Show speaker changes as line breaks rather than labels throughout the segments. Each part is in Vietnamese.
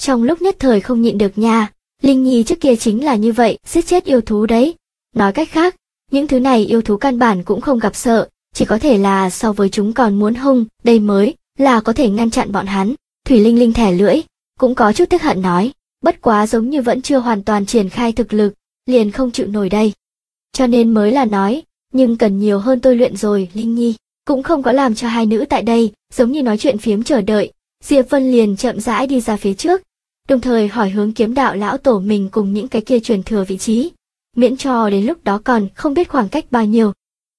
trong lúc nhất thời không nhịn được nha. Linh Nhi trước kia chính là như vậy, giết chết yêu thú đấy. Nói cách khác, những thứ này yêu thú căn bản cũng không gặp sợ, chỉ có thể là so với chúng còn muốn hung, đây mới là có thể ngăn chặn bọn hắn. Thủy Linh Linh thẻ lưỡi, cũng có chút tức hận nói, bất quá giống như vẫn chưa hoàn toàn triển khai thực lực, liền không chịu nổi đây. Cho nên mới là nói, nhưng cần nhiều hơn tôi luyện rồi. Linh Nhi cũng không có làm cho hai nữ tại đây giống như nói chuyện phiếm chờ đợi. Diệp Vân liền chậm rãi đi ra phía trước, đồng thời hỏi hướng Kiếm Đạo lão tổ mình cùng những cái kia truyền thừa vị trí, miễn cho đến lúc đó còn không biết khoảng cách bao nhiêu.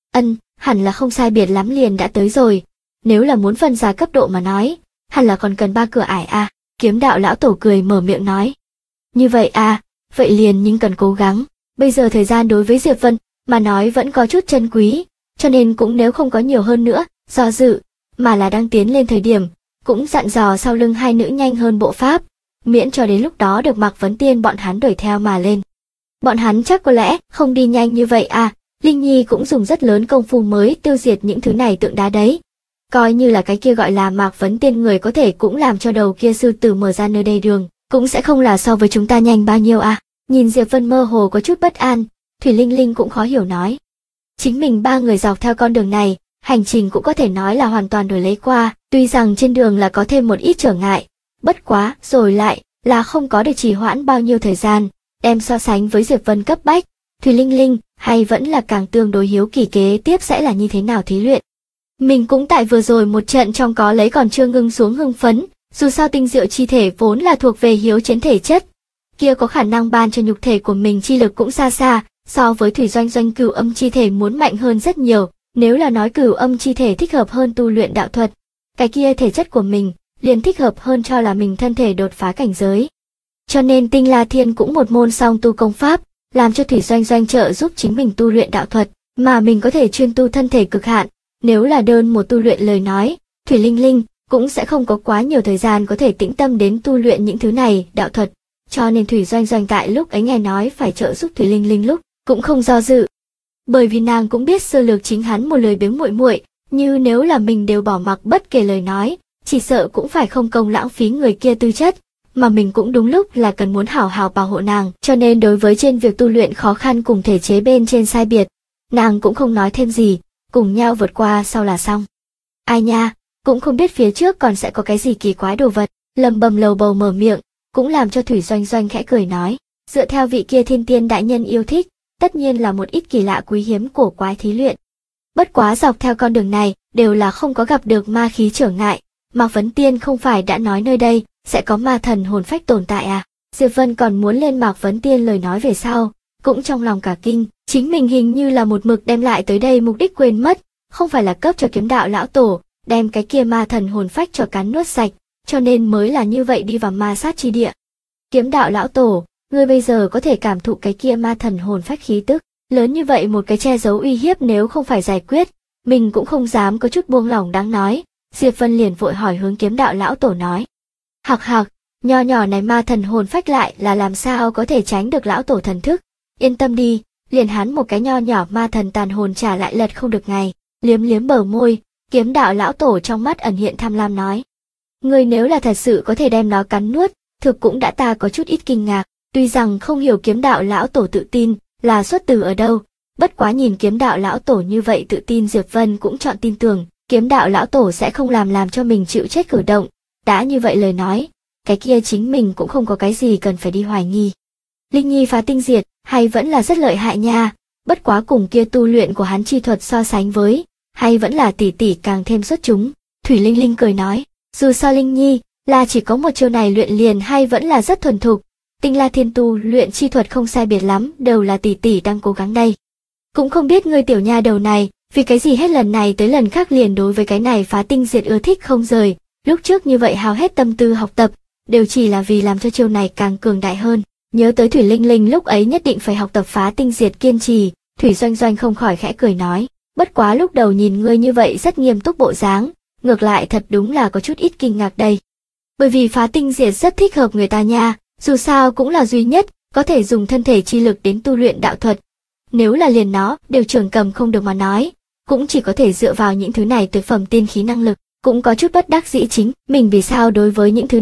Hẳn là không sai biệt lắm liền đã tới rồi. Nếu là muốn phân ra cấp độ mà nói, hẳn là còn cần 3 cửa ải à. Kiếm Đạo lão tổ cười mở miệng nói. Như vậy à, vậy liền nhưng cần cố gắng. Bây giờ thời gian đối với Diệp Vân mà nói vẫn có chút chân quý, cho nên cũng nếu không có nhiều hơn nữa do dự, mà là đang tiến lên thời điểm, cũng dặn dò sau lưng hai nữ nhanh hơn bộ pháp, miễn cho đến lúc đó được Mạc Vấn Tiên bọn hắn đuổi theo mà lên. Bọn hắn chắc có lẽ không đi nhanh như vậy à. Linh Nhi cũng dùng rất lớn công phu mới tiêu diệt những thứ này tượng đá đấy. Coi như là cái kia gọi là Mạc Vấn Tiên người có thể cũng làm cho đầu kia sư tử mở ra nơi đây đường, cũng sẽ không là so với chúng ta nhanh bao nhiêu à. Nhìn Diệp Vân mơ hồ có chút bất an, Thủy Linh Linh cũng khó hiểu nói. Chính mình 3 người dọc theo con đường này, hành trình cũng có thể nói là hoàn toàn đổi lấy qua, tuy rằng trên đường là có thêm một ít trở ngại, bất quá rồi lại là không có được trì hoãn bao nhiêu thời gian, đem so sánh với Diệp Vân cấp bách, Thủy Linh Linh hay vẫn là càng tương đối hiếu kỳ kế tiếp sẽ là như thế nào thí luyện. Mình cũng tại vừa rồi một trận trong có lấy còn chưa ngưng xuống hưng phấn, dù sao tinh diệu chi thể vốn là thuộc về hiếu chiến thể chất, kia có khả năng ban cho nhục thể của mình chi lực cũng xa xa so với Thủy Doanh Doanh Cửu Âm chi thể muốn mạnh hơn rất nhiều. Nếu là nói Cửu Âm chi thể thích hợp hơn tu luyện đạo thuật, cái kia thể chất của mình liền thích hợp hơn cho là mình thân thể đột phá cảnh giới. Cho nên Tinh La Thiên cũng một môn song tu công pháp, làm cho Thủy Doanh Doanh trợ giúp chính mình tu luyện đạo thuật, mà mình có thể chuyên tu thân thể cực hạn. Nếu là đơn một tu luyện lời nói, Thủy Linh Linh cũng sẽ không có quá nhiều thời gian có thể tĩnh tâm đến tu luyện những thứ này đạo thuật. Cho nên Thủy Doanh Doanh tại lúc ấy nghe nói phải trợ giúp Thủy Linh Linh lúc cũng không do dự. Bởi vì nàng cũng biết sơ lược chính hắn một lời biếng muội muội, như nếu là mình đều bỏ mặc bất kể lời nói, chỉ sợ cũng phải không công lãng phí người kia tư chất, mà mình cũng đúng lúc là cần muốn hảo hảo bảo hộ nàng, cho nên đối với trên việc tu luyện khó khăn cùng thể chế bên trên sai biệt, nàng cũng không nói thêm gì, cùng nhau vượt qua sau là xong. Ai nha, cũng không biết phía trước còn sẽ có cái gì kỳ quái đồ vật, lầm bầm lầu bầu mở miệng, cũng làm cho Thủy Doanh Doanh khẽ cười nói, dựa theo vị kia thiên tiên đại nhân yêu thích, tất nhiên là một ít kỳ lạ quý hiếm cổ quái thí luyện. Bất quá dọc theo con đường này đều là không có gặp được ma khí trở ngại, Mạc Vấn Tiên không phải đã nói nơi đây sẽ có ma thần hồn phách tồn tại à? Diệp Vân còn muốn lên Mạc Vấn Tiên lời nói về sau, cũng trong lòng cả kinh, chính mình hình như là một mực đem lại tới đây mục đích quên mất, không phải là cấp cho Kiếm Đạo lão tổ, đem cái kia ma thần hồn phách cho cắn nuốt sạch, cho nên mới là như vậy đi vào ma sát chi địa. Kiếm Đạo lão tổ, ngươi bây giờ có thể cảm thụ cái kia ma thần hồn phách khí tức, lớn như vậy một cái che giấu uy hiếp nếu không phải giải quyết, mình cũng không dám có chút buông lỏng đáng nói. Diệp Vân liền vội hỏi hướng Kiếm Đạo lão tổ nói. Hặc hặc, nho nhỏ này ma thần hồn phách lại là làm sao có thể tránh được lão tổ thần thức, yên tâm đi, liền hắn một cái nho nhỏ ma thần tàn hồn trả lại lật không được ngày. Liếm liếm bờ môi, Kiếm Đạo lão tổ trong mắt ẩn hiện tham lam nói. Ngươi nếu là thật sự có thể đem nó cắn nuốt, thực cũng đã ta có chút ít kinh ngạc, tuy rằng không hiểu Kiếm Đạo lão tổ tự tin là xuất từ ở đâu, bất quá nhìn Kiếm Đạo lão tổ như vậy tự tin, Diệp Vân cũng chọn tin tưởng, Kiếm Đạo lão tổ sẽ không làm cho mình chịu chết cử động, đã như vậy lời nói, cái kia chính mình cũng không có cái gì cần phải đi hoài nghi. Linh Nhi phá tinh diệt, hay vẫn là rất lợi hại nha, bất quá cùng kia tu luyện của hắn chi thuật so sánh với, hay vẫn là tỷ tỷ càng thêm xuất chúng. Thủy Linh Linh cười nói, dù sao Linh Nhi là chỉ có một chiêu này luyện liền hay vẫn là rất thuần thục, Tinh La Thiên tu luyện chi thuật không sai biệt lắm, đều là tỷ tỷ đang cố gắng đây. Cũng không biết ngươi tiểu nha đầu này, vì cái gì hết lần này tới lần khác liền đối với cái này phá tinh diệt ưa thích không rời, lúc trước như vậy hao hết tâm tư học tập, đều chỉ là vì làm cho chiêu này càng cường đại hơn. Nhớ tới Thủy Linh Linh lúc ấy nhất định phải học tập phá tinh diệt kiên trì, Thủy Doanh Doanh không khỏi khẽ cười nói, bất quá lúc đầu nhìn ngươi như vậy rất nghiêm túc bộ dáng, ngược lại thật đúng là có chút ít kinh ngạc đây. Bởi vì phá tinh diệt rất thích hợp người ta nha, dù sao cũng là duy nhất có thể dùng thân thể chi lực đến tu luyện đạo thuật. Nếu là liền nó đều trưởng cầm không được mà nói, cũng chỉ có thể dựa vào những thứ này tuyệt phẩm tiên khí năng lực, cũng có chút bất đắc dĩ chính mình vì sao đối với những thứ này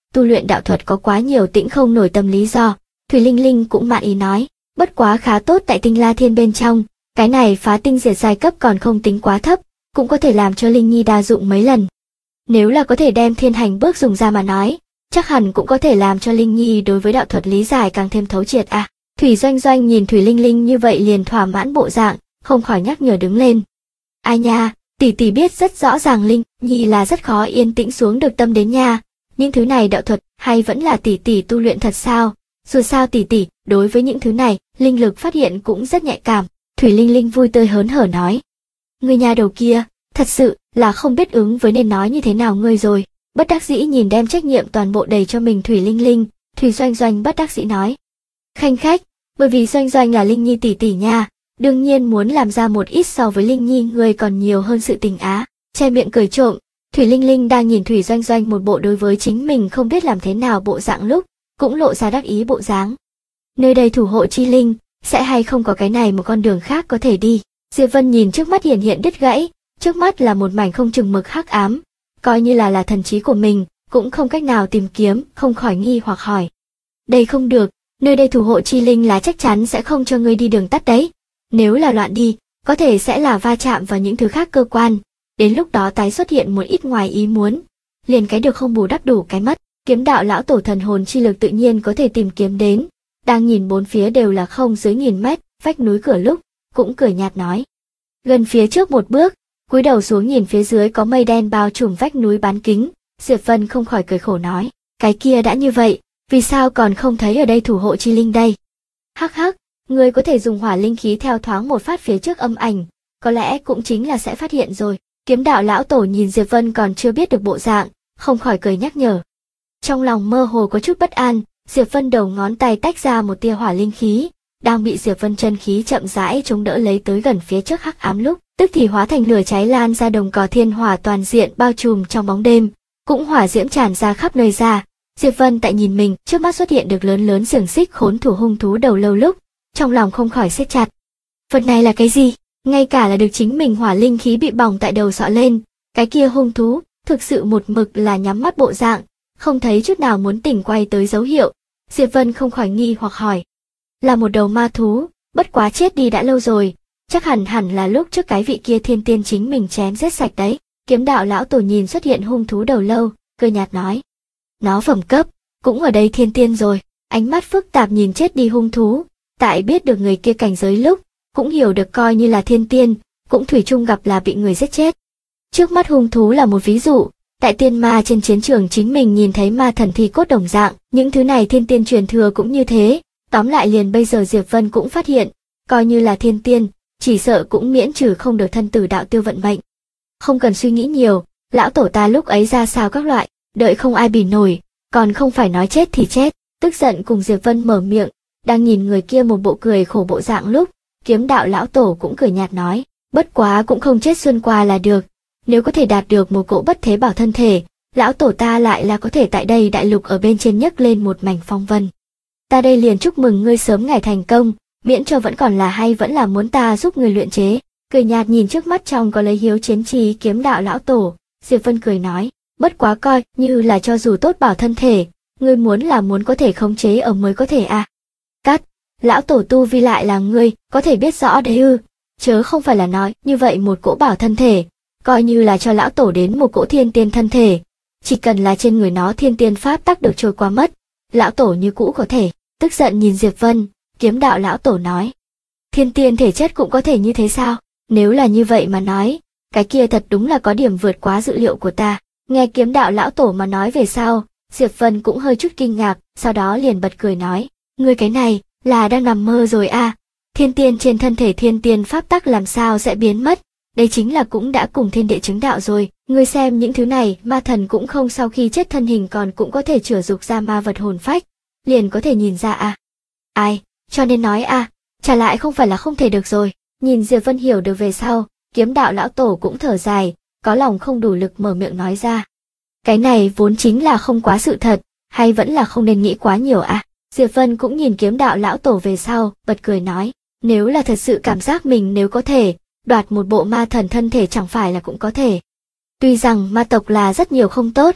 tu luyện đạo thuật có quá nhiều tĩnh không nổi tâm lý do. Thủy Linh Linh cũng mạn ý nói, bất quá khá tốt tại Tinh La Thiên bên trong, cái này phá tinh diệt giai cấp còn không tính quá thấp, cũng có thể làm cho Linh Nhi đa dụng mấy lần. Nếu là có thể đem thiên hành bước dùng ra mà nói, chắc hẳn cũng có thể làm cho Linh Nhi đối với đạo thuật lý giải càng thêm thấu triệt à. Thủy Doanh Doanh nhìn Thủy Linh Linh như vậy liền thỏa mãn bộ dạng, không khỏi nhắc nhở đứng lên. Ai nha, tỷ tỷ biết rất rõ ràng Linh Nhi là rất khó yên tĩnh xuống được tâm đến nha. Những thứ này đạo thuật hay vẫn là tỷ tỷ tu luyện thật sao? Dù sao tỷ tỷ đối với những thứ này, linh lực phát hiện cũng rất nhạy cảm. Thủy Linh Linh vui tươi hớn hở nói. Người nhà đầu kia, thật sự là không biết ứng với nên nói như thế nào ngươi rồi. Bất đắc dĩ nhìn đem trách nhiệm toàn bộ đầy cho mình Thủy Linh Linh, Thủy Doanh Doanh bất đắc dĩ nói. Khanh khách, bởi vì Doanh Doanh là Linh Nhi tỷ tỷ nha, đương nhiên muốn làm ra một ít so với Linh Nhi ngươi còn nhiều hơn sự tình á. Che miệng cười trộm, Thủy Linh Linh đang nhìn Thủy Doanh Doanh một bộ đối với chính mình không biết làm thế nào bộ dạng lúc, cũng lộ ra đắc ý bộ dáng. Nơi đây thủ hộ chi linh, sẽ hay không có cái này một con đường khác có thể đi. Diệp Vân nhìn trước mắt hiện đứt gãy, trước mắt là một mảnh không chừng mực hắc ám, coi như là thần trí của mình, cũng không cách nào tìm kiếm, không khỏi nghi hoặc hỏi. Đây không được, nơi đây thủ hộ chi linh là chắc chắn sẽ không cho ngươi đi đường tắt đấy. Nếu là loạn đi, có thể sẽ là va chạm vào những thứ khác cơ quan, đến lúc đó tái xuất hiện một ít ngoài ý muốn, liền cái được không bù đắp đủ cái mất. Kiếm đạo lão tổ thần hồn chi lực tự nhiên có thể tìm kiếm đến, đang nhìn bốn phía đều là không dưới 1000 mét, vách núi cửa lúc, cũng cười nhạt nói. Gần phía trước một bước, cúi đầu xuống nhìn phía dưới có mây đen bao trùm vách núi bán kính, Diệp Vân không khỏi cười khổ nói, cái kia đã như vậy, vì sao còn không thấy ở đây thủ hộ chi linh đây? Hắc hắc, người có thể dùng hỏa linh khí theo thoáng một phát phía trước âm ảnh, có lẽ cũng chính là sẽ phát hiện rồi. Kiếm đạo lão tổ nhìn Diệp Vân còn chưa biết được bộ dạng, không khỏi cười nhắc nhở. Trong lòng mơ hồ có chút bất an, Diệp Vân đầu ngón tay tách ra một tia hỏa linh khí, đang bị Diệp Vân chân khí chậm rãi chống đỡ lấy tới gần phía trước hắc ám lúc, tức thì hóa thành lửa cháy lan ra đồng cỏ thiên hỏa toàn diện bao trùm trong bóng đêm, cũng hỏa diễm tràn ra khắp nơi ra. Diệp Vân tại nhìn mình, trước mắt xuất hiện được lớn lớn xiềng xích khốn thủ hung thú đầu lâu lúc, trong lòng không khỏi siết chặt. Vật này là cái gì? Ngay cả là được chính mình hỏa linh khí bị bỏng tại đầu sọ lên, cái kia hung thú, thực sự một mực là nhắm mắt bộ dạng, không thấy chút nào muốn tỉnh quay tới dấu hiệu. Diệp Vân không khỏi nghi hoặc hỏi. Là một đầu ma thú, bất quá chết đi đã lâu rồi, chắc hẳn là lúc trước cái vị kia thiên tiên chính mình chém giết sạch đấy. Kiếm đạo lão tổ nhìn xuất hiện hung thú đầu lâu, cười nhạt nói. Nó phẩm cấp, cũng ở đây thiên tiên rồi, ánh mắt phức tạp nhìn chết đi hung thú, tại biết được người kia cảnh giới lúc, cũng hiểu được coi như là thiên tiên, cũng thủy chung gặp là bị người giết chết. Trước mắt hung thú là một ví dụ, tại tiên ma trên chiến trường chính mình nhìn thấy ma thần thi cốt đồng dạng, những thứ này thiên tiên truyền thừa cũng như thế, tóm lại liền bây giờ Diệp Vân cũng phát hiện, coi như là thiên tiên, chỉ sợ cũng miễn trừ không được thân tử đạo tiêu vận mệnh. Không cần suy nghĩ nhiều, lão tổ ta lúc ấy ra sao các loại, đợi không ai bì nổi, còn không phải nói chết thì chết, tức giận cùng Diệp Vân mở miệng, đang nhìn người kia một bộ cười khổ bộ dạng lúc, kiếm đạo lão tổ cũng cười nhạt nói, bất quá cũng không chết xuân qua là được, nếu có thể đạt được một cỗ bất thế bảo thân thể, lão tổ ta lại là có thể tại đây đại lục ở bên trên nhấc lên một mảnh phong vân. Ta đây liền chúc mừng ngươi sớm ngày thành công, miễn cho vẫn còn là hay vẫn là muốn ta giúp ngươi luyện chế. Cười nhạt nhìn trước mắt trong có lấy hiếu chiến trí kiếm đạo lão tổ, Diệp Vân cười nói, bất quá coi như là cho dù tốt bảo thân thể, ngươi muốn là muốn có thể khống chế ở mới có thể à. Cắt, lão tổ tu vi lại là ngươi, có thể biết rõ đấy ư, chớ không phải là nói như vậy một cỗ bảo thân thể, coi như là cho lão tổ đến một cỗ thiên tiên thân thể, chỉ cần là trên người nó thiên tiên pháp tắc được trôi qua mất, lão tổ như cũ có thể. Tức giận nhìn Diệp Vân, kiếm đạo lão tổ nói, thiên tiên thể chất cũng có thể như thế sao? Nếu là như vậy mà nói, cái kia thật đúng là có điểm vượt quá dự liệu của ta. Nghe kiếm đạo lão tổ mà nói về sau, Diệp Vân cũng hơi chút kinh ngạc, sau đó liền bật cười nói, ngươi cái này, là đang nằm mơ rồi à, thiên tiên trên thân thể thiên tiên pháp tắc làm sao sẽ biến mất, đây chính là cũng đã cùng thiên địa chứng đạo rồi, ngươi xem những thứ này, ma thần cũng không sau khi chết thân hình còn cũng có thể chữa dục ra ma vật hồn phách, liền có thể nhìn ra à. Ai, cho nên nói à, trả lại không phải là không thể được rồi. Nhìn Diệp Vân hiểu được về sau, kiếm đạo lão tổ cũng thở dài, có lòng không đủ lực mở miệng nói ra. Cái này vốn chính là không quá sự thật, hay vẫn là không nên nghĩ quá nhiều à. Diệp Vân cũng nhìn kiếm đạo lão tổ về sau, bật cười nói, nếu là thật sự cảm giác mình nếu có thể, đoạt một bộ ma thần thân thể chẳng phải là cũng có thể. Tuy rằng ma tộc là rất nhiều không tốt,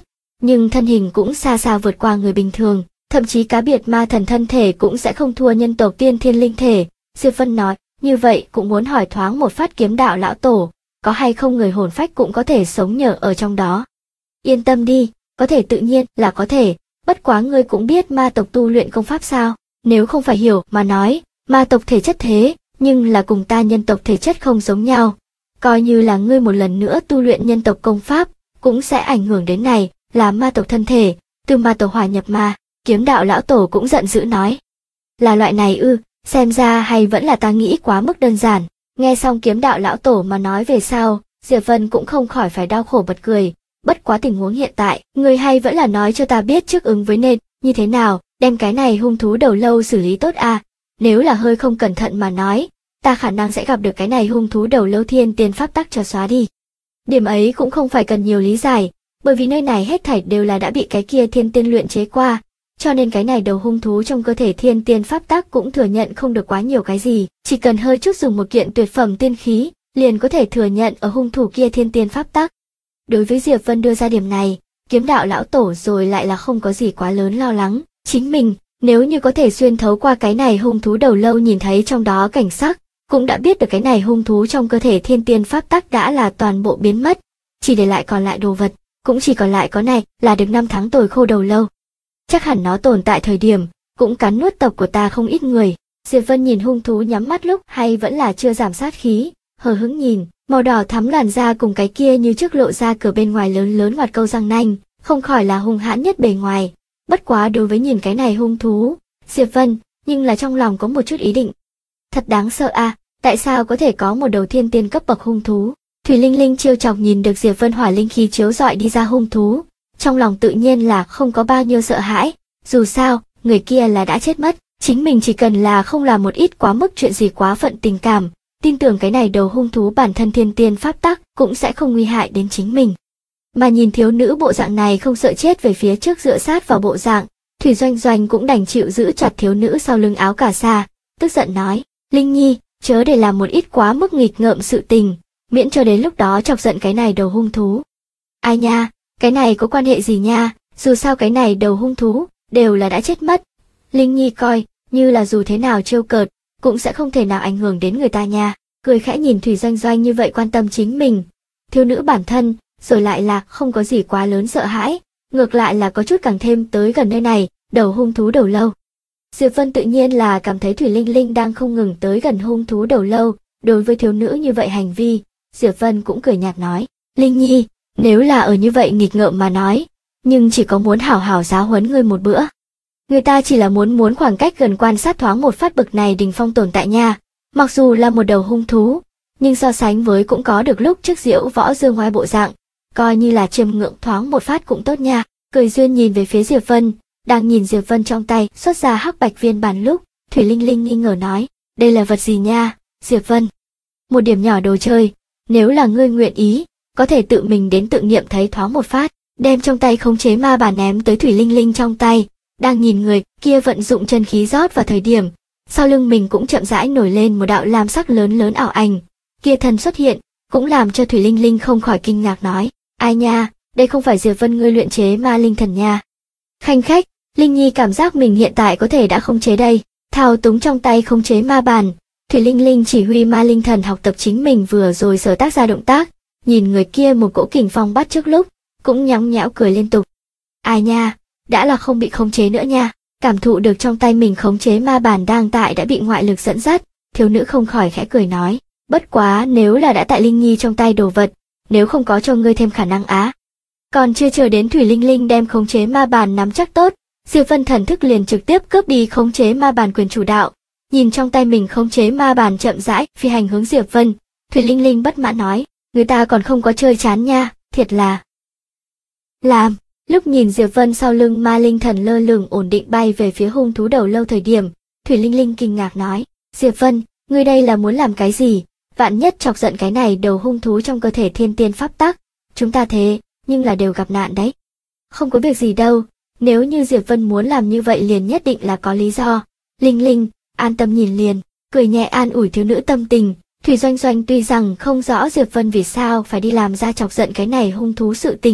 nhưng thân hình cũng xa xa vượt qua người bình thường, thậm chí cá biệt ma thần thân thể cũng sẽ không thua nhân tộc tiên thiên linh thể. Diệp Vân nói, như vậy cũng muốn hỏi thoáng một phát Kiếm Đạo lão tổ, có hay không người hồn phách cũng có thể sống nhờ ở trong đó. Yên tâm đi, có thể tự nhiên là có thể, bất quá ngươi cũng biết ma tộc tu luyện công pháp sao, nếu không phải hiểu mà nói, ma tộc thể chất thế, nhưng là cùng ta nhân tộc thể chất không giống nhau. Coi như là ngươi một lần nữa tu luyện nhân tộc công pháp, cũng sẽ ảnh hưởng đến này, là ma tộc thân thể, từ ma tộc hòa nhập ma. Kiếm Đạo lão tổ cũng giận dữ nói. Là loại này ư, xem ra hay vẫn là ta nghĩ quá mức đơn giản. Nghe xong Kiếm Đạo lão tổ mà nói về sau, Diệp Vân cũng không khỏi phải đau khổ bật cười. Bất quá tình huống hiện tại, người hay vẫn là nói cho ta biết trước ứng với nên, như thế nào, đem cái này hung thú đầu lâu xử lý tốt à. Nếu là hơi không cẩn thận mà nói, ta khả năng sẽ gặp được cái này hung thú đầu lâu thiên tiên pháp tắc cho xóa đi. Điểm ấy cũng không phải cần nhiều lý giải, bởi vì nơi này hết thảy đều là đã bị cái kia thiên tiên luyện chế qua, cho nên cái này đầu hung thú trong cơ thể thiên tiên pháp tắc cũng thừa nhận không được quá nhiều cái gì, chỉ cần hơi chút dùng một kiện tuyệt phẩm tiên khí, liền có thể thừa nhận ở hung thủ kia thiên tiên pháp tắc. Đối với Diệp Vân đưa ra điểm này, Kiếm Đạo lão tổ rồi lại là không có gì quá lớn lo lắng, chính mình, nếu như có thể xuyên thấu qua cái này hung thú đầu lâu nhìn thấy trong đó cảnh sắc, cũng đã biết được cái này hung thú trong cơ thể thiên tiên pháp tắc đã là toàn bộ biến mất, chỉ để lại còn lại đồ vật, cũng chỉ còn lại có này, là được 5 tháng tồi khô đầu lâu. Chắc hẳn nó tồn tại thời điểm, cũng cắn nuốt tộc của ta không ít người. Diệp Vân nhìn hung thú nhắm mắt lúc hay vẫn là chưa giảm sát khí, hờ hững nhìn, màu đỏ thắm làn da cùng cái kia như trước lộ ra cửa bên ngoài lớn lớn ngoặt câu răng nanh, không khỏi là hung hãn nhất bề ngoài. Bất quá đối với nhìn cái này hung thú, Diệp Vân, nhưng là trong lòng có một chút ý định. Thật đáng sợ à, tại sao có thể có một đầu thiên tiên cấp bậc hung thú? Thủy Linh Linh trêu chọc nhìn được Diệp Vân hỏa linh khí chiếu rọi đi ra hung thú, trong lòng tự nhiên là không có bao nhiêu sợ hãi, dù sao, người kia là đã chết mất, chính mình chỉ cần là không làm một ít quá mức chuyện gì quá phận tình cảm, tin tưởng cái này đầu hung thú bản thân thiên tiên pháp tắc cũng sẽ không nguy hại đến chính mình. Mà nhìn thiếu nữ bộ dạng này không sợ chết về phía trước dựa sát vào bộ dạng, Thủy Doanh Doanh cũng đành chịu giữ chặt thiếu nữ sau lưng áo cà sa, tức giận nói, Linh Nhi, chớ để làm một ít quá mức nghịch ngợm sự tình, miễn cho đến lúc đó chọc giận cái này đầu hung thú. Ai nha, cái này có quan hệ gì nha, dù sao cái này đầu hung thú, đều là đã chết mất. Linh Nhi coi, như là dù thế nào trêu cợt, cũng sẽ không thể nào ảnh hưởng đến người ta nha, cười khẽ nhìn Thủy Doanh Doanh như vậy quan tâm chính mình. Thiếu nữ bản thân, rồi lại là không có gì quá lớn sợ hãi, ngược lại là có chút càng thêm tới gần nơi này, đầu hung thú đầu lâu. Diệp Vân tự nhiên là cảm thấy Thủy Linh Linh đang không ngừng tới gần hung thú đầu lâu, đối với thiếu nữ như vậy hành vi, Diệp Vân cũng cười nhạt nói, Linh Nhi, nếu là ở như vậy nghịch ngợm mà nói, nhưng chỉ có muốn hảo hảo giáo huấn ngươi một bữa. Người ta chỉ là muốn khoảng cách gần quan sát thoáng một phát bực này đỉnh phong tồn tại nha, mặc dù là một đầu hung thú, nhưng so sánh với cũng có được lúc trước Diễu Võ Dương Oai bộ dạng, coi như là chiêm ngưỡng thoáng một phát cũng tốt nha. Cười duyên nhìn về phía Diệp Vân, đang nhìn Diệp Vân trong tay xuất ra hắc bạch viên bản lúc, Thủy Linh Linh nghi ngờ nói, đây là vật gì nha, Diệp Vân? Một điểm nhỏ đồ chơi, nếu là ngươi nguyện ý, có thể tự mình đến tự nghiệm thấy thoáng một phát, đem trong tay khống chế ma bản ném tới Thủy Linh Linh trong tay, đang nhìn người kia vận dụng chân khí rót vào thời điểm, sau lưng mình cũng chậm rãi nổi lên một đạo lam sắc lớn lớn ảo ảnh, kia thần xuất hiện, cũng làm cho Thủy Linh Linh không khỏi kinh ngạc nói, ai nha, đây không phải Diệp Vân ngươi luyện chế ma linh thần nha. Khanh khách, Linh Nhi cảm giác mình hiện tại có thể đã khống chế đây, thao túng trong tay khống chế ma bản, Thủy Linh Linh chỉ huy ma linh thần học tập chính mình vừa rồi sở tác ra động tác, nhìn người kia một cỗ kình phong bắt trước lúc, cũng nhõng nhẽo cười liên tục. Ai nha, đã là không bị khống chế nữa nha, cảm thụ được trong tay mình khống chế ma bản đang tại đã bị ngoại lực dẫn dắt, thiếu nữ không khỏi khẽ cười nói, bất quá nếu là đã tại Linh Nhi trong tay đồ vật, nếu không có cho ngươi thêm khả năng á. Còn chưa chờ đến Thủy Linh Linh đem khống chế ma bản nắm chắc tốt, Diệp Vân thần thức liền trực tiếp cướp đi khống chế ma bản quyền chủ đạo, nhìn trong tay mình khống chế ma bản chậm rãi phi hành hướng Diệp Vân, Thủy Linh Linh bất mãn nói, người ta còn không có chơi chán nha, thiệt là làm. Lúc nhìn Diệp Vân sau lưng ma linh thần lơ lửng ổn định bay về phía hung thú đầu lâu thời điểm, Thủy Linh Linh kinh ngạc nói, Diệp Vân, ngươi đây là muốn làm cái gì? Vạn nhất chọc giận cái này đầu hung thú trong cơ thể thiên tiên pháp tắc, chúng ta thế, nhưng là đều gặp nạn đấy. Không có việc gì đâu, nếu như Diệp Vân muốn làm như vậy liền nhất định là có lý do. Linh Linh, an tâm nhìn liền, cười nhẹ an ủi thiếu nữ tâm tình. Thủy Doanh Doanh tuy rằng không rõ Diệp Vân vì sao phải đi làm ra chọc giận cái này hung thú sự tình,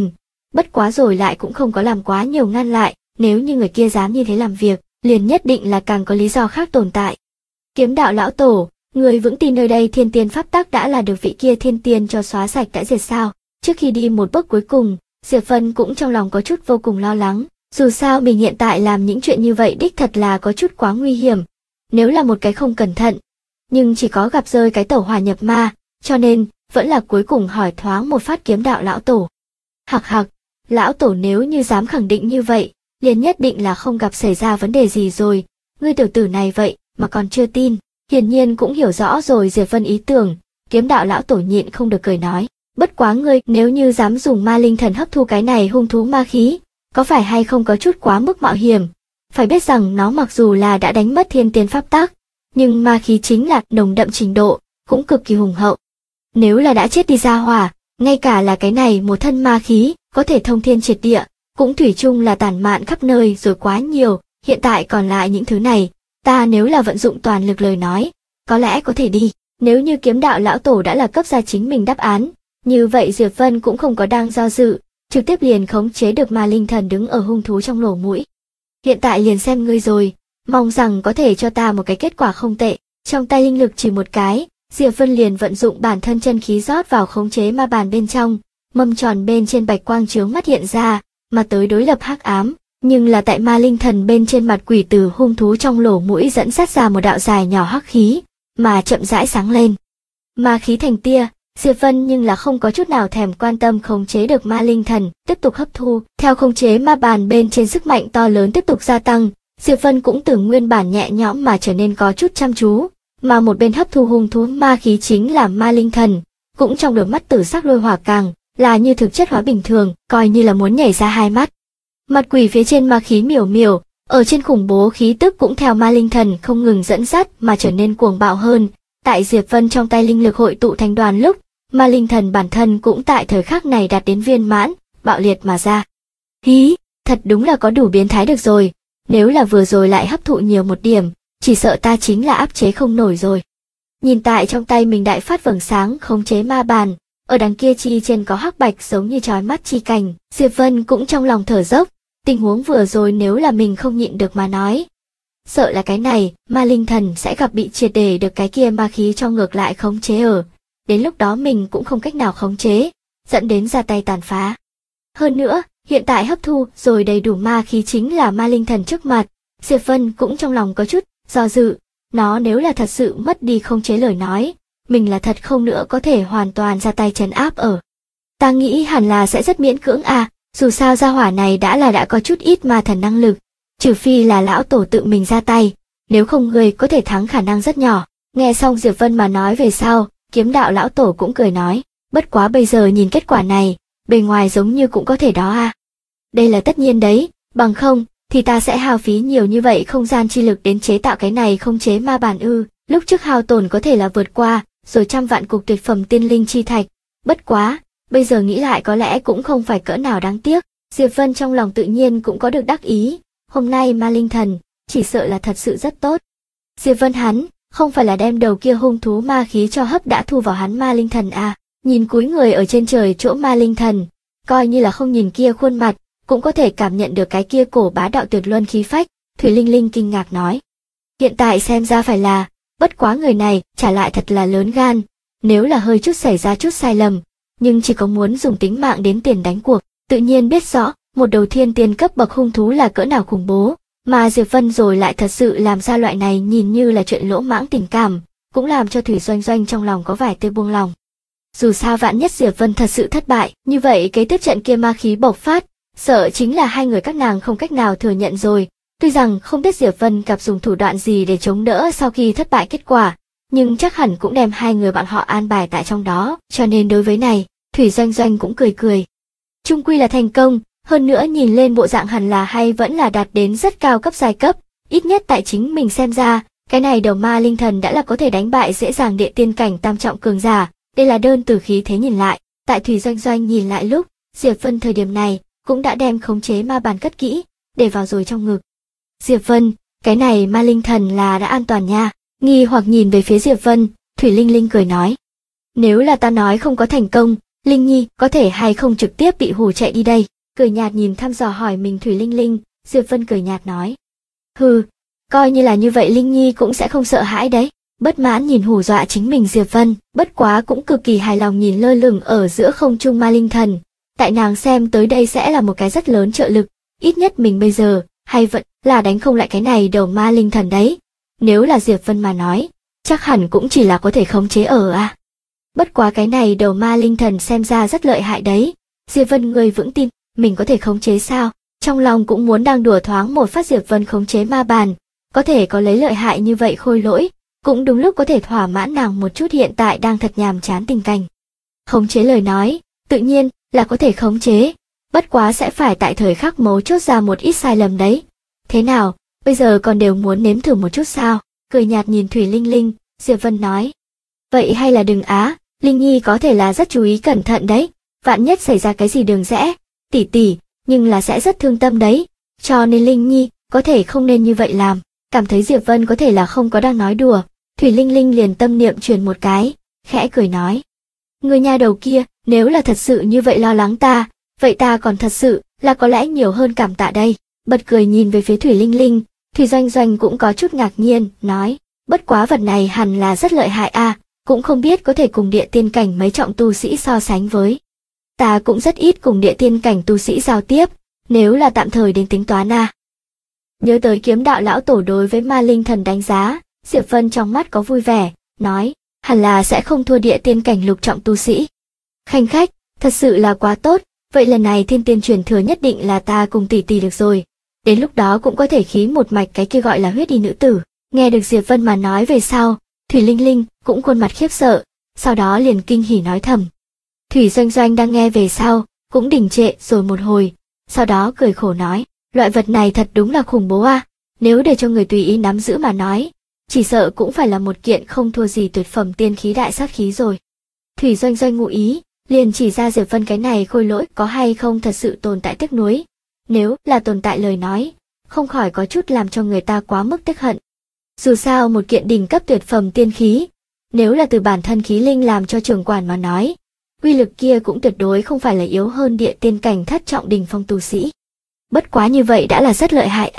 bất quá rồi lại cũng không có làm quá nhiều ngăn lại, nếu như người kia dám như thế làm việc, liền nhất định là càng có lý do khác tồn tại. Kiếm đạo lão tổ, người vững tin nơi đây thiên tiên pháp tắc đã là được vị kia thiên tiên cho xóa sạch đã diệt sao? Trước khi đi một bước cuối cùng, Diệp Vân cũng trong lòng có chút vô cùng lo lắng, dù sao mình hiện tại làm những chuyện như vậy đích thật là có chút quá nguy hiểm, nếu là một cái không cẩn thận, nhưng chỉ có gặp rơi cái tẩu hỏa nhập ma, cho nên vẫn là cuối cùng hỏi thoáng một phát kiếm đạo lão tổ. Hặc hặc, lão tổ nếu như dám khẳng định như vậy, liền nhất định là không gặp xảy ra vấn đề gì rồi, ngươi tiểu tử này vậy mà còn chưa tin. Hiển nhiên cũng hiểu rõ rồi Diệp Vân ý tưởng, kiếm đạo lão tổ nhịn không được cười nói, bất quá ngươi nếu như dám dùng ma linh thần hấp thu cái này hung thú ma khí, có phải hay không có chút quá mức mạo hiểm? Phải biết rằng nó mặc dù là đã đánh mất thiên tiên pháp tắc, nhưng ma khí chính là nồng đậm trình độ, cũng cực kỳ hùng hậu. Nếu là đã chết đi ra hỏa, ngay cả là cái này một thân ma khí, có thể thông thiên triệt địa, cũng thủy chung là tản mạn khắp nơi rồi quá nhiều, hiện tại còn lại những thứ này, ta nếu là vận dụng toàn lực lời nói, có lẽ có thể đi. Nếu như kiếm đạo lão tổ đã là cấp ra chính mình đáp án, như vậy Diệp Vân cũng không có đang do dự, trực tiếp liền khống chế được ma linh thần đứng ở hung thú trong lỗ mũi. Hiện tại liền xem ngươi rồi, mong rằng có thể cho ta một cái kết quả không tệ. Trong tay linh lực chỉ một cái, Diệp Vân liền vận dụng bản thân chân khí rót vào khống chế ma bàn bên trong, mâm tròn bên trên bạch quang chướng mắt hiện ra, mà tới đối lập hắc ám, nhưng là tại ma linh thần bên trên mặt quỷ từ hung thú trong lỗ mũi dẫn sát ra một đạo dài nhỏ hắc khí, mà chậm rãi sáng lên. Ma khí thành tia, Diệp Vân nhưng là không có chút nào thèm quan tâm khống chế được ma linh thần, tiếp tục hấp thu, theo khống chế ma bàn bên trên sức mạnh to lớn tiếp tục gia tăng, Diệp Vân cũng từ nguyên bản nhẹ nhõm mà trở nên có chút chăm chú, mà một bên hấp thu hung thú ma khí chính là ma linh thần, cũng trong đôi mắt tử sắc lôi hỏa càng là như thực chất hóa bình thường, coi như là muốn nhảy ra hai mắt. Mặt quỷ phía trên ma khí miểu miểu, ở trên khủng bố khí tức cũng theo ma linh thần không ngừng dẫn dắt mà trở nên cuồng bạo hơn. Tại Diệp Vân trong tay linh lực hội tụ thành đoàn lúc, ma linh thần bản thân cũng tại thời khắc này đạt đến viên mãn, bạo liệt mà ra. Hí, thật đúng là có đủ biến thái được rồi, nếu là vừa rồi lại hấp thụ nhiều một điểm, chỉ sợ ta chính là áp chế không nổi rồi. Nhìn tại trong tay mình đại phát vầng sáng khống chế ma bàn, ở đằng kia chi trên có hắc bạch giống như chói mắt chi cảnh, Diệp Vân cũng trong lòng thở dốc, tình huống vừa rồi nếu là mình không nhịn được mà nói. Sợ là cái này, ma linh thần sẽ gặp bị triệt để được cái kia ma khí cho ngược lại khống chế ở. Đến lúc đó mình cũng không cách nào khống chế, dẫn đến ra tay tàn phá. Hơn nữa, hiện tại hấp thu rồi đầy đủ ma khí chính là ma linh thần trước mặt, Diệp Vân cũng trong lòng có chút do dự, nó nếu là thật sự mất đi khống chế lời nói, mình là thật không nữa có thể hoàn toàn ra tay trấn áp ở. Ta nghĩ hẳn là sẽ rất miễn cưỡng à, dù sao gia hỏa này đã có chút ít ma thần năng lực, trừ phi là lão tổ tự mình ra tay, nếu không người có thể thắng khả năng rất nhỏ. Nghe xong Diệp Vân mà nói về sau, kiếm đạo lão tổ cũng cười nói, bất quá bây giờ nhìn kết quả này, bề ngoài giống như cũng có thể đó à. Đây là tất nhiên đấy, bằng không, thì ta sẽ hao phí nhiều như vậy không gian chi lực đến chế tạo cái này không chế ma bản ư, lúc trước hao tổn có thể là vượt qua, rồi trăm vạn cục tuyệt phẩm tiên linh chi thạch, bất quá, bây giờ nghĩ lại có lẽ cũng không phải cỡ nào đáng tiếc, Diệp Vân trong lòng tự nhiên cũng có được đắc ý, hôm nay ma linh thần, chỉ sợ là thật sự rất tốt. Diệp Vân hắn, không phải là đem đầu kia hung thú ma khí cho hấp đã thu vào hắn ma linh thần à, nhìn cúi người ở trên trời chỗ ma linh thần, coi như là không nhìn kia khuôn mặt, cũng có thể cảm nhận được cái kia cổ bá đạo tuyệt luân khí phách, Thủy Linh Linh kinh ngạc nói. Hiện tại xem ra phải là, bất quá người này trả lại thật là lớn gan, nếu là hơi chút xảy ra chút sai lầm, nhưng chỉ có muốn dùng tính mạng đến tiền đánh cuộc, tự nhiên biết rõ, một đầu thiên tiên cấp bậc hung thú là cỡ nào khủng bố, mà Diệp Vân rồi lại thật sự làm ra loại này nhìn như là chuyện lỗ mãng tình cảm, cũng làm cho Thủy Doanh Doanh trong lòng có vài tia buông lòng. Dù sao vạn nhất Diệp Vân thật sự thất bại, như vậy cái tiếp trận kia ma khí bộc phát, sợ chính là hai người các nàng không cách nào thừa nhận rồi. Tuy rằng không biết Diệp Vân gặp dùng thủ đoạn gì để chống đỡ sau khi thất bại kết quả, nhưng chắc hẳn cũng đem hai người bọn họ an bài tại trong đó, cho nên đối với này, Thủy Doanh Doanh cũng cười cười. Chung quy là thành công, hơn nữa nhìn lên bộ dạng hẳn là hay vẫn là đạt đến rất cao cấp giai cấp, ít nhất tại chính mình xem ra, cái này đầu ma linh thần đã là có thể đánh bại dễ dàng địa tiên cảnh tam trọng cường giả, đây là đơn từ khí thế nhìn lại, tại Thủy Doanh Doanh nhìn lại lúc, Diệp Vân thời điểm này cũng đã đem khống chế ma bàn cất kỹ, để vào rồi trong ngực. Diệp Vân, cái này ma linh thần là đã an toàn nha, nghi hoặc nhìn về phía Diệp Vân, Thủy Linh Linh cười nói. Nếu là ta nói không có thành công, Linh Nhi có thể hay không trực tiếp bị hù chạy đi đây, cười nhạt nhìn thăm dò hỏi mình Thủy Linh Linh. Diệp Vân cười nhạt nói. Hừ, coi như là như vậy Linh Nhi cũng sẽ không sợ hãi đấy. Bất mãn nhìn hù dọa chính mình Diệp Vân, bất quá cũng cực kỳ hài lòng nhìn lơ lửng ở giữa không trung ma linh thần. Tại nàng xem tới đây sẽ là một cái rất lớn trợ lực, ít nhất mình bây giờ, hay vẫn là đánh không lại cái này đầu ma linh thần đấy. Nếu là Diệp Vân mà nói, chắc hẳn cũng chỉ là có thể khống chế ở Bất quá cái này đầu ma linh thần xem ra rất lợi hại đấy. Diệp Vân người vững tin, mình có thể khống chế sao? Trong lòng cũng muốn đang đùa thoáng một phát Diệp Vân khống chế ma bàn, có thể có lấy lợi hại như vậy Khôi Lỗi, cũng đúng lúc có thể thỏa mãn nàng một chút hiện tại đang thật nhàm chán tình cảnh. Khống chế lời nói, tự nhiên là có thể khống chế, bất quá sẽ phải tại thời khắc mấu chốt ra một ít sai lầm đấy. Thế nào, bây giờ còn đều muốn nếm thử một chút sao? Cười nhạt nhìn Thủy Linh Linh, Diệp Vân nói. Vậy hay là đừng Linh Nhi có thể là rất chú ý cẩn thận đấy, vạn nhất xảy ra cái gì đường rẽ, tỷ tỷ, nhưng là sẽ rất thương tâm đấy, cho nên Linh Nhi có thể không nên như vậy làm. Cảm thấy Diệp Vân có thể là không có đang nói đùa, Thủy Linh Linh liền tâm niệm truyền một cái, khẽ cười nói. Người nhà đầu kia, nếu là thật sự như vậy lo lắng ta, vậy ta còn thật sự là có lẽ nhiều hơn cảm tạ đây. Bật cười nhìn về phía Thủy Linh Linh, Thủy Doanh Doanh cũng có chút ngạc nhiên, nói, bất quá vật này hẳn là rất lợi hại cũng không biết có thể cùng địa tiên cảnh mấy trọng tu sĩ so sánh với. Ta cũng rất ít cùng địa tiên cảnh tu sĩ giao tiếp, nếu là tạm thời đến tính toán Nhớ tới Kiếm Đạo lão tổ đối với ma linh thần đánh giá, Diệp Vân trong mắt có vui vẻ, nói, hẳn là sẽ không thua địa tiên cảnh lục trọng tu sĩ. Khanh khách, thật sự là quá tốt, vậy lần này thiên tiên truyền thừa nhất định là ta cùng tỷ tỷ được rồi. Đến lúc đó cũng có thể khí một mạch cái kia gọi là huyết y nữ tử. Nghe được Diệp Vân mà nói về sau, Thủy Linh Linh cũng khuôn mặt khiếp sợ, sau đó liền kinh hỉ nói thầm. Thủy Doanh Doanh đang nghe về sau, cũng đình trệ rồi một hồi, sau đó cười khổ nói, loại vật này thật đúng là khủng bố nếu để cho người tùy ý nắm giữ mà nói, chỉ sợ cũng phải là một kiện không thua gì tuyệt phẩm tiên khí đại sát khí rồi. Thủy Doanh Doanh ngụ ý, liền chỉ ra Diệp Vân cái này Khôi Lỗi có hay không thật sự tồn tại tiếc nuối. Nếu là tồn tại lời nói, không khỏi có chút làm cho người ta quá mức tiếc hận. Dù sao một kiện đỉnh cấp tuyệt phẩm tiên khí, nếu là từ bản thân khí linh làm cho trưởng quản mà nói, uy lực kia cũng tuyệt đối không phải là yếu hơn địa tiên cảnh thất trọng đỉnh phong tu sĩ. Bất quá như vậy đã là rất lợi hại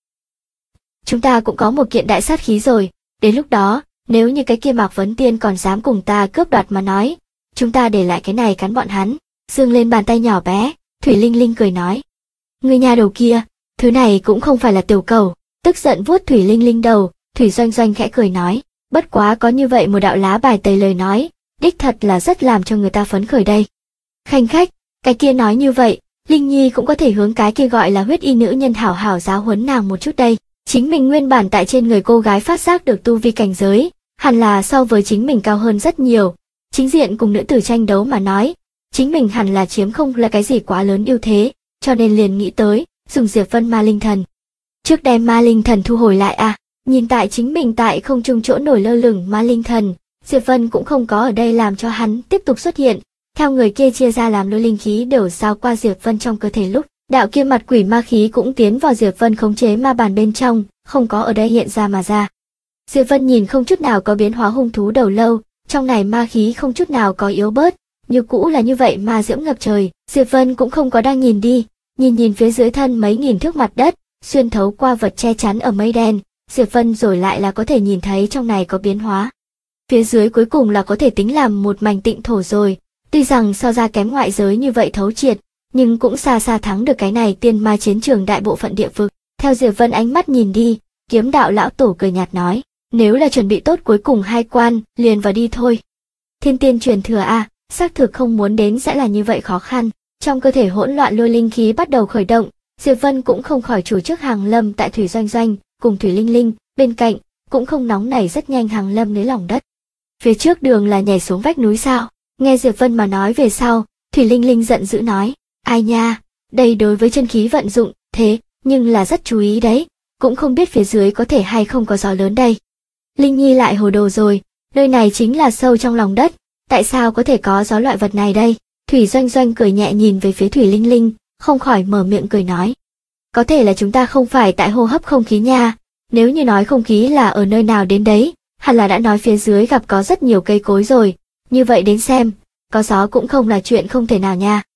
Chúng ta cũng có một kiện đại sát khí rồi, đến lúc đó, nếu như cái kia Mạc Vấn Tiên còn dám cùng ta cướp đoạt mà nói, chúng ta để lại cái này cắn bọn hắn. Dương lên bàn tay nhỏ bé, Thủy Linh Linh cười nói. Người nhà đầu kia, thứ này cũng không phải là tiểu cầu, tức giận vuốt Thủy Linh Linh đầu, Thủy Doanh Doanh khẽ cười nói, bất quá có như vậy một đạo lá bài tẩy lời nói, đích thật là rất làm cho người ta phấn khởi đây. Khanh khách, cái kia nói như vậy, Linh Nhi cũng có thể hướng cái kia gọi là huyết y nữ nhân hảo hảo giáo huấn nàng một chút đây. Chính mình nguyên bản tại trên người cô gái phát giác được tu vi cảnh giới, hẳn là so với chính mình cao hơn rất nhiều. Chính diện cùng nữ tử tranh đấu mà nói, chính mình hẳn là chiếm không là cái gì quá lớn ưu thế, cho nên liền nghĩ tới, dùng Diệp Vân ma linh thần. Trước đem ma linh thần thu hồi lại nhìn tại chính mình tại không trung chỗ nổi lơ lửng ma linh thần, Diệp Vân cũng không có ở đây làm cho hắn tiếp tục xuất hiện. Theo người kia chia ra làm lôi linh khí đều sao qua Diệp Vân trong cơ thể lúc, đạo kia mặt quỷ ma khí cũng tiến vào Diệp Vân khống chế ma bàn bên trong, không có ở đây hiện ra mà ra. Diệp Vân nhìn không chút nào có biến hóa hung thú đầu lâu, trong này ma khí không chút nào có yếu bớt, như cũ là như vậy ma diễm ngập trời. Diệp Vân cũng không có đang nhìn đi, nhìn phía dưới thân mấy nghìn thước mặt đất, xuyên thấu qua vật che chắn ở mây đen, Diệp Vân rồi lại là có thể nhìn thấy trong này có biến hóa. Phía dưới cuối cùng là có thể tính làm một mảnh tịnh thổ rồi, tuy rằng so ra kém ngoại giới như vậy thấu triệt, nhưng cũng xa xa thắng được cái này tiên ma chiến trường đại bộ phận địa vực. Theo Diệp Vân ánh mắt nhìn đi, Kiếm Đạo lão tổ cười nhạt nói, nếu là chuẩn bị tốt cuối cùng hai quan, liền vào đi thôi. Thiên tiên truyền thừa xác thực không muốn đến sẽ là như vậy khó khăn. Trong cơ thể hỗn loạn lôi linh khí bắt đầu khởi động, Diệp Vân cũng không khỏi chủ trước hàng lâm tại Thủy Doanh Doanh, cùng Thủy Linh Linh, bên cạnh, cũng không nóng nảy rất nhanh hàng lâm dưới lòng đất. Phía trước đường là nhảy xuống vách núi sao? Nghe Diệp Vân mà nói về sau, Thủy Linh Linh giận dữ nói, ai nha, đây đối với chân khí vận dụng, thế, nhưng là rất chú ý đấy, cũng không biết phía dưới có thể hay không có gió lớn đây. Linh Nhi lại hồ đồ rồi, nơi này chính là sâu trong lòng đất, tại sao có thể có gió loại vật này đây? Thủy Doanh Doanh cười nhẹ nhìn về phía Thủy Linh Linh, không khỏi mở miệng cười nói. Có thể là chúng ta không phải tại hô hấp không khí nha, nếu như nói không khí là ở nơi nào đến đấy, hẳn là đã nói phía dưới gặp có rất nhiều cây cối rồi, như vậy đến xem, có gió cũng không là chuyện không thể nào nha.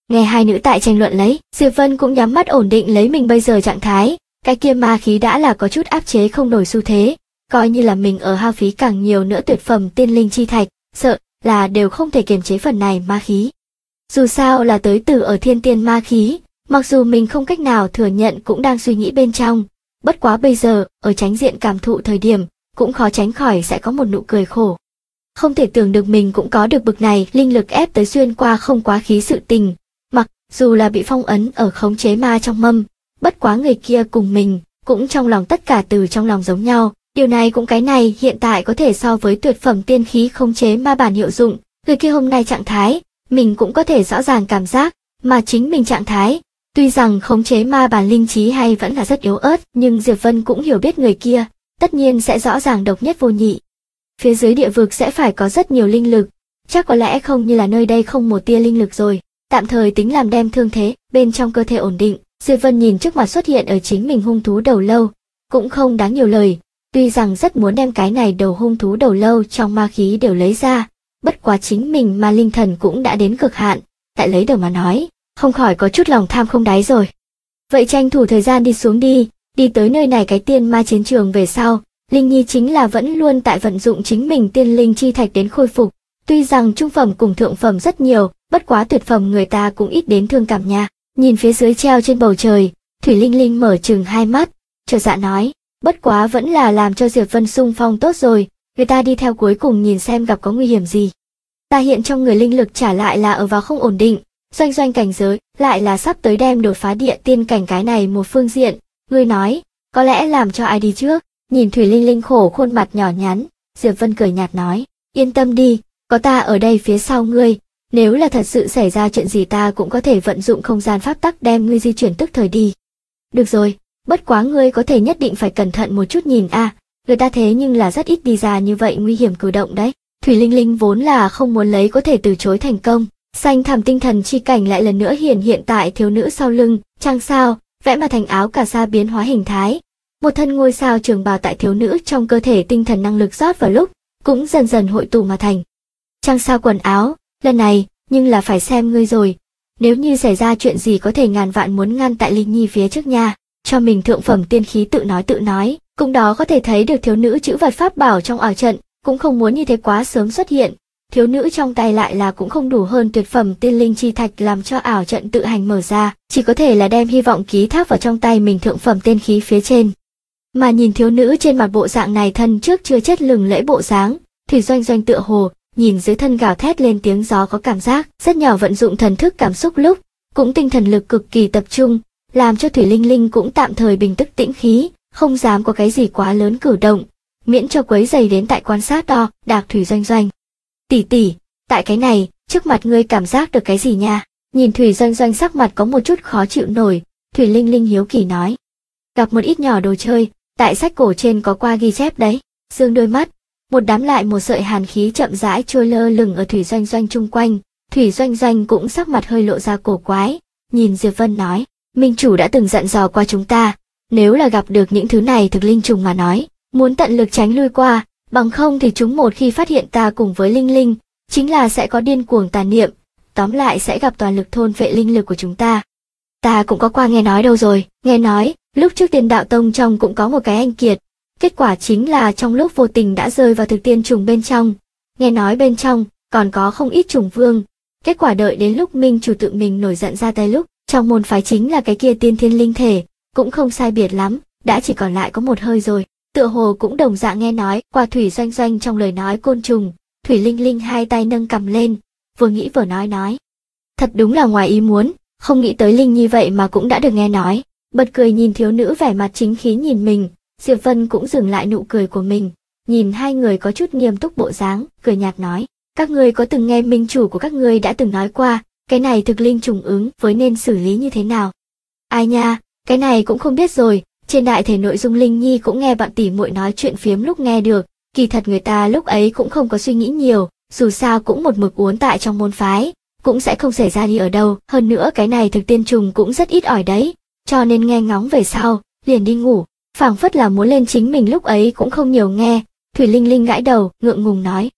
Nghe hai nữ tại tranh luận lấy, Diệp Vân cũng nhắm mắt ổn định lấy mình bây giờ trạng thái, cái kia ma khí đã là có chút áp chế không nổi xu thế, coi như là mình ở hao phí càng nhiều nữa tuyệt phẩm tiên linh chi thạch, sợ là đều không thể kiềm chế phần này ma khí. Dù sao là tới từ ở thiên tiên ma khí, mặc dù mình không cách nào thừa nhận cũng đang suy nghĩ bên trong, bất quá bây giờ, ở tránh diện cảm thụ thời điểm, cũng khó tránh khỏi sẽ có một nụ cười khổ. Không thể tưởng được mình cũng có được bực này linh lực ép tới xuyên qua không quá khí sự tình, mặc dù là bị phong ấn ở khống chế ma trong mâm, bất quá người kia cùng mình, cũng trong lòng tất cả từ trong lòng giống nhau, điều này cũng cái này hiện tại có thể so với tuyệt phẩm tiên khí khống chế ma bản hiệu dụng, người kia hôm nay trạng thái, mình cũng có thể rõ ràng cảm giác, mà chính mình trạng thái, tuy rằng khống chế ma bản linh trí hay vẫn là rất yếu ớt, nhưng Diệp Vân cũng hiểu biết người kia, tất nhiên sẽ rõ ràng độc nhất vô nhị. Phía dưới địa vực sẽ phải có rất nhiều linh lực, chắc có lẽ không như là nơi đây không một tia linh lực rồi, tạm thời tính làm đem thương thế bên trong cơ thể ổn định. Diệp Vân nhìn trước mặt xuất hiện ở chính mình hung thú đầu lâu, cũng không đáng nhiều lời, tuy rằng rất muốn đem cái này đầu hung thú đầu lâu trong ma khí đều lấy ra, bất quá chính mình mà linh thần cũng đã đến cực hạn, tại lấy đầu mà nói, không khỏi có chút lòng tham không đáy rồi. Vậy tranh thủ thời gian đi xuống đi tới nơi này cái tiên ma chiến trường về sau, Linh Nhi chính là vẫn luôn tại vận dụng chính mình tiên linh chi thạch đến khôi phục, tuy rằng trung phẩm cùng thượng phẩm rất nhiều, bất quá tuyệt phẩm người ta cũng ít đến thương cảm nha. Nhìn phía dưới treo trên bầu trời, Thủy Linh Linh mở trừng hai mắt, chợt dạ nói, bất quá vẫn là làm cho Diệp Vân xung phong tốt rồi, người ta đi theo cuối cùng nhìn xem gặp có nguy hiểm gì. Ta hiện trong người linh lực trả lại là ở vào không ổn định, doanh cảnh giới lại là sắp tới đem đột phá địa tiên cảnh cái này một phương diện, ngươi nói, có lẽ làm cho ai đi trước. Nhìn Thủy Linh Linh khổ khuôn mặt nhỏ nhắn, Diệp Vân cười nhạt nói, yên tâm đi, có ta ở đây phía sau ngươi, nếu là thật sự xảy ra chuyện gì ta cũng có thể vận dụng không gian pháp tắc đem ngươi di chuyển tức thời đi. Được rồi, bất quá ngươi có thể nhất định phải cẩn thận một chút nhìn người ta thế nhưng là rất ít đi ra như vậy nguy hiểm cử động đấy. Thủy Linh Linh vốn là không muốn lấy có thể từ chối thành công, xanh thẳm tinh thần chi cảnh lại lần nữa hiện tại thiếu nữ sau lưng, trăng sao, vẽ mà thành áo cà sa biến hóa hình thái. Một thân ngôi sao trường bào tại thiếu nữ trong cơ thể tinh thần năng lực rót vào lúc, cũng dần dần hội tụ mà thành. Trăng sao quần áo, lần này, nhưng là phải xem ngươi rồi. Nếu như xảy ra chuyện gì có thể ngàn vạn muốn ngăn tại Linh Nhi phía trước nha, cho mình thượng phẩm tiên khí tự nói, cũng đó có thể thấy được thiếu nữ chữ vật pháp bảo trong ảo trận, cũng không muốn như thế quá sớm xuất hiện. Thiếu nữ trong tay lại là cũng không đủ hơn tuyệt phẩm tiên linh chi thạch làm cho ảo trận tự hành mở ra, chỉ có thể là đem hy vọng ký thác vào trong tay mình thượng phẩm tiên khí phía trên. Mà nhìn thiếu nữ trên mặt bộ dạng này thân trước chưa chết lừng lẫy bộ dáng, Thủy Doanh tựa hồ, nhìn dưới thân gào thét lên tiếng gió có cảm giác, rất nhỏ vận dụng thần thức cảm xúc lúc, cũng tinh thần lực cực kỳ tập trung, làm cho Thủy Linh Linh cũng tạm thời bình tức tĩnh khí, không dám có cái gì quá lớn cử động, miễn cho quấy rầy đến tại quan sát đo, đạc Thủy Doanh. Tỷ, tại cái này, trước mặt ngươi cảm giác được cái gì nha? Nhìn Thủy Doanh sắc mặt có một chút khó chịu nổi, Thủy Linh Linh hiếu kỳ nói. Gặp một ít nhỏ đồ chơi, tại sách cổ trên có qua ghi chép đấy. Dương đôi mắt, một đám lại một sợi hàn khí chậm rãi trôi lơ lửng ở Thủy Doanh chung quanh. Thủy Doanh cũng sắc mặt hơi lộ ra cổ quái, nhìn Diệp Vân nói, Minh chủ đã từng dặn dò qua chúng ta, nếu là gặp được những thứ này thực linh trùng mà nói, muốn tận lực tránh lui qua, bằng không thì chúng một khi phát hiện ta cùng với Linh Linh, chính là sẽ có điên cuồng tà niệm, tóm lại sẽ gặp toàn lực thôn phệ linh lực của chúng ta. Ta cũng có qua nghe nói đâu rồi, nghe nói, lúc trước Tiên Đạo Tông trong cũng có một cái anh kiệt, kết quả chính là trong lúc vô tình đã rơi vào thực tiên trùng bên trong, nghe nói bên trong còn có không ít trùng vương, kết quả đợi đến lúc Minh chủ tự mình nổi giận ra tay lúc, trong môn phái chính là cái kia tiên thiên linh thể, cũng không sai biệt lắm, đã chỉ còn lại có một hơi rồi. Tựa hồ cũng đồng dạng nghe nói qua Thủy Doanh trong lời nói côn trùng, Thủy Linh Linh hai tay nâng cầm lên, vừa nghĩ vừa nói. Thật đúng là ngoài ý muốn, không nghĩ tới Linh Nhi vậy mà cũng đã được nghe nói, bật cười nhìn thiếu nữ vẻ mặt chính khí nhìn mình, Diệp Vân cũng dừng lại nụ cười của mình, nhìn hai người có chút nghiêm túc bộ dáng, cười nhạt nói, các ngươi có từng nghe minh chủ của các ngươi đã từng nói qua, cái này thực linh trùng ứng với nên xử lý như thế nào? Ai nha, cái này cũng không biết rồi. Trên đại thể nội dung Linh Nhi cũng nghe bạn tỉ muội nói chuyện phiếm lúc nghe được, kỳ thật người ta lúc ấy cũng không có suy nghĩ nhiều, dù sao cũng một mực uốn tại trong môn phái, cũng sẽ không xảy ra đi ở đâu, hơn nữa cái này thực tiên trùng cũng rất ít ỏi đấy, cho nên nghe ngóng về sau, liền đi ngủ, phảng phất là muốn lên chính mình lúc ấy cũng không nhiều nghe, Thủy Linh Linh gãi đầu, ngượng ngùng nói.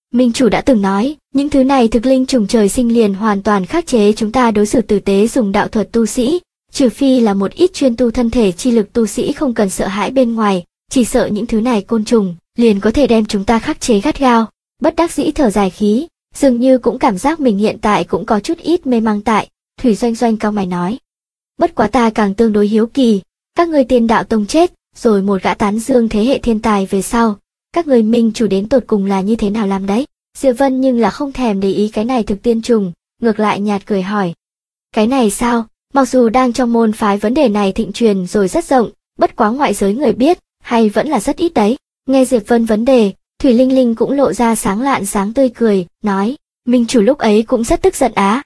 Minh chủ đã từng nói, những thứ này thực linh trùng trời sinh liền hoàn toàn khắc chế chúng ta đối xử tử tế dùng đạo thuật tu sĩ, trừ phi là một ít chuyên tu thân thể chi lực tu sĩ không cần sợ hãi bên ngoài, chỉ sợ những thứ này côn trùng, liền có thể đem chúng ta khắc chế gắt gao. Bất đắc dĩ thở dài khí, dường như cũng cảm giác mình hiện tại cũng có chút ít mê mang tại, Thủy Doanh Doanh cau mày nói. Bất quá ta càng tương đối hiếu kỳ, các ngươi Tiên Đạo Tông chết, rồi một gã tán dương thế hệ thiên tài về sau, các người minh chủ đến tột cùng là như thế nào làm đấy? Diệp Vân nhưng là không thèm để ý cái này thực tiên trùng, ngược lại nhạt cười hỏi. Cái này sao? Mặc dù đang trong môn phái vấn đề này thịnh truyền rồi rất rộng, bất quá ngoại giới người biết, hay vẫn là rất ít đấy. Nghe Diệp Vân vấn đề, Thủy Linh Linh cũng lộ ra sáng lạn sáng tươi cười, nói, minh chủ lúc ấy cũng rất tức giận á.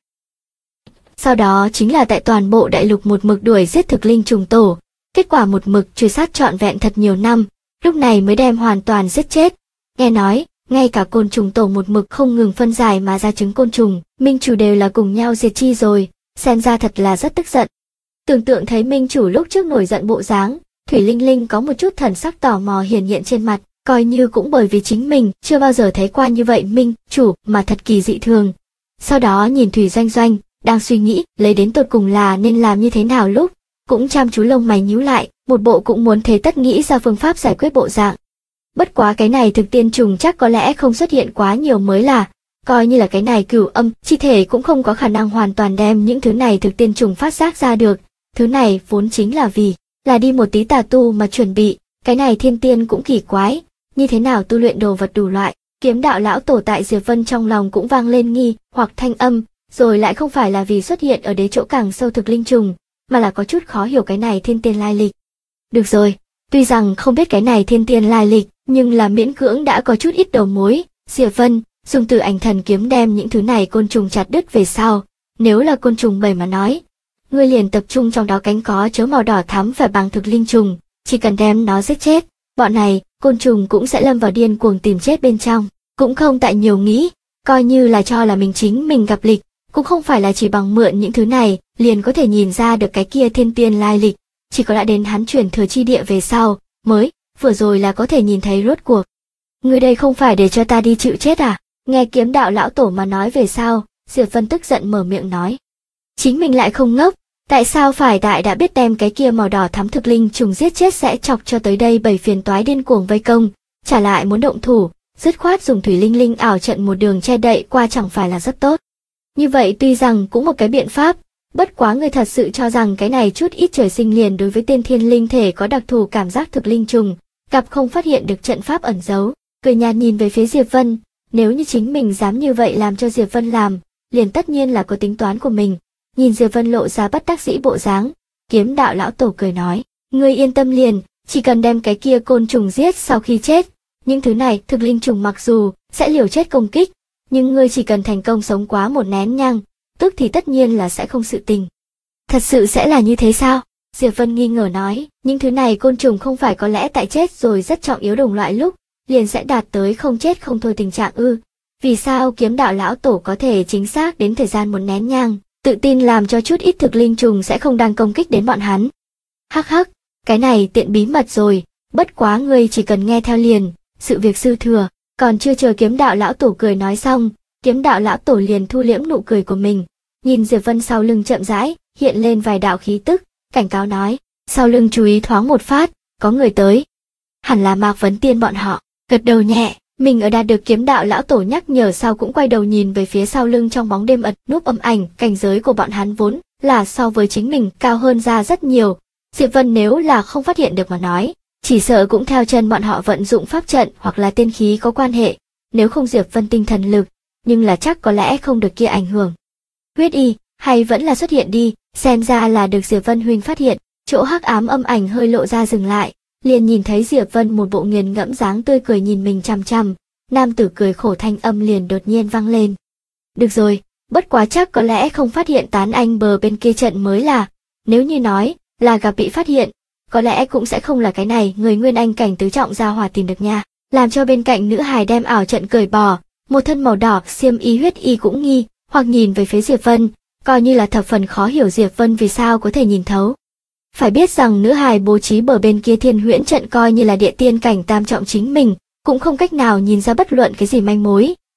Sau đó chính là tại toàn bộ đại lục một mực đuổi giết thực linh trùng tổ, kết quả một mực truy sát trọn vẹn thật nhiều năm, lúc này mới đem hoàn toàn giết chết. Nghe nói, ngay cả côn trùng tổ một mực không ngừng phân giải mà ra trứng côn trùng, minh chủ đều là cùng nhau diệt chi rồi, xem ra thật là rất tức giận. Tưởng tượng thấy minh chủ lúc trước nổi giận bộ dáng, Thủy Linh Linh có một chút thần sắc tò mò hiển hiện trên mặt, coi như cũng bởi vì chính mình chưa bao giờ thấy qua như vậy minh chủ mà thật kỳ dị thường. Sau đó nhìn Thủy Doanh Doanh, đang suy nghĩ lấy đến tột cùng là nên làm như thế nào lúc, cũng chăm chú lông mày nhíu lại, một bộ cũng muốn thế tất nghĩ ra phương pháp giải quyết bộ dạng. Bất quá cái này thực tiên trùng chắc có lẽ không xuất hiện quá nhiều mới là, coi như là cái này cửu âm chi thể cũng không có khả năng hoàn toàn đem những thứ này thực tiên trùng phát giác ra được, thứ này vốn chính là vì là đi một tí tà tu mà chuẩn bị, cái này thiên tiên cũng kỳ quái, như thế nào tu luyện đồ vật đủ loại. Kiếm đạo lão tổ tại Diệp Vân trong lòng cũng vang lên nghi hoặc thanh âm, rồi lại không phải là vì xuất hiện ở đế chỗ càng sâu thực linh trùng, mà là có chút khó hiểu cái này thiên tiên lai lịch. Được rồi, tuy rằng không biết cái này thiên tiên lai lịch, nhưng là miễn cưỡng đã có chút ít đầu mối. Diệp Vân dùng từ ảnh thần kiếm đem những thứ này côn trùng chặt đứt về sau, nếu là côn trùng bầy mà nói, ngươi liền tập trung trong đó cánh có chớ màu đỏ thắm phải bằng thực linh trùng, chỉ cần đem nó giết chết, bọn này côn trùng cũng sẽ lâm vào điên cuồng tìm chết bên trong, cũng không tại nhiều nghĩ, coi như là cho là mình chính mình gặp lịch, cũng không phải là chỉ bằng mượn những thứ này liền có thể nhìn ra được cái kia thiên tiên lai lịch, chỉ có đã đến hắn chuyển thừa chi địa về sau mới vừa rồi là có thể nhìn thấy rốt cuộc. Người đây không phải để cho ta đi chịu chết à? Nghe kiếm đạo lão tổ mà nói về sau, Diệp Vân tức giận mở miệng nói. Chính mình lại không ngốc, tại sao phải tại đã biết đem cái kia màu đỏ thắm thực linh trùng giết chết sẽ chọc cho tới đây bầy phiền toái điên cuồng vây công, trả lại muốn động thủ, dứt khoát dùng Thủy Linh Linh ảo trận một đường che đậy qua chẳng phải là rất tốt. Như vậy tuy rằng cũng một cái biện pháp, bất quá người thật sự cho rằng cái này chút ít trời sinh liền đối với tiên thiên linh thể có đặc thù cảm giác thực linh trùng, gặp không phát hiện được trận pháp ẩn giấu, cười nhạt nhìn về phía Diệp Vân, nếu như chính mình dám như vậy làm cho Diệp Vân làm, liền tất nhiên là có tính toán của mình. Nhìn Diệp Vân lộ ra bất đắc dĩ bộ dáng, kiếm đạo lão tổ cười nói, ngươi yên tâm liền, chỉ cần đem cái kia côn trùng giết sau khi chết, những thứ này thực linh trùng mặc dù sẽ liều chết công kích, nhưng ngươi chỉ cần thành công sống quá một nén nhang, tức thì tất nhiên là sẽ không sự tình. Thật sự sẽ là như thế sao? Diệp Vân nghi ngờ nói, những thứ này côn trùng không phải có lẽ tại chết rồi rất trọng yếu đồng loại lúc, liền sẽ đạt tới không chết không thôi tình trạng ư? Vì sao kiếm đạo lão tổ có thể chính xác đến thời gian một nén nhang, tự tin làm cho chút ít thực linh trùng sẽ không đang công kích đến bọn hắn? Hắc hắc, cái này tiện bí mật rồi, bất quá ngươi chỉ cần nghe theo liền, sự việc sư thừa. Còn chưa chờ kiếm đạo lão tổ cười nói xong, kiếm đạo lão tổ liền thu liễm nụ cười của mình, nhìn Diệp Vân sau lưng chậm rãi hiện lên vài đạo khí tức, cảnh cáo nói, sau lưng chú ý thoáng một phát, có người tới. Hẳn là Mạc Vấn Tiên bọn họ, gật đầu nhẹ, mình ở đạt được kiếm đạo lão tổ nhắc nhở sau cũng quay đầu nhìn về phía sau lưng trong bóng đêm ẩn núp âm ảnh, cảnh giới của bọn hắn vốn là so với chính mình cao hơn ra rất nhiều. Diệp Vân nếu là không phát hiện được mà nói, chỉ sợ cũng theo chân bọn họ vận dụng pháp trận hoặc là tiên khí có quan hệ, nếu không Diệp Vân tinh thần lực, nhưng là chắc có lẽ không được kia ảnh hưởng. Huyết y, hay vẫn là xuất hiện đi, xem ra là được Diệp Vân huynh phát hiện, chỗ hắc ám âm ảnh hơi lộ ra dừng lại, liền nhìn thấy Diệp Vân một bộ nghiền ngẫm dáng tươi cười nhìn mình chằm chằm, nam tử cười khổ thanh âm liền đột nhiên vang lên. Được rồi, bất quá chắc có lẽ không phát hiện tán anh bờ bên kia trận mới là, nếu như nói là gặp bị phát hiện, có lẽ cũng sẽ không là cái này người nguyên anh cảnh tứ trọng gia hỏa tìm được nha, làm cho bên cạnh nữ hài đem ảo trận cởi bỏ, một thân màu đỏ xiêm y huyết y cũng nghi, hoặc nhìn về phía Diệp Vân, coi như là thập phần khó hiểu Diệp Vân vì sao có thể nhìn thấu. Phải biết rằng nữ hài bố trí bờ bên kia thiên huyễn trận coi như là địa tiên cảnh tam trọng chính mình, cũng không cách nào nhìn ra bất luận cái gì manh mối,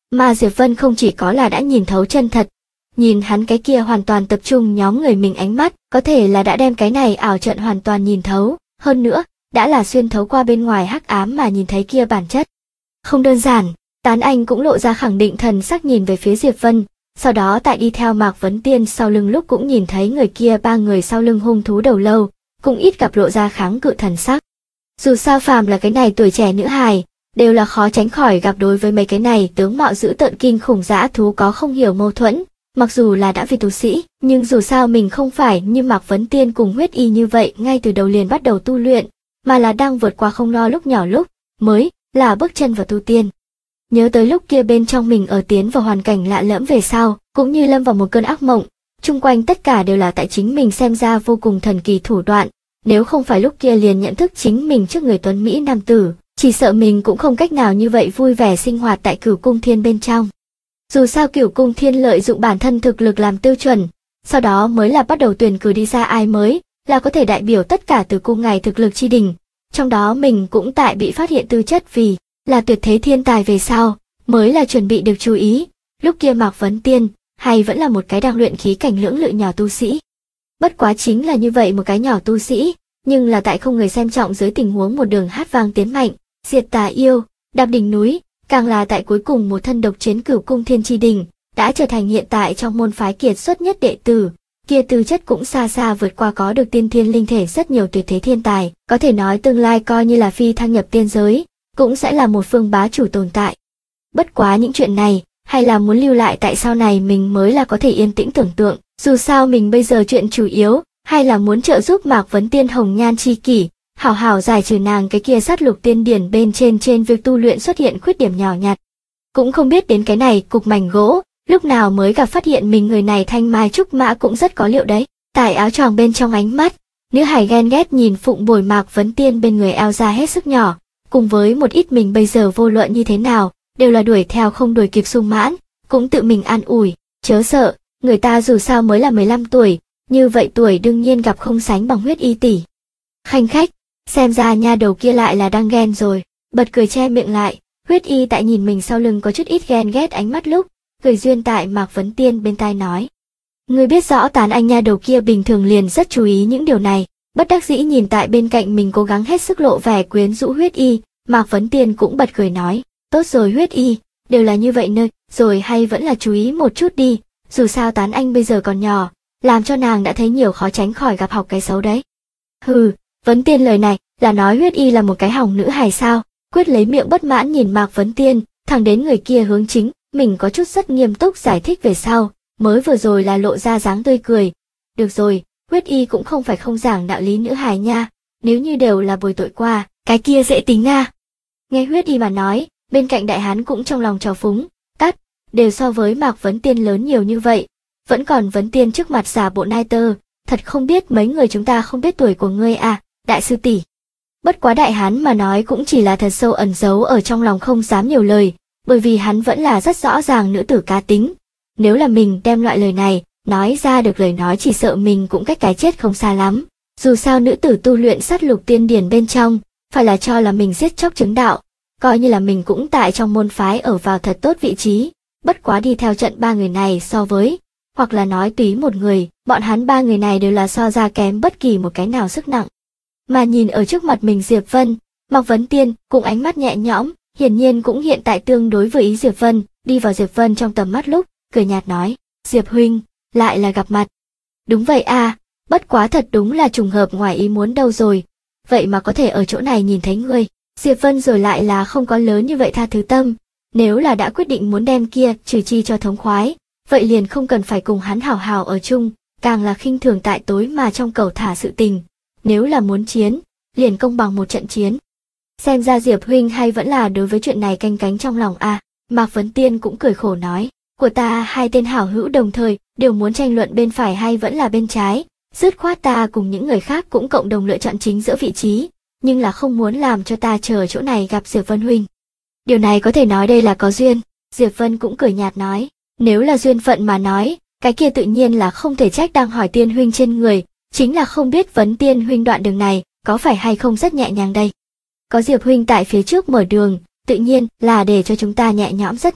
Mà Diệp Vân không chỉ có là đã nhìn thấu chân thật, nhìn hắn cái kia hoàn toàn tập trung nhóm người mình ánh mắt, có thể là đã đem cái này ảo trận hoàn toàn nhìn thấu, hơn nữa, đã là xuyên thấu qua bên ngoài hắc ám mà nhìn thấy kia bản chất. Không đơn giản, Tán Anh cũng lộ ra khẳng định thần sắc nhìn về phía Diệp Vân, sau đó tại đi theo Mạc Vấn Tiên sau lưng lúc cũng nhìn thấy người kia ba người sau lưng hung thú đầu lâu, cũng ít gặp lộ ra kháng cự thần sắc. Dù sao phàm là cái này tuổi trẻ nữ hài, đều là khó tránh khỏi gặp đối với mấy cái này tướng mạo dữ tợn kinh khủng dã thú có không hiểu mâu thuẫn, mặc dù là đã vì tu sĩ, nhưng dù sao mình không phải như Mạc Vấn Tiên cùng Huyết Y như vậy ngay từ đầu liền bắt đầu tu luyện, mà là đang vượt qua không lo lúc nhỏ lúc mới là bước chân vào tu tiên. Nhớ tới lúc kia bên trong mình ở tiến vào hoàn cảnh lạ lẫm về sau, cũng như lâm vào một cơn ác mộng, chung quanh tất cả đều là tại chính mình xem ra vô cùng thần kỳ thủ đoạn, nếu không phải lúc kia liền nhận thức chính mình trước người tuấn Mỹ nam tử, chỉ sợ mình cũng không cách nào như vậy vui vẻ sinh hoạt tại Cửu Cung Thiên bên trong. Dù sao Cửu Cung Thiên lợi dụng bản thân thực lực làm tiêu chuẩn, sau đó mới là bắt đầu tuyển cử đi ra ai mới, là có thể đại biểu tất cả từ cung ngày thực lực chi đỉnh, trong đó mình cũng tại bị phát hiện tư chất vì là tuyệt thế thiên tài về sau, mới là chuẩn bị được chú ý, lúc kia Mạc Vấn Tiên, hay vẫn là một cái đang luyện khí cảnh lưỡng lự nhỏ tu sĩ. Bất quá chính là như vậy một cái nhỏ tu sĩ, nhưng là tại không người xem trọng dưới tình huống một đường hát vang tiến mạnh, diệt tà yêu, đạp đỉnh núi, càng là tại cuối cùng một thân độc chiến Cửu Cung Thiên chi đỉnh, đã trở thành hiện tại trong môn phái kiệt xuất nhất đệ tử, kia tư chất cũng xa xa vượt qua có được tiên thiên linh thể rất nhiều tuyệt thế thiên tài, có thể nói tương lai coi như là phi thăng nhập tiên giới, cũng sẽ là một phương bá chủ tồn tại. Bất quá những chuyện này, hay là muốn lưu lại tại sau này mình mới là có thể yên tĩnh tưởng tượng, dù sao mình bây giờ chuyện chủ yếu, hay là muốn trợ giúp Mạc Vấn Tiên hồng nhan chi kỷ, hảo hảo giải trừ nàng cái kia sát lục tiên điển bên trên việc tu luyện xuất hiện khuyết điểm nhỏ nhặt. Cũng không biết đến cái này cục mảnh gỗ, lúc nào mới gặp phát hiện mình người này thanh mai trúc mã cũng rất có liệu đấy. Tại áo choàng bên trong ánh mắt, nữ hài ghen ghét nhìn phụng bồi Mạc Vấn Tiên bên người eo ra hết sức nhỏ, cùng với một ít mình bây giờ vô luận như thế nào, đều là đuổi theo không đuổi kịp sung mãn, cũng tự mình an ủi, chớ sợ, người ta dù sao mới là 15 tuổi, như vậy tuổi đương nhiên gặp không sánh bằng Huyết Y tỷ. Khanh khách, xem ra nha đầu kia lại là đang ghen rồi, bật cười che miệng lại, Huyết Y tại nhìn mình sau lưng có chút ít ghen ghét ánh mắt lúc, cười duyên tại Mạc Vấn Tiên bên tai nói. Người biết rõ Tán Anh nha đầu kia bình thường liền rất chú ý những điều này, bất đắc dĩ nhìn tại bên cạnh mình cố gắng hết sức lộ vẻ quyến rũ Huyết Y, Mạc Vấn Tiên cũng bật cười nói, tốt rồi Huyết Y, đều là như vậy nơi, rồi hay vẫn là chú ý một chút đi, dù sao Tán Anh bây giờ còn nhỏ, làm cho nàng đã thấy nhiều khó tránh khỏi gặp học cái xấu đấy. Hừ, Vấn Tiên lời này, là nói Huyết Y là một cái hỏng nữ hài sao, quyết lấy miệng bất mãn nhìn Mạc Vấn Tiên, thẳng đến người kia hướng chính, mình có chút rất nghiêm túc giải thích về sau, mới vừa rồi là lộ ra dáng tươi cười. Được rồi, Huyết Y cũng không phải không giảng đạo lý nữ hài nha, nếu như đều là bồi tội qua, cái kia dễ tính à. Nghe Huyết Y mà nói, bên cạnh đại hán cũng trong lòng trào phúng, tắt, đều so với Mạc Vấn Tiên lớn nhiều như vậy, vẫn còn Vấn Tiên trước mặt giả bộ nai tơ, thật không biết mấy người chúng ta không biết tuổi của ngươi à, đại sư tỷ. Bất quá đại hán mà nói cũng chỉ là thật sâu ẩn giấu ở trong lòng không dám nhiều lời, bởi vì hắn vẫn là rất rõ ràng nữ tử cá tính. Nếu là mình đem loại lời này, nói ra được lời nói chỉ sợ mình cũng cách cái chết không xa lắm. Dù sao nữ tử tu luyện sát lục tiên điển bên trong, phải là cho là mình giết chóc chứng đạo, coi như là mình cũng tại trong môn phái ở vào thật tốt vị trí, bất quá đi theo trận ba người này so với, hoặc là nói tùy một người, bọn hắn ba người này đều là so ra kém bất kỳ một cái nào sức nặng. Mà nhìn ở trước mặt mình Diệp Vân, Mạc Vấn Tiên cùng ánh mắt nhẹ nhõm, hiển nhiên cũng hiện tại tương đối với ý Diệp Vân, đi vào Diệp Vân trong tầm mắt lúc, cười nhạt nói, Diệp huynh, lại là gặp mặt. Đúng vậy à, bất quá thật đúng là trùng hợp ngoài ý muốn đâu rồi, vậy mà có thể ở chỗ này nhìn thấy ngươi. Diệp Vân rồi lại là không có lớn như vậy tha thứ tâm, nếu là đã quyết định muốn đem kia trừ chi cho thống khoái, vậy liền không cần phải cùng hắn hảo hảo ở chung, càng là khinh thường tại tối mà trong cầu thả sự tình, nếu là muốn chiến, liền công bằng một trận chiến. Xem ra Diệp huynh hay vẫn là đối với chuyện này canh cánh trong lòng à, Mạc Vấn Tiên cũng cười khổ nói, của ta hai tên hảo hữu đồng thời, đều muốn tranh luận bên phải hay vẫn là bên trái, dứt khoát ta cùng những người khác cũng cộng đồng lựa chọn chính giữa vị trí, nhưng là không muốn làm cho ta chờ chỗ này gặp Diệp Vân huynh. Điều này có thể nói đây là có duyên, Diệp Vân cũng cười nhạt nói, nếu là duyên phận mà nói, cái kia tự nhiên là không thể trách đang hỏi Tiên huynh trên người, chính là không biết Vấn Tiên huynh đoạn đường này, có phải hay không rất nhẹ nhàng đây. Có Diệp huynh tại phía trước mở đường, tự nhiên là để cho chúng ta nhẹ nhõm rất nhiều.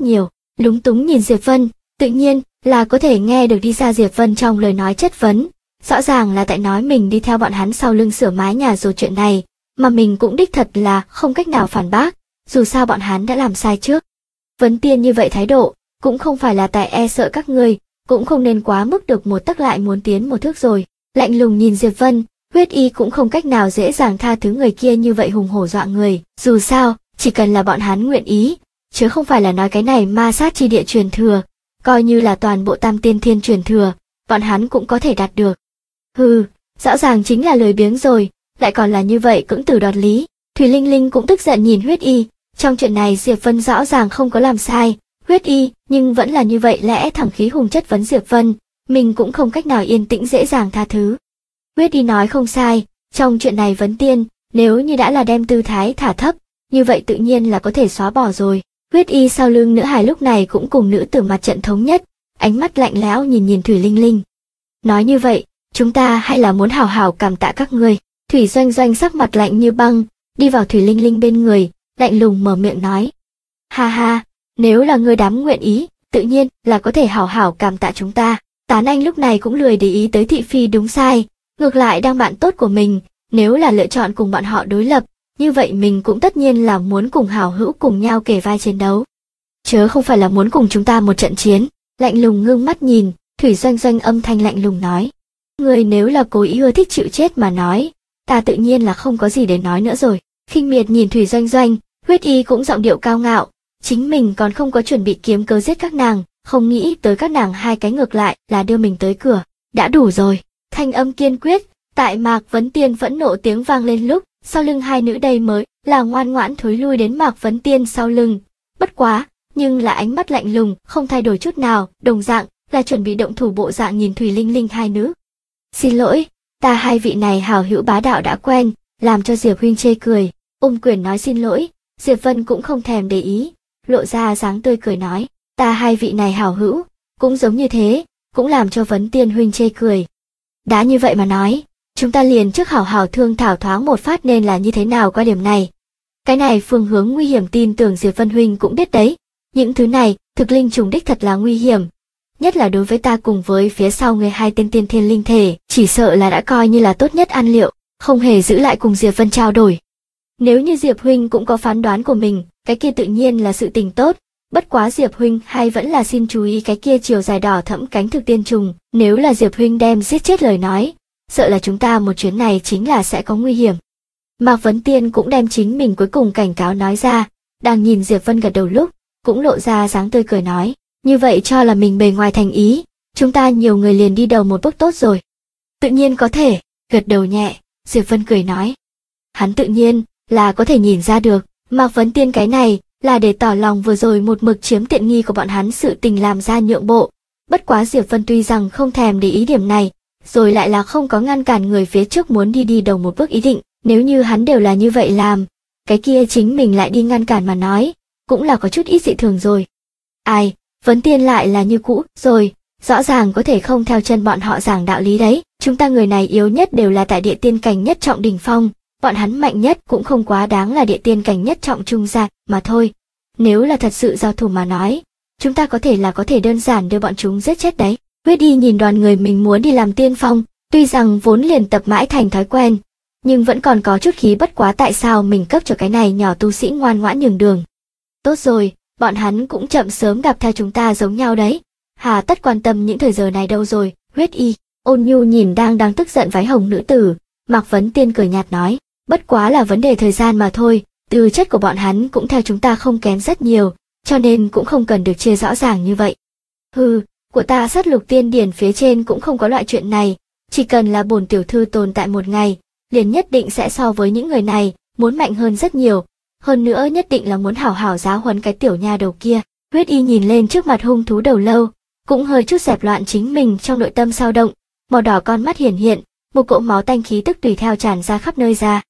lúng túng nhìn Diệp Vân, tự nhiên là có thể nghe được đi ra Diệp Vân trong lời nói chất vấn. Rõ ràng là tại nói mình đi theo bọn hắn sau lưng sửa mái nhà rồi chuyện này, mà mình cũng đích thật là không cách nào phản bác, dù sao bọn hắn đã làm sai trước. Vấn Tiên như vậy thái độ, cũng không phải là tại e sợ các ngươi, cũng không nên quá mức được một tấc lại muốn tiến một thước rồi. Lạnh lùng nhìn Diệp Vân, Huyết Y cũng không cách nào dễ dàng tha thứ người kia như vậy hùng hổ dọa người, dù sao, chỉ cần là bọn hắn nguyện ý, chứ không phải là nói cái này ma sát chi địa truyền thừa, coi như là toàn bộ Tam Tiên Thiên truyền thừa, bọn hắn cũng có thể đạt được. Hừ, rõ ràng chính là lười biếng rồi, lại còn là như vậy cưỡng từ đoạt lý. Thủy Linh Linh cũng tức giận nhìn Huyết Y, trong chuyện này Diệp Vân rõ ràng không có làm sai, Huyết Y nhưng vẫn là như vậy lẽ thẳng khí hùng chất vấn Diệp Vân, mình cũng không cách nào yên tĩnh dễ dàng tha thứ. Huyết Y nói không sai, trong chuyện này Vấn Tiên, nếu như đã là đem tư thái thả thấp, như vậy tự nhiên là có thể xóa bỏ rồi. Huyết Y sau lưng nữ hài lúc này cũng cùng nữ tử mặt trận thống nhất, ánh mắt lạnh lẽo nhìn Thủy Linh Linh. Nói như vậy, chúng ta hay là muốn hào hào cảm tạ các ngươi. Thủy Doanh Doanh sắc mặt lạnh như băng, đi vào Thủy Linh Linh bên người, lạnh lùng mở miệng nói. Ha ha, nếu là ngươi đám nguyện ý, tự nhiên là có thể hào hào cảm tạ chúng ta. Tán Anh lúc này cũng lười để ý tới thị phi đúng sai, ngược lại đang bạn tốt của mình, nếu là lựa chọn cùng bọn họ đối lập, như vậy mình cũng tất nhiên là muốn cùng hảo hữu cùng nhau kề vai chiến đấu. Chớ không phải là muốn cùng chúng ta một trận chiến. Lạnh lùng ngưng mắt nhìn, Thủy Doanh Doanh âm thanh lạnh lùng nói. Người nếu là cố ý ưa thích chịu chết mà nói, ta tự nhiên là không có gì để nói nữa rồi. Khinh miệt nhìn Thủy Doanh Doanh, Huyết Y cũng giọng điệu cao ngạo, chính mình còn không có chuẩn bị kiếm cớ giết các nàng, không nghĩ tới các nàng hai cái ngược lại là đưa mình tới cửa. Đã đủ rồi. Thanh âm kiên quyết, tại Mạc Vấn Tiên phẫn nộ tiếng vang lên lúc, sau lưng hai nữ đây mới là ngoan ngoãn thối lui đến Mạc Vấn Tiên sau lưng. Bất quá, nhưng là ánh mắt lạnh lùng, không thay đổi chút nào, đồng dạng là chuẩn bị động thủ bộ dạng nhìn Thủy Linh Linh hai nữ. Xin lỗi, ta hai vị này hảo hữu bá đạo đã quen, làm cho Diệp huynh chê cười. Ôm quyền nói xin lỗi, Diệp Vân cũng không thèm để ý, lộ ra dáng tươi cười nói, ta hai vị này hảo hữu, cũng giống như thế, cũng làm cho Vấn Tiên huynh chê cười. Đã như vậy mà nói, chúng ta liền trước hảo hảo thương thảo thoáng một phát nên là như thế nào qua điểm này. Cái này phương hướng nguy hiểm tin tưởng Diệp Vân huynh cũng biết đấy, những thứ này, thực linh trùng đích thật là nguy hiểm. Nhất là đối với ta cùng với phía sau người hai tên tiên thiên linh thể, chỉ sợ là đã coi như là tốt nhất ăn liệu, không hề giữ lại cùng Diệp Vân trao đổi. Nếu như Diệp huynh cũng có phán đoán của mình, cái kia tự nhiên là sự tình tốt, bất quá Diệp huynh hay vẫn là xin chú ý cái kia chiều dài đỏ thẫm cánh thực tiên trùng, nếu là Diệp huynh đem giết chết lời nói, sợ là chúng ta một chuyến này chính là sẽ có nguy hiểm. Mạc Vấn Tiên cũng đem chính mình cuối cùng cảnh cáo nói ra, đang nhìn Diệp Vân gật đầu lúc, cũng lộ ra dáng tươi cười nói, như vậy cho là mình bề ngoài thành ý, chúng ta nhiều người liền đi đầu một bước tốt rồi. Tự nhiên có thể, gật đầu nhẹ, Diệp Vân cười nói. Hắn tự nhiên là có thể nhìn ra được, Mạc Vấn Tiên cái này là để tỏ lòng vừa rồi một mực chiếm tiện nghi của bọn hắn sự tình làm ra nhượng bộ. Bất quá Diệp Vân tuy rằng không thèm để ý điểm này, rồi lại là không có ngăn cản người phía trước muốn đi đầu một bước ý định, nếu như hắn đều là như vậy làm, cái kia chính mình lại đi ngăn cản mà nói, cũng là có chút ít dị thường rồi. Ai, Vấn Tiên lại là như cũ, rồi, rõ ràng có thể không theo chân bọn họ giảng đạo lý đấy, chúng ta người này yếu nhất đều là tại địa tiên cảnh nhất trọng đỉnh phong, bọn hắn mạnh nhất cũng không quá đáng là địa tiên cảnh nhất trọng trung gia, mà thôi. Nếu là thật sự giao thủ mà nói, chúng ta có thể đơn giản đưa bọn chúng giết chết đấy. Huyết Y nhìn đoàn người mình muốn đi làm tiên phong, tuy rằng vốn liền tập mãi thành thói quen, nhưng vẫn còn có chút khí bất quá tại sao mình cấp cho cái này nhỏ tu sĩ ngoan ngoãn nhường đường. Tốt rồi, bọn hắn cũng chậm sớm đạp theo chúng ta giống nhau đấy. Hà tất quan tâm những thời giờ này đâu rồi, Huyết Y, ôn nhu nhìn đang tức giận váy hồng nữ tử, Mạc Vấn Tiên cười nhạt nói, bất quá là vấn đề thời gian mà thôi, tư chất của bọn hắn cũng theo chúng ta không kém rất nhiều, cho nên cũng không cần được chia rõ ràng như vậy. Hừ, của ta sát lục tiên điển phía trên cũng không có loại chuyện này, chỉ cần là bổn tiểu thư tồn tại một ngày, liền nhất định sẽ so với những người này, muốn mạnh hơn rất nhiều, hơn nữa nhất định là muốn hảo hảo giáo huấn cái tiểu nha đầu kia. Huyết Y nhìn lên trước mặt hung thú đầu lâu, cũng hơi chút dẹp loạn chính mình trong nội tâm dao động, màu đỏ con mắt hiển hiện, một cỗ máu tanh khí tức tùy theo tràn ra khắp nơi ra.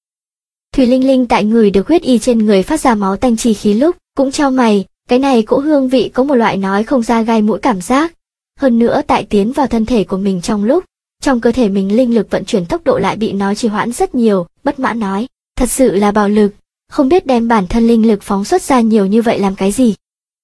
Thủy Linh Linh tại người được Huyết Y trên người phát ra máu tanh chi khí lúc, cũng chau mày, cái này cỗ hương vị có một loại nói không ra gai mũi cảm giác. Hơn nữa tại tiến vào thân thể của mình trong lúc, trong cơ thể mình linh lực vận chuyển tốc độ lại bị nó trì hoãn rất nhiều, bất mãn nói, thật sự là bạo lực, không biết đem bản thân linh lực phóng xuất ra nhiều như vậy làm cái gì.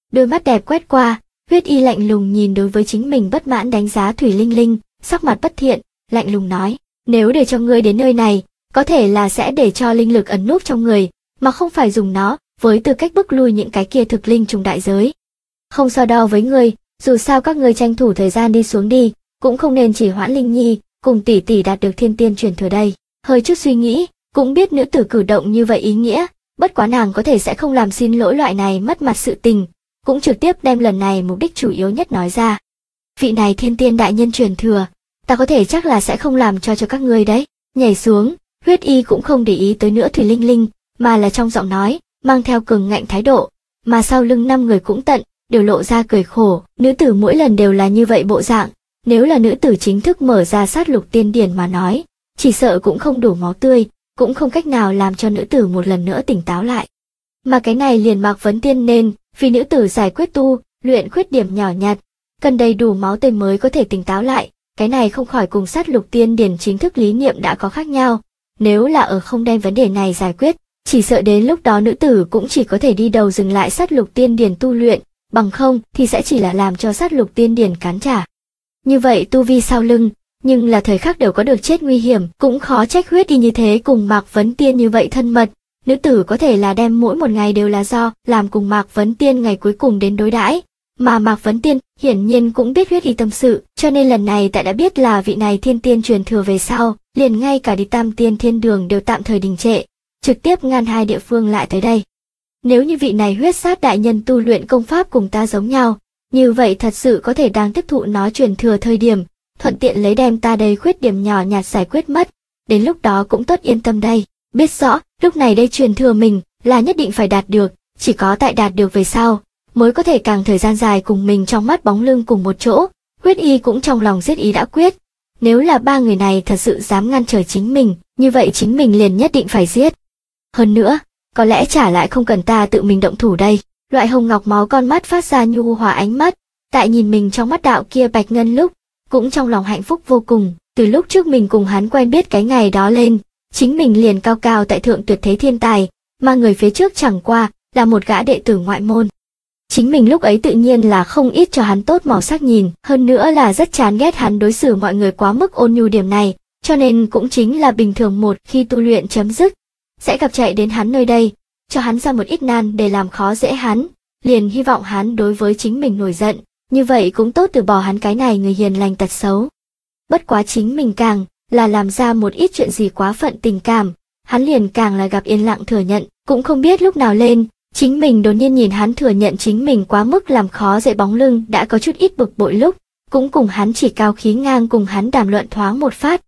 Đôi mắt đẹp quét qua, Huyết Y lạnh lùng nhìn đối với chính mình bất mãn đánh giá Thủy Linh Linh, sắc mặt bất thiện, lạnh lùng nói, nếu để cho ngươi đến nơi này, có thể là sẽ để cho linh lực ẩn núp trong người, mà không phải dùng nó với tư cách bức lui những cái kia thực linh trùng đại giới. Không so đo với ngươi, dù sao các ngươi tranh thủ thời gian đi xuống đi, cũng không nên chỉ hoãn Linh Nhi cùng tỷ tỷ đạt được thiên tiên truyền thừa đây. Hơi chút suy nghĩ, cũng biết nữ tử cử động như vậy ý nghĩa, bất quá nàng có thể sẽ không làm xin lỗi loại này mất mặt sự tình, cũng trực tiếp đem lần này mục đích chủ yếu nhất nói ra. Vị này thiên tiên đại nhân truyền thừa, ta có thể chắc là sẽ không làm cho các ngươi đấy. Nhảy xuống, Huyết Y cũng không để ý tới nữa Thủy Linh Linh, mà là trong giọng nói, mang theo cường ngạnh thái độ, mà sau lưng 5 người cũng đều lộ ra cười khổ, nữ tử mỗi lần đều là như vậy bộ dạng, nếu là nữ tử chính thức mở ra sát lục tiên điển mà nói, chỉ sợ cũng không đủ máu tươi, cũng không cách nào làm cho nữ tử một lần nữa tỉnh táo lại. Mà cái này liền Mạc Vấn Tiên nên, vì nữ tử giải quyết luyện khuyết điểm nhỏ nhặt, cần đầy đủ máu tươi mới có thể tỉnh táo lại, cái này không khỏi cùng sát lục tiên điển chính thức lý niệm đã có khác nhau, nếu là ở không đem vấn đề này giải quyết, chỉ sợ đến lúc đó nữ tử cũng chỉ có thể đi đầu dừng lại sát lục tiên điển tu luyện, bằng không thì sẽ chỉ là làm cho sát lục tiên điển cắn trả. Như vậy tu vi sau lưng, nhưng là thời khắc đều có được chết nguy hiểm, cũng khó trách Huyết Y như thế cùng Mạc Vấn Tiên như vậy thân mật, nữ tử có thể là đem mỗi một ngày đều là do làm cùng Mạc Vấn Tiên ngày cuối cùng đến đối đãi, mà Mạc Vấn Tiên hiển nhiên cũng biết Huyết Y tâm sự, cho nên lần này tại đã biết là vị này thiên tiên truyền thừa về sau, liền ngay cả đi Tam Tiên Thiên Đường đều tạm thời đình trệ, trực tiếp ngăn hai địa phương lại tới đây. Nếu như vị này huyết sát đại nhân tu luyện công pháp cùng ta giống nhau, như vậy thật sự có thể đang tiếp thụ nó truyền thừa thời điểm, thuận tiện lấy đem ta đây khuyết điểm nhỏ nhặt giải quyết mất, đến lúc đó cũng tốt yên tâm đây, biết rõ, lúc này đây truyền thừa mình là nhất định phải đạt được, chỉ có tại đạt được về sau, mới có thể càng thời gian dài cùng mình trong mắt bóng lưng cùng một chỗ. Huyết Y cũng trong lòng giết ý đã quyết, nếu là 3 người này thật sự dám ngăn trở chính mình, như vậy chính mình liền nhất định phải giết. Hơn nữa, có lẽ trả lại không cần ta tự mình động thủ đây. Loại hồng ngọc máu con mắt phát ra nhu hòa ánh mắt, tại nhìn mình trong mắt đạo kia bạch ngân lúc, cũng trong lòng hạnh phúc vô cùng, từ lúc trước mình cùng hắn quen biết cái ngày đó lên, chính mình liền cao cao tại thượng tuyệt thế thiên tài, mà người phía trước chẳng qua là một gã đệ tử ngoại môn. Chính mình lúc ấy tự nhiên là không ít cho hắn tốt màu sắc nhìn, hơn nữa là rất chán ghét hắn đối xử mọi người quá mức ôn nhu điểm này, cho nên cũng chính là bình thường một khi tu luyện chấm dứt, sẽ gặp chạy đến hắn nơi đây, cho hắn ra một ít nan để làm khó dễ hắn, liền hy vọng hắn đối với chính mình nổi giận, như vậy cũng tốt từ bỏ hắn cái này người hiền lành tật xấu. Bất quá chính mình càng là làm ra một ít chuyện gì quá phận tình cảm, hắn liền càng là gặp yên lặng thừa nhận, cũng không biết lúc nào lên, chính mình đột nhiên nhìn hắn thừa nhận chính mình quá mức làm khó dễ bóng lưng đã có chút ít bực bội lúc, cũng cùng hắn chỉ cao khí ngang cùng hắn đàm luận thoáng một phát,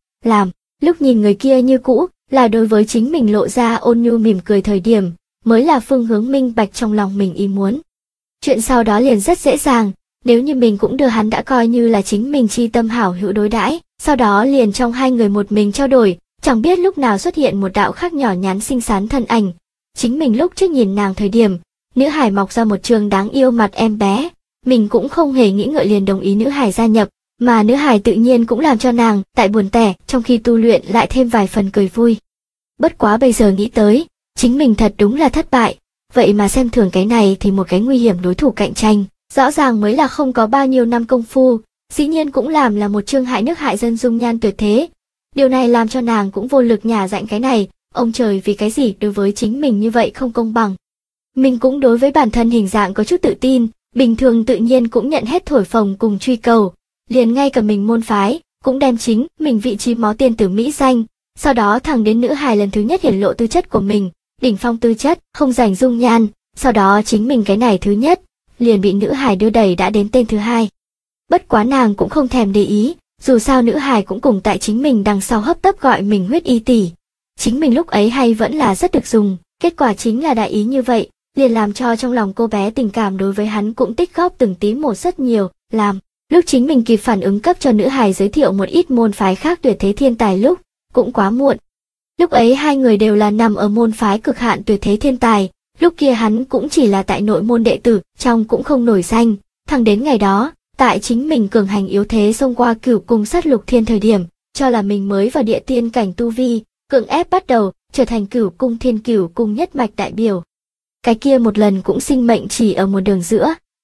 lúc nhìn người kia như cũ, là đối với chính mình lộ ra ôn nhu mỉm cười thời điểm, mới là phương hướng minh bạch trong lòng mình ý muốn. Chuyện sau đó liền rất dễ dàng, nếu như mình cũng đưa hắn đã coi như là chính mình chi tâm hảo hữu đối đãi, sau đó liền trong hai người một mình trao đổi, chẳng biết lúc nào xuất hiện một đạo khác nhỏ nhắn xinh xắn thân ảnh. Chính mình lúc trước nhìn nàng thời điểm, nữ hải mọc ra một trường đáng yêu mặt em bé, mình cũng không hề nghĩ ngợi liền đồng ý nữ hải gia nhập, mà nữ hải tự nhiên cũng làm cho nàng tại buồn tẻ trong khi tu luyện lại thêm vài phần cười vui. Bất quá bây giờ nghĩ tới, chính mình thật đúng là thất bại, vậy mà xem thường cái này thì một cái nguy hiểm đối thủ cạnh tranh, rõ ràng mới là không có bao nhiêu năm công phu, dĩ nhiên cũng làm là một chương hại nước hại dân dung nhan tuyệt thế. Điều này làm cho nàng cũng vô lực nhả dạnh cái này, ông trời vì cái gì đối với chính mình như vậy không công bằng. Mình cũng đối với bản thân hình dạng có chút tự tin, bình thường tự nhiên cũng nhận hết thổi phồng cùng truy cầu, liền ngay cả mình môn phái, cũng đem chính mình vị trí máu tiên tử mỹ danh, sau đó thẳng đến nữ hài lần thứ nhất hiển lộ tư chất của mình, đỉnh phong tư chất, không rảnh dung nhan, sau đó chính mình cái này thứ nhất, liền bị nữ hài đưa đẩy đã đến tên thứ hai. Bất quá nàng cũng không thèm để ý, dù sao nữ hài cũng cùng tại chính mình đằng sau hấp tấp gọi mình Huyết Y tỷ. Chính mình lúc ấy hay vẫn là rất được dùng, kết quả chính là đại ý như vậy, liền làm cho trong lòng cô bé tình cảm đối với hắn cũng tích góp từng tí một rất nhiều, lúc chính mình kịp phản ứng cấp cho nữ hài giới thiệu một ít môn phái khác tuyệt thế thiên tài lúc, cũng quá muộn. Lúc ấy hai người đều là nằm ở môn phái cực hạn tuyệt thế thiên tài, lúc kia hắn cũng chỉ là tại nội môn đệ tử, trong cũng không nổi danh, thẳng đến ngày đó, tại chính mình cường hành yếu thế xông qua cửu cung sát lục thiên thời điểm, cho là mình mới vào địa tiên cảnh tu vi, cưỡng ép bắt đầu, trở thành cửu cung nhất mạch đại biểu. Cái kia một lần cũng sinh mệnh chỉ ở một đường giữa,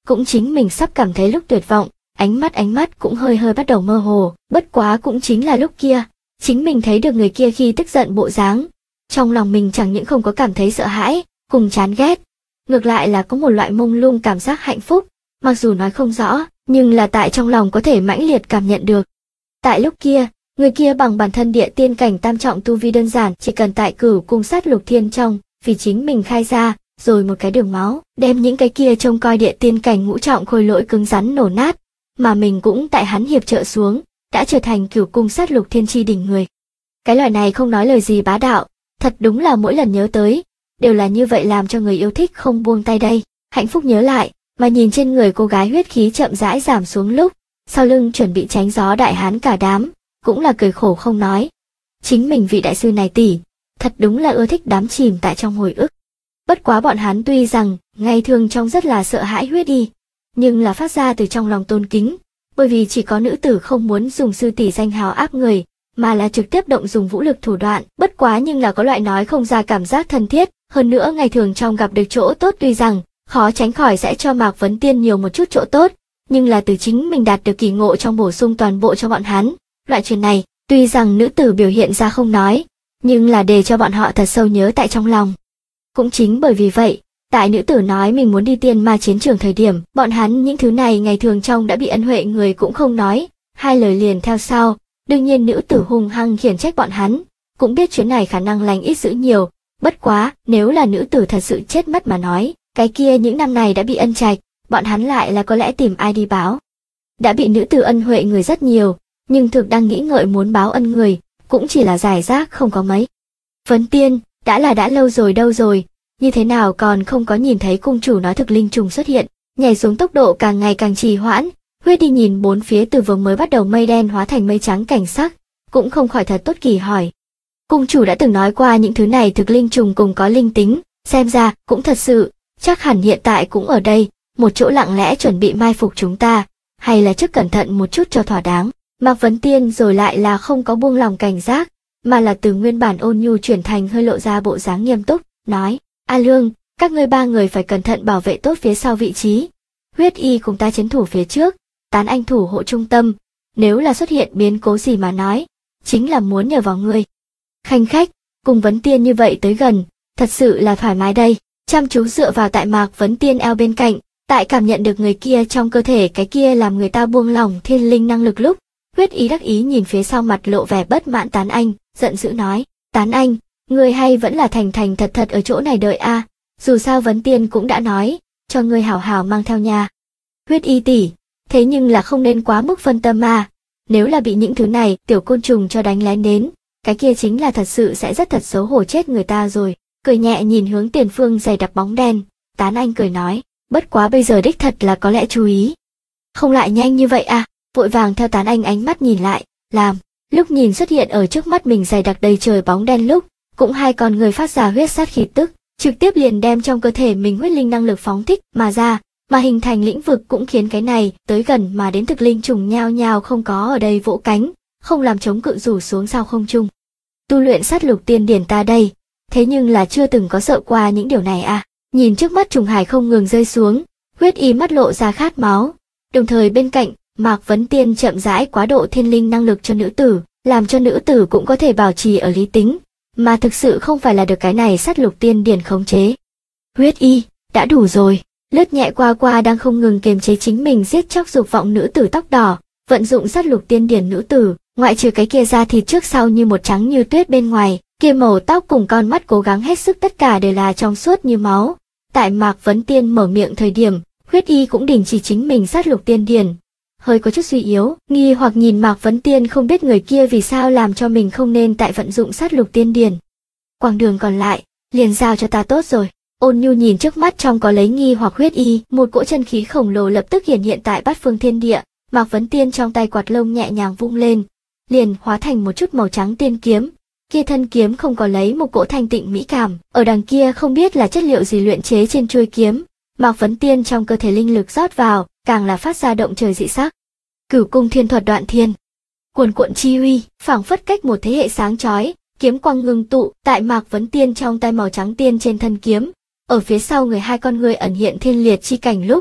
cũng chính mình sắp cảm thấy lúc tuyệt vọng, ánh mắt cũng hơi hơi bắt đầu mơ hồ, bất quá cũng chính là lúc kia, chính mình thấy được người kia khi tức giận bộ dáng. Trong lòng mình chẳng những không có cảm thấy sợ hãi, cùng chán ghét, ngược lại là có một loại mông lung cảm giác hạnh phúc, mặc dù nói không rõ, nhưng là tại trong lòng có thể mãnh liệt cảm nhận được. Tại lúc kia, người kia bằng bản thân địa tiên cảnh tam trọng tu vi đơn giản, chỉ cần tại Cửu Cung Sát Lục Thiên trong, vì chính mình khai ra, rồi một cái đường máu, đem những cái kia trông coi địa tiên cảnh ngũ trọng khôi lỗi cứng rắn nổ nát, mà mình cũng tại hắn hiệp trợ xuống, đã trở thành Cửu Cung Sát Lục Thiên chi đỉnh người. Cái loại này không nói lời gì bá đạo, thật đúng là mỗi lần nhớ tới, đều là như vậy làm cho người yêu thích không buông tay đây. Hạnh phúc nhớ lại, mà nhìn trên người cô gái huyết khí chậm rãi giảm xuống lúc, sau lưng chuẩn bị tránh gió đại hán cả đám, cũng là cười khổ không nói. Chính mình vị đại sư này tỷ, thật đúng là ưa thích đắm chìm tại trong hồi ức. Bất quá bọn hắn tuy rằng, ngày thường trong rất là sợ hãi huyết y, nhưng là phát ra từ trong lòng tôn kính, bởi vì chỉ có nữ tử không muốn dùng sư tỷ danh hào áp người, mà là trực tiếp động dùng vũ lực thủ đoạn, bất quá nhưng là có loại nói không ra cảm giác thân thiết, hơn nữa ngày thường trong gặp được chỗ tốt tuy rằng, khó tránh khỏi sẽ cho Mạc Vấn Tiên nhiều một chút chỗ tốt, nhưng là từ chính mình đạt được kỳ ngộ trong bổ sung toàn bộ cho bọn hắn. Loại chuyện này, tuy rằng nữ tử biểu hiện ra không nói, nhưng là để cho bọn họ thật sâu nhớ tại trong lòng. Cũng chính bởi vì vậy, tại nữ tử nói mình muốn đi tiên ma chiến trường thời điểm, bọn hắn những thứ này ngày thường trong đã bị ân huệ người cũng không nói, hai lời liền theo sau. Đương nhiên nữ tử hung hăng khiển trách bọn hắn, cũng biết chuyến này khả năng lành ít dữ nhiều, bất quá, nếu là nữ tử thật sự chết mất mà nói, cái kia những năm này đã bị ân trạch, bọn hắn lại là có lẽ tìm ai đi báo. Đã bị nữ tử ân huệ người rất nhiều, nhưng thực đang nghĩ ngợi muốn báo ân người, cũng chỉ là giải rác không có mấy. Vấn Tiên, đã lâu rồi đâu rồi, như thế nào còn không có nhìn thấy cung chủ nói thực linh trùng xuất hiện, nhảy xuống tốc độ càng ngày càng trì hoãn. Huyết đi nhìn bốn phía từ vừa mới bắt đầu mây đen hóa thành mây trắng cảnh sắc, cũng không khỏi thật tốt kỳ hỏi. Cung chủ đã từng nói qua những thứ này thực linh trùng cùng có linh tính, xem ra cũng thật sự, chắc hẳn hiện tại cũng ở đây, một chỗ lặng lẽ chuẩn bị mai phục chúng ta, hay là trước cẩn thận một chút cho thỏa đáng. Mạc Vấn Tiên rồi lại là không có buông lòng cảnh giác, mà là từ nguyên bản ôn nhu chuyển thành hơi lộ ra bộ dáng nghiêm túc, nói, A Lương, các ngươi ba người phải cẩn thận bảo vệ tốt phía sau vị trí. Huyết y cùng ta trấn thủ phía trước. Tán Anh thủ hộ trung tâm, nếu là xuất hiện biến cố gì mà nói, chính là muốn nhờ vào ngươi. Khanh khách, cùng Vấn Tiên như vậy tới gần, thật sự là thoải mái đây, chăm chú dựa vào tại Mạc Vấn Tiên eo bên cạnh, tại cảm nhận được người kia trong cơ thể cái kia làm người ta buông lỏng thiên linh năng lực lúc, huyết ý đắc ý nhìn phía sau mặt lộ vẻ bất mãn Tán Anh, giận dữ nói, Tán Anh, ngươi hay vẫn là thành thành thật thật ở chỗ này đợi a, dù sao Vấn Tiên cũng đã nói, cho ngươi hảo hảo mang theo nhà. Huyết y tỷ, thế nhưng là không nên quá mức phân tâm mà, nếu là bị những thứ này tiểu côn trùng cho đánh lén đến, cái kia chính là thật sự sẽ rất thật xấu hổ chết người ta rồi. Cười nhẹ nhìn hướng tiền phương dày đặc bóng đen, Tán Anh cười nói, bất quá bây giờ đích thật là có lẽ chú ý. Không lại nhanh như vậy à, vội vàng theo Tán Anh ánh mắt nhìn lại, làm, lúc nhìn xuất hiện ở trước mắt mình dày đặc đầy trời bóng đen lúc, cũng hai con người phát ra huyết sát khí tức, trực tiếp liền đem trong cơ thể mình huyết linh năng lực phóng thích mà ra. Mà hình thành lĩnh vực cũng khiến cái này tới gần mà đến thực linh trùng nhao nhao không có ở đây vỗ cánh, không làm chống cự rủ xuống sao không trung. Tu luyện sát lục tiên điển ta đây, thế nhưng là chưa từng có sợ qua những điều này à. Nhìn trước mắt trùng hải không ngừng rơi xuống, huyết y mắt lộ ra khát máu, đồng thời bên cạnh Mạc Vấn Tiên chậm rãi quá độ thiên linh năng lực cho nữ tử, làm cho nữ tử cũng có thể bảo trì ở lý tính, mà thực sự không phải là được cái này sát lục tiên điển khống chế. Huyết y, đã đủ rồi. Lướt nhẹ qua đang không ngừng kiềm chế chính mình giết chóc dục vọng nữ tử tóc đỏ, vận dụng sát lục tiên điển nữ tử, ngoại trừ cái kia da thịt trước sau như một trắng như tuyết bên ngoài, kia màu tóc cùng con mắt cố gắng hết sức tất cả đều là trong suốt như máu. Tại Mạc Vấn Tiên mở miệng thời điểm, huyết y cũng đình chỉ chính mình sát lục tiên điển, hơi có chút suy yếu, nghi hoặc nhìn Mạc Vấn Tiên không biết người kia vì sao làm cho mình không nên tại vận dụng sát lục tiên điển. Quãng đường còn lại, liền giao cho ta tốt rồi. Ôn nhu nhìn trước mắt trong có lấy nghi hoặc huyết y, một cỗ chân khí khổng lồ lập tức hiện tại bát phương thiên địa, Mạc Vấn Tiên trong tay quạt lông nhẹ nhàng vung lên, liền hóa thành một chút màu trắng tiên kiếm. Kia thân kiếm không có lấy một cỗ thanh tịnh mỹ cảm, ở đằng kia không biết là chất liệu gì luyện chế trên chuôi kiếm, Mạc Vấn Tiên trong cơ thể linh lực rót vào, càng là phát ra động trời dị sắc. Cửu cung thiên thuật đoạn thiên, cuồn cuộn chi uy, phảng phất cách một thế hệ sáng chói, kiếm quang ngưng tụ, tại Mạc Vấn Tiên trong tay màu trắng tiên trên thân kiếm. Ở phía sau người hai con người ẩn hiện thiên liệt chi cảnh lúc,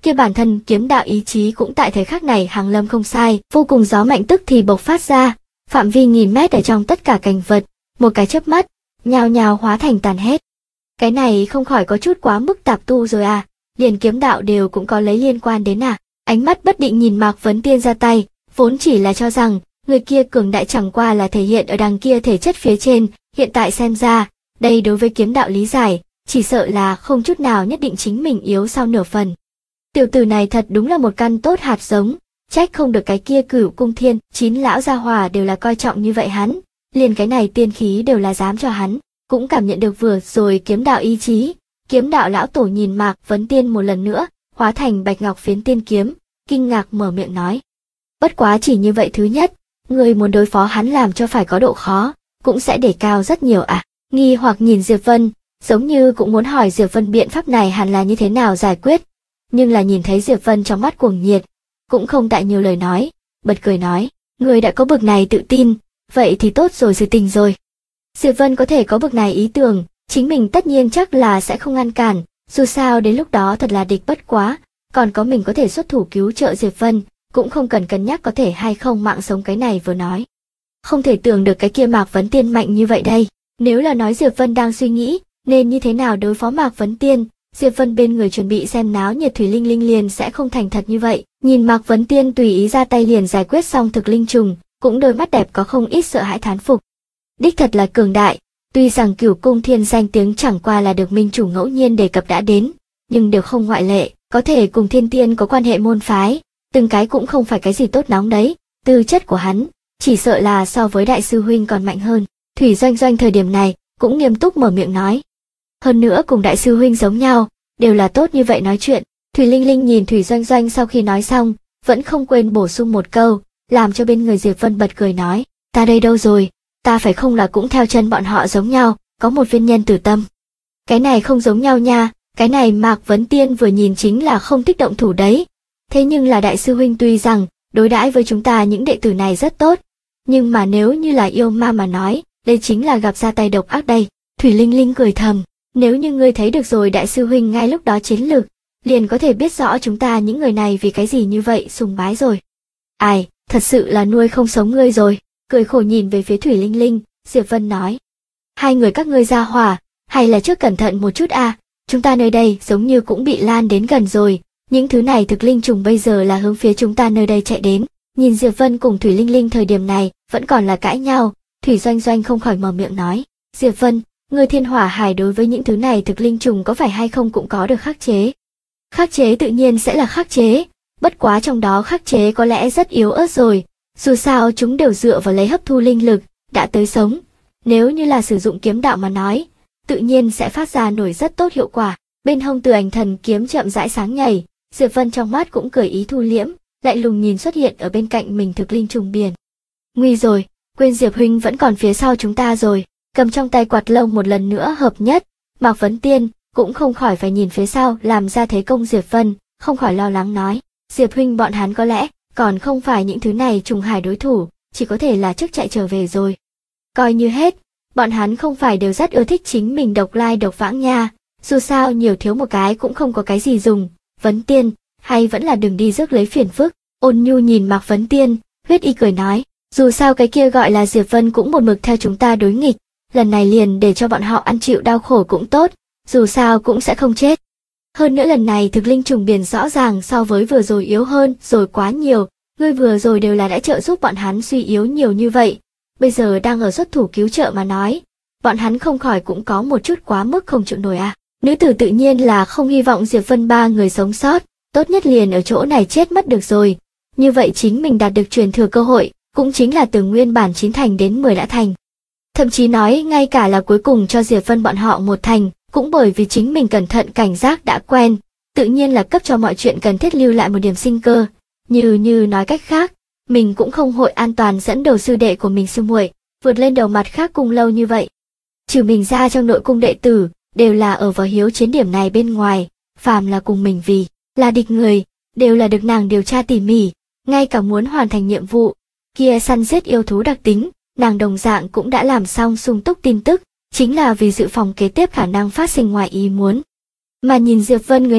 kia bản thân kiếm đạo ý chí cũng tại thời khắc này hàng lâm không sai, vô cùng gió mạnh tức thì bộc phát ra, phạm vi nghìn mét ở trong tất cả cảnh vật, một cái chớp mắt, nhào nhào hóa thành tàn hết. Cái này không khỏi có chút quá mức tạp tu rồi à, liền kiếm đạo đều cũng có lấy liên quan đến à. Ánh mắt bất định nhìn Mạc Vấn Tiên ra tay, vốn chỉ là cho rằng người kia cường đại chẳng qua là thể hiện ở đằng kia thể chất phía trên, hiện tại xem ra, đây đối với kiếm đạo lý giải, chỉ sợ là không chút nào nhất định chính mình yếu sau nửa phần. Tiểu tử này thật đúng là một căn tốt hạt giống, trách không được cái kia Cửu Cung Thiên, 9 lão gia hỏa đều là coi trọng như vậy hắn, liền cái này tiên khí đều là dám cho hắn, cũng cảm nhận được vừa rồi kiếm đạo ý chí. Kiếm đạo lão tổ nhìn Mạc Vấn Tiên một lần nữa, hóa thành bạch ngọc phiến tiên kiếm, kinh ngạc mở miệng nói. Bất quá chỉ như vậy thứ nhất, người muốn đối phó hắn làm cho phải có độ khó, cũng sẽ để cao rất nhiều à. Nghi hoặc nhìn Diệp Vân, giống như cũng muốn hỏi Diệp Vân biện pháp này hẳn là như thế nào giải quyết, nhưng là nhìn thấy Diệp Vân trong mắt cuồng nhiệt, cũng không tại nhiều lời nói, bật cười nói, người đã có bực này tự tin, vậy thì tốt rồi sự tình rồi. Diệp Vân có thể có bực này ý tưởng, chính mình tất nhiên chắc là sẽ không ngăn cản, dù sao đến lúc đó thật là địch bất quá, còn có mình có thể xuất thủ cứu trợ Diệp Vân, cũng không cần cân nhắc có thể hay không mạng sống cái này vừa nói. Không thể tưởng được cái kia Mạc Vấn Tiên mạnh như vậy đây, nếu là nói Diệp Vân đang suy nghĩ, nên như thế nào đối phó Mạc Vấn Tiên, Diệp Vân bên người chuẩn bị xem náo nhiệt Thủy Linh Linh liền sẽ không thành thật như vậy, nhìn Mạc Vấn Tiên tùy ý ra tay liền giải quyết xong thực linh trùng, cũng đôi mắt đẹp có không ít sợ hãi thán phục. Đích thật là cường đại. Tuy rằng Cửu Cung Thiên danh tiếng chẳng qua là được minh chủ ngẫu nhiên đề cập đã đến, nhưng đều không ngoại lệ, có thể cùng Thiên Tiên có quan hệ môn phái, từng cái cũng không phải cái gì tốt nóng đấy, tư chất của hắn, chỉ sợ là so với đại sư huynh còn mạnh hơn. Thủy Doanh Doanh thời điểm này, cũng nghiêm túc mở miệng nói. Hơn nữa cùng đại sư huynh giống nhau, đều là tốt như vậy nói chuyện. Thủy Linh Linh nhìn Thủy Doanh Doanh sau khi nói xong, vẫn không quên bổ sung một câu, làm cho bên người Diệp Vân bật cười nói, ta đây đâu rồi? Ta phải không là cũng theo chân bọn họ giống nhau, có một viên nhân tử tâm. Cái này không giống nhau nha, cái này Mạc Vấn Tiên vừa nhìn chính là không thích động thủ đấy. Thế nhưng là đại sư huynh tuy rằng, đối đãi với chúng ta những đệ tử này rất tốt, nhưng mà nếu như là yêu ma mà nói, đây chính là gặp ra tay độc ác đây. Thủy Linh Linh cười thầm, nếu như ngươi thấy được rồi đại sư huynh ngay lúc đó chiến lược, liền có thể biết rõ chúng ta những người này vì cái gì như vậy sùng bái rồi. Ai, thật sự là nuôi không sống ngươi rồi. Cười khổ nhìn về phía Thủy Linh Linh, Diệp Vân nói. Hai người các ngươi ra hỏa, hay là trước cẩn thận một chút à, chúng ta nơi đây giống như cũng bị lan đến gần rồi, những thứ này thực linh trùng bây giờ là hướng phía chúng ta nơi đây chạy đến. Nhìn Diệp Vân cùng Thủy Linh Linh thời điểm này, vẫn còn là cãi nhau, Thủy Doanh Doanh không khỏi mở miệng nói. Diệp Vân, người Thiên Hỏa Hải đối với những thứ này thực linh trùng có phải hay không cũng có được khắc chế. Khắc chế tự nhiên sẽ là khắc chế, bất quá trong đó khắc chế có lẽ rất yếu ớt rồi. Dù sao chúng đều dựa vào lấy hấp thu linh lực, đã tới sống. Nếu như là sử dụng kiếm đạo mà nói, tự nhiên sẽ phát ra nổi rất tốt hiệu quả. Bên hông Từ Ảnh Thần kiếm chậm rãi sáng nhảy, Diệp Vân trong mắt cũng cười ý thu liễm, lại lùng nhìn xuất hiện ở bên cạnh mình thực linh trùng biển. Nguy rồi, quên Diệp huynh vẫn còn phía sau chúng ta rồi, cầm trong tay quạt lông một lần nữa hợp nhất, Mạc Vấn Tiên cũng không khỏi phải nhìn phía sau làm ra thế công Diệp Vân, không khỏi lo lắng nói, Diệp huynh bọn hắn có lẽ còn không phải những thứ này trùng hải đối thủ, chỉ có thể là trước chạy trở về rồi. Coi như hết, bọn hắn không phải đều rất ưa thích chính mình độc lai độc vãng nha, dù sao nhiều thiếu một cái cũng không có cái gì dùng. Vấn Tiên, hay vẫn là đừng đi rước lấy phiền phức. Ôn nhu nhìn Mạc Vấn Tiên, huyết y cười nói, dù sao cái kia gọi là Diệp Vân cũng một mực theo chúng ta đối nghịch, lần này liền để cho bọn họ ăn chịu đau khổ cũng tốt, dù sao cũng sẽ không chết. Hơn nữa lần này thực linh trùng biển rõ ràng so với vừa rồi yếu hơn rồi quá nhiều, ngươi vừa rồi đều là đã trợ giúp bọn hắn suy yếu nhiều như vậy, bây giờ đang ở xuất thủ cứu trợ mà nói, bọn hắn không khỏi cũng có một chút quá mức không chịu nổi à. Nữ tử tự nhiên là không hy vọng Diệp Vân ba người sống sót, tốt nhất liền ở chỗ này chết mất được rồi, như vậy chính mình đạt được truyền thừa cơ hội, cũng chính là từ nguyên bản 9 thành đến 10 đã thành. Thậm chí nói ngay cả là cuối cùng cho Diệp Vân bọn họ 1 thành, cũng bởi vì chính mình cẩn thận cảnh giác đã quen, tự nhiên là cấp cho mọi chuyện cần thiết lưu lại một điểm sinh cơ. Như nói cách khác, mình cũng không hội an toàn dẫn đầu sư đệ của mình sư muội vượt lên đầu mặt khác cung lâu như vậy. Trừ mình ra trong nội cung đệ tử, đều là ở vào hiếu chiến điểm này bên ngoài, phàm là cùng mình vì là địch người, đều là được nàng điều tra tỉ mỉ, ngay cả muốn hoàn thành nhiệm vụ, kia săn giết yêu thú đặc tính, nàng đồng dạng cũng đã làm xong sung túc tin tức, chính là vì dự phòng kế tiếp khả năng phát sinh ngoài ý muốn. Mà nhìn Diệp Vân người này,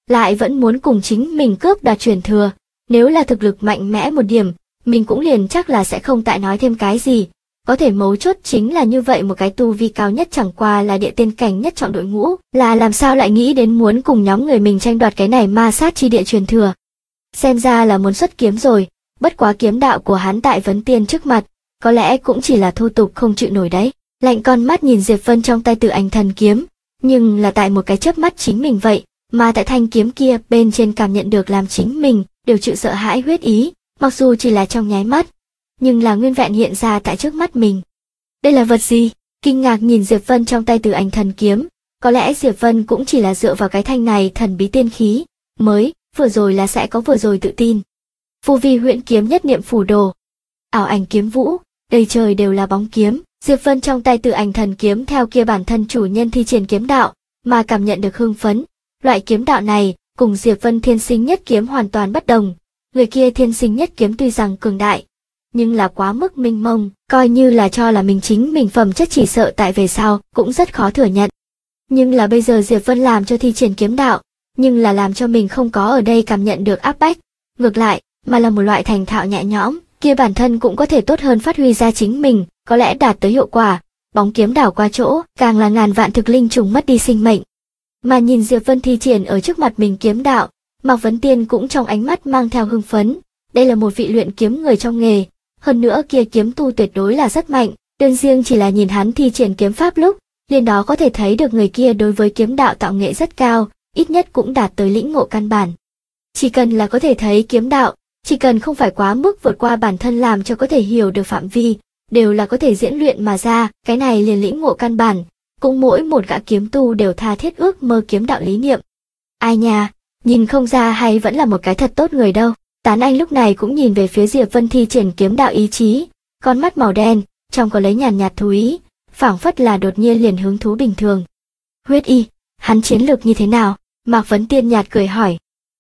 lại vẫn muốn cùng chính mình cướp đoạt truyền thừa. Nếu là thực lực mạnh mẽ một điểm, mình cũng liền chắc là sẽ không tại nói thêm cái gì. Có thể mấu chốt chính là như vậy, một cái tu vi cao nhất chẳng qua là địa tiên cảnh nhất chọn đội ngũ, là làm sao lại nghĩ đến muốn cùng nhóm người mình tranh đoạt cái này ma sát chi địa truyền thừa. Xem ra là muốn xuất kiếm rồi, bất quá kiếm đạo của hắn tại vấn tiên trước mặt, có lẽ cũng chỉ là thô tục không chịu nổi đấy. Lạnh con mắt nhìn Diệp Vân trong tay Tử Ảnh Thần Kiếm, nhưng là tại một cái chớp mắt chính mình vậy, mà tại thanh kiếm kia bên trên cảm nhận được làm chính mình đều chịu sợ hãi huyết ý, mặc dù chỉ là trong nháy mắt, nhưng là nguyên vẹn hiện ra tại trước mắt mình. Đây là vật gì? Kinh ngạc nhìn Diệp Vân trong tay Tử Ảnh Thần Kiếm, có lẽ Diệp Vân cũng chỉ là dựa vào cái thanh này thần bí tiên khí, mới vừa rồi là sẽ có vừa rồi tự tin. Phù vi huyễn kiếm nhất niệm phù đồ, ảo ảnh kiếm vũ, đầy trời đều là bóng kiếm. Diệp Vân trong tay Tử Ảnh Thần Kiếm theo kia bản thân chủ nhân thi triển kiếm đạo, mà cảm nhận được hưng phấn. Loại kiếm đạo này, cùng Diệp Vân thiên sinh nhất kiếm hoàn toàn bất đồng. Người kia thiên sinh nhất kiếm tuy rằng cường đại, nhưng là quá mức mênh mông, coi như là cho là mình chính mình phẩm chất chỉ sợ tại về sau cũng rất khó thừa nhận. Nhưng là bây giờ Diệp Vân làm cho thi triển kiếm đạo, nhưng là làm cho mình không có ở đây cảm nhận được áp bách, ngược lại, mà là một loại thành thạo nhẹ nhõm, kia bản thân cũng có thể tốt hơn phát huy ra chính mình, có lẽ đạt tới hiệu quả. Bóng kiếm đảo qua chỗ, càng là ngàn vạn thực linh trùng mất đi sinh mệnh. Mà nhìn Diệp Vân thi triển ở trước mặt mình kiếm đạo, Mạc Vấn Tiên cũng trong ánh mắt mang theo hưng phấn. Đây là một vị luyện kiếm người trong nghề, hơn nữa kia kiếm tu tuyệt đối là rất mạnh, đơn riêng chỉ là nhìn hắn thi triển kiếm pháp lúc, liền đó có thể thấy được người kia đối với kiếm đạo tạo nghệ rất cao, ít nhất cũng đạt tới lĩnh ngộ căn bản. Chỉ cần là có thể thấy kiếm đạo, chỉ cần không phải quá mức vượt qua bản thân làm cho có thể hiểu được phạm vi, đều là có thể diễn luyện mà ra, cái này liền lĩnh ngộ căn bản, cũng mỗi một gã kiếm tu đều tha thiết ước mơ kiếm đạo lý niệm. Ai nha, nhìn không ra hay vẫn là một cái thật tốt người đâu. Tán Anh lúc này cũng nhìn về phía Diệp Vân thi triển kiếm đạo ý chí, con mắt màu đen, trong có lấy nhàn nhạt thú ý, phảng phất là đột nhiên liền hứng thú bình thường. Huyết y, hắn chiến lược như thế nào? Mạc Vấn Tiên nhạt cười hỏi.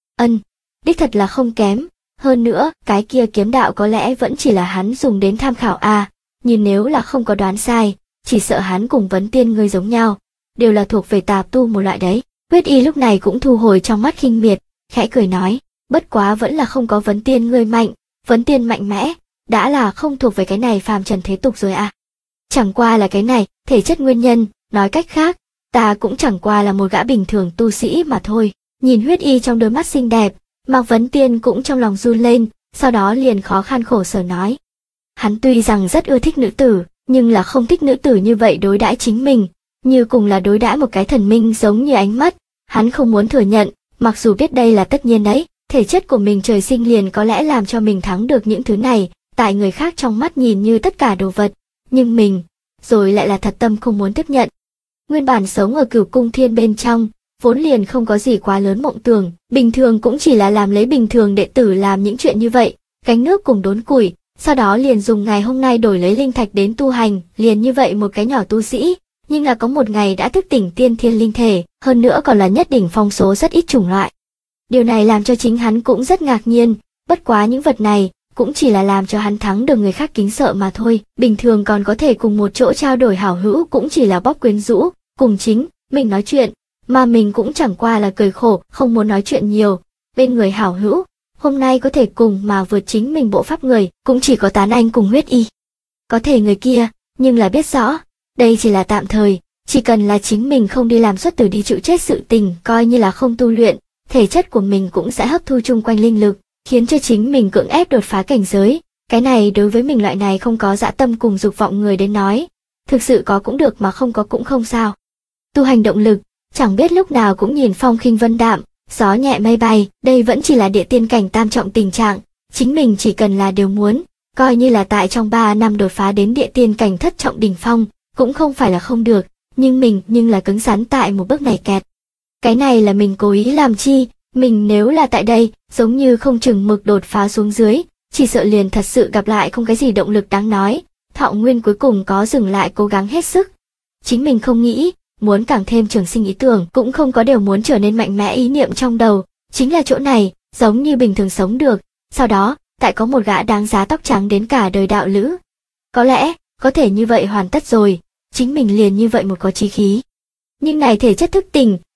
Đích thật là không kém, hơn nữa, cái kia kiếm đạo có lẽ vẫn chỉ là hắn dùng đến tham khảo nhưng nếu là không có đoán sai, chỉ sợ hắn cùng Vấn Tiên ngươi giống nhau, đều là thuộc về tà tu một loại đấy. Huyết y lúc này cũng thu hồi trong mắt khinh miệt, khẽ cười nói, bất quá vẫn là không có Vấn Tiên ngươi mạnh, Vấn Tiên mạnh mẽ, đã là không thuộc về cái này phàm trần thế tục rồi à. Chẳng qua là cái này, thể chất nguyên nhân, nói cách khác, ta cũng chẳng qua là một gã bình thường tu sĩ mà thôi. Nhìn Huyết y trong đôi mắt xinh đẹp, Mạc Vấn Tiên cũng trong lòng run lên, sau đó liền khó khăn khổ sở nói. Hắn tuy rằng rất ưa thích nữ tử, nhưng là không thích nữ tử như vậy đối đãi chính mình, như cùng là đối đãi một cái thần minh giống như ánh mắt, hắn không muốn thừa nhận, mặc dù biết đây là tất nhiên đấy, thể chất của mình trời sinh liền có lẽ làm cho mình thắng được những thứ này, tại người khác trong mắt nhìn như tất cả đồ vật, nhưng mình, rồi lại là thật tâm không muốn tiếp nhận. Nguyên bản sống ở Cửu Cung Thiên bên trong, vốn liền không có gì quá lớn mộng tưởng, bình thường cũng chỉ là làm lấy bình thường đệ tử làm những chuyện như vậy, gánh nước cùng đốn củi, sau đó liền dùng ngày hôm nay đổi lấy linh thạch đến tu hành, liền như vậy một cái nhỏ tu sĩ, nhưng là có một ngày đã thức tỉnh tiên thiên linh thể, hơn nữa còn là nhất đỉnh phong số rất ít chủng loại. Điều này làm cho chính hắn cũng rất ngạc nhiên, bất quá những vật này cũng chỉ là làm cho hắn thắng được người khác kính sợ mà thôi, bình thường còn có thể cùng một chỗ trao đổi hảo hữu cũng chỉ là bóp quyến rũ, cùng chính mình nói chuyện, mà mình cũng chẳng qua là cười khổ, không muốn nói chuyện nhiều, bên người hảo hữu, hôm nay có thể cùng mà vượt chính mình bộ pháp người, cũng chỉ có Tán Anh cùng Huyết y. Có thể người kia, nhưng là biết rõ, đây chỉ là tạm thời, chỉ cần là chính mình không đi làm xuất tử đi chịu chết sự tình, coi như là không tu luyện, thể chất của mình cũng sẽ hấp thu chung quanh linh lực, khiến cho chính mình cưỡng ép đột phá cảnh giới. Cái này đối với mình loại này không có dã tâm cùng dục vọng người đến nói, thực sự có cũng được mà không có cũng không sao. Tu hành động lực, chẳng biết lúc nào cũng nhìn phong khinh vân đạm, gió nhẹ mây bay, đây vẫn chỉ là địa tiên cảnh tam trọng tình trạng, chính mình chỉ cần là điều muốn, coi như là tại trong 3 năm đột phá đến địa tiên cảnh thất trọng đỉnh phong, cũng không phải là không được, nhưng mình nhưng là cứng rắn tại một bước này kẹt. Cái này là mình cố ý làm chi, mình nếu là tại đây, giống như không chừng mực đột phá xuống dưới, chỉ sợ liền thật sự gặp lại không cái gì động lực đáng nói, thọ nguyên cuối cùng có dừng lại cố gắng hết sức. Chính mình không nghĩ, muốn càng thêm trường sinh ý tưởng, cũng không có đều muốn trở nên mạnh mẽ ý niệm trong đầu, chính là chỗ này, giống như bình thường sống được, sau đó, tại có một gã đáng giá tóc trắng đến cả đời đạo lữ. Có lẽ, có thể như vậy hoàn tất rồi, chính mình liền như vậy một có chí khí. Nhưng này thể chất thức tỉnh,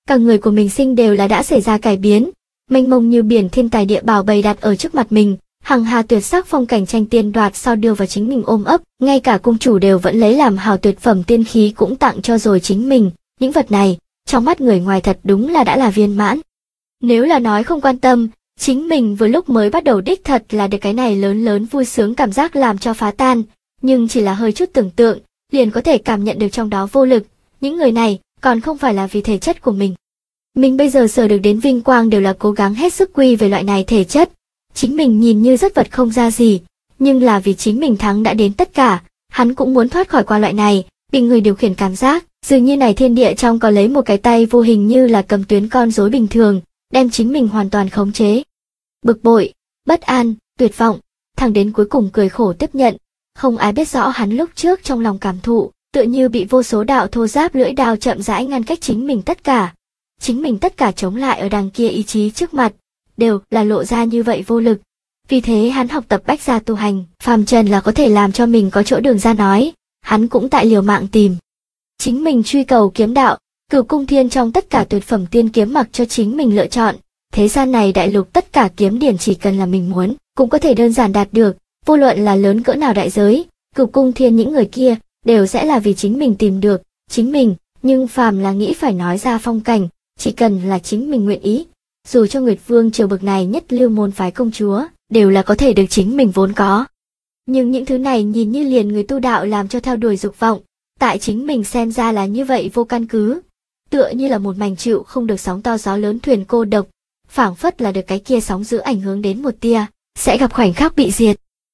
cả người của mình sinh đều là đã xảy ra cải biến, mênh mông như biển thiên tài địa bảo bày đặt ở trước mặt mình, hằng hà tuyệt sắc phong cảnh tranh tiên đoạt sau đưa vào chính mình ôm ấp, ngay cả cung chủ đều vẫn lấy làm hào tuyệt phẩm tiên khí cũng tặng cho rồi chính mình, những vật này, trong mắt người ngoài thật đúng là đã là viên mãn. Nếu là nói không quan tâm, chính mình vừa lúc mới bắt đầu đích thật là được cái này lớn lớn vui sướng cảm giác làm cho phá tan, nhưng chỉ là hơi chút tưởng tượng, liền có thể cảm nhận được trong đó vô lực, những người này còn không phải là vì thể chất của mình. Mình bây giờ sở được đến vinh quang đều là cố gắng hết sức quy về loại này thể chất. Chính mình nhìn như rất vật không ra gì, nhưng là vì chính mình thắng đã đến tất cả, hắn cũng muốn thoát khỏi qua loại này, bị người điều khiển cảm giác, dường như này thiên địa trong có lấy một cái tay vô hình như là cầm tuyến con rối bình thường, đem chính mình hoàn toàn khống chế. Bực bội, bất an, tuyệt vọng, thẳng đến cuối cùng cười khổ tiếp nhận, không ai biết rõ hắn lúc trước trong lòng cảm thụ, tựa như bị vô số đạo thô giáp lưỡi đao chậm rãi ngăn cách chính mình tất cả. Chính mình tất cả chống lại ở đằng kia ý chí trước mặt, đều là lộ ra như vậy vô lực. Vì thế hắn học tập bách gia tu hành, phàm trần là có thể làm cho mình có chỗ đường ra nói, hắn cũng tại liều mạng tìm. Chính mình truy cầu kiếm đạo, Cửu Cung Thiên trong tất cả tuyệt phẩm tiên kiếm mặc cho chính mình lựa chọn, thế gian này đại lục tất cả kiếm điển chỉ cần là mình muốn, cũng có thể đơn giản đạt được, vô luận là lớn cỡ nào đại giới, Cửu Cung Thiên những người kia, đều sẽ là vì chính mình tìm được, chính mình, nhưng phàm là nghĩ phải nói ra phong cảnh, chỉ cần là chính mình nguyện ý, dù cho Nguyệt Vương triều bực này nhất lưu môn phái công chúa, đều là có thể được chính mình vốn có. Nhưng những thứ này nhìn như liền người tu đạo làm cho theo đuổi dục vọng, tại chính mình xem ra là như vậy vô căn cứ, tựa như là một mảnh chịu không được sóng to gió lớn thuyền cô độc, phảng phất là được cái kia sóng dữ ảnh hưởng đến một tia, sẽ gặp khoảnh khắc bị diệt.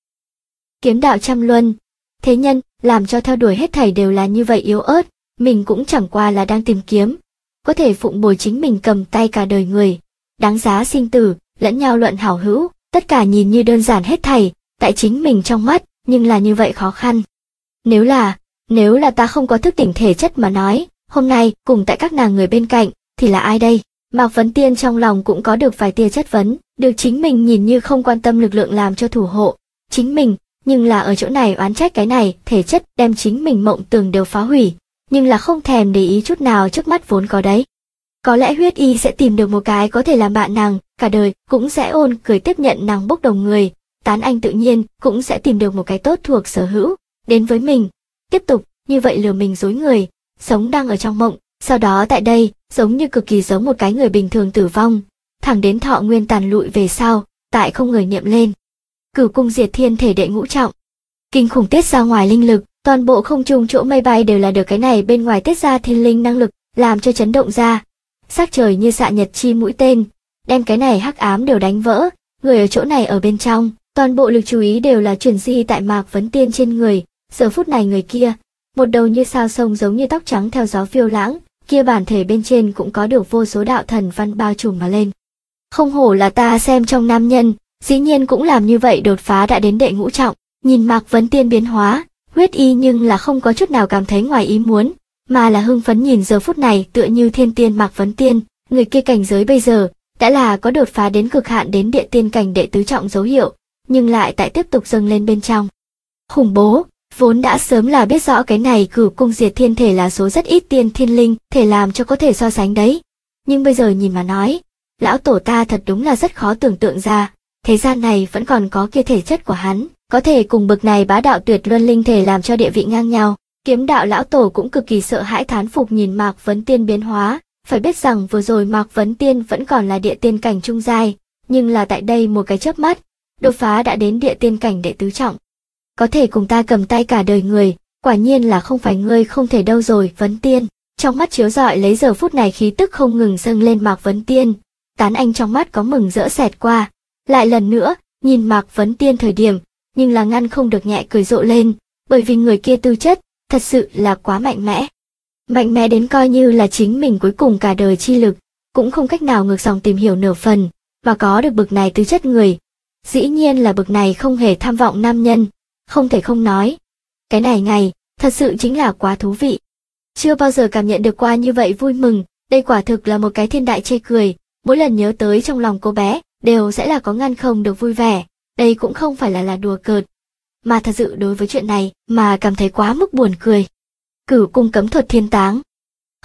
Kiếm đạo trăm luân, thế nhân làm cho theo đuổi hết thảy đều là như vậy yếu ớt, mình cũng chẳng qua là đang tìm kiếm, có thể phụng bồi chính mình cầm tay cả đời người, đáng giá sinh tử, lẫn nhau luận hảo hữu, tất cả nhìn như đơn giản hết thảy, tại chính mình trong mắt, nhưng là như vậy khó khăn. Nếu là ta không có thức tỉnh thể chất mà nói, hôm nay cùng tại các nàng người bên cạnh, thì là ai đây? Mạc Vấn Tiên trong lòng cũng có được vài tia chất vấn, được chính mình nhìn như không quan tâm lực lượng làm cho thủ hộ, chính mình, nhưng là ở chỗ này oán trách cái này, thể chất đem chính mình mộng tưởng đều phá hủy, nhưng là không thèm để ý chút nào trước mắt vốn có đấy. Có lẽ huyết y sẽ tìm được một cái có thể làm bạn nàng, cả đời cũng sẽ ôn cười tiếp nhận nàng bốc đồng người, Tán Anh tự nhiên cũng sẽ tìm được một cái tốt thuộc sở hữu, đến với mình, tiếp tục như vậy lừa mình dối người, sống đang ở trong mộng, sau đó tại đây, giống như cực kỳ giống một cái người bình thường tử vong, thẳng đến thọ nguyên tàn lụi về sau, tại không người niệm lên. Cửu Cung Diệt Thiên thể đệ ngũ trọng, kinh khủng tiết ra ngoài linh lực, toàn bộ không trung chỗ mây bay đều là được cái này bên ngoài tiết ra thiên linh năng lực làm cho chấn động ra. Sắc trời như xạ nhật chi mũi tên, đem cái này hắc ám đều đánh vỡ, người ở chỗ này ở bên trong, toàn bộ lực chú ý đều là chuyển di tại Mạc Vấn Tiên trên người, giờ phút này người kia, một đầu như sao sông giống như tóc trắng theo gió phiêu lãng, kia bản thể bên trên cũng có được vô số đạo thần văn bao trùm mà lên. Không hổ là ta xem trong nam nhân, dĩ nhiên cũng làm như vậy đột phá đã đến đệ ngũ trọng, nhìn Mạc Vấn Tiên biến hóa, huyết y nhưng là không có chút nào cảm thấy ngoài ý muốn, mà là hưng phấn nhìn giờ phút này tựa như thiên tiên Mạc Vấn Tiên, người kia cảnh giới bây giờ, đã là có đột phá đến cực hạn đến địa tiên cảnh đệ tứ trọng dấu hiệu, nhưng lại tại tiếp tục dâng lên bên trong. Khủng bố, vốn đã sớm là biết rõ cái này Cửu Cung Diệt Thiên thể là số rất ít tiên thiên linh, thể làm cho có thể so sánh đấy. Nhưng bây giờ nhìn mà nói, lão tổ ta thật đúng là rất khó tưởng tượng ra, thế gian này vẫn còn có kia thể chất của hắn, có thể cùng bực này bá đạo tuyệt luân linh thể làm cho địa vị ngang nhau. Kiếm đạo lão tổ cũng cực kỳ sợ hãi thán phục nhìn Mạc Vấn Tiên biến hóa, phải biết rằng vừa rồi Mạc Vấn Tiên vẫn còn là địa tiên cảnh trung giai, nhưng là tại đây một cái chớp mắt, đột phá đã đến địa tiên cảnh đệ tứ trọng. Có thể cùng ta cầm tay cả đời người, quả nhiên là không phải ngươi không thể đâu rồi, Vấn Tiên. Trong mắt chiếu rọi lấy giờ phút này khí tức không ngừng dâng lên Mạc Vấn Tiên, Tán Anh trong mắt có mừng rỡ xẹt qua, lại lần nữa, nhìn Mạc Vấn Tiên thời điểm, nhưng là ngăn không được nhẹ cười rộ lên, bởi vì người kia tư chất, thật sự là quá mạnh mẽ. Mạnh mẽ đến coi như là chính mình cuối cùng cả đời chi lực, cũng không cách nào ngược dòng tìm hiểu nửa phần, mà có được bực này tư chất người. Dĩ nhiên là bực này không hề tham vọng nam nhân, không thể không nói. Cái này ngày, thật sự chính là quá thú vị. Chưa bao giờ cảm nhận được qua như vậy vui mừng, đây quả thực là một cái thiên đại chê cười, mỗi lần nhớ tới trong lòng cô bé, đều sẽ là có ngăn không được vui vẻ, đây cũng không phải là đùa cợt, mà thật sự đối với chuyện này mà cảm thấy quá mức buồn cười. Cửu Cung Cấm Thuật Thiên Táng.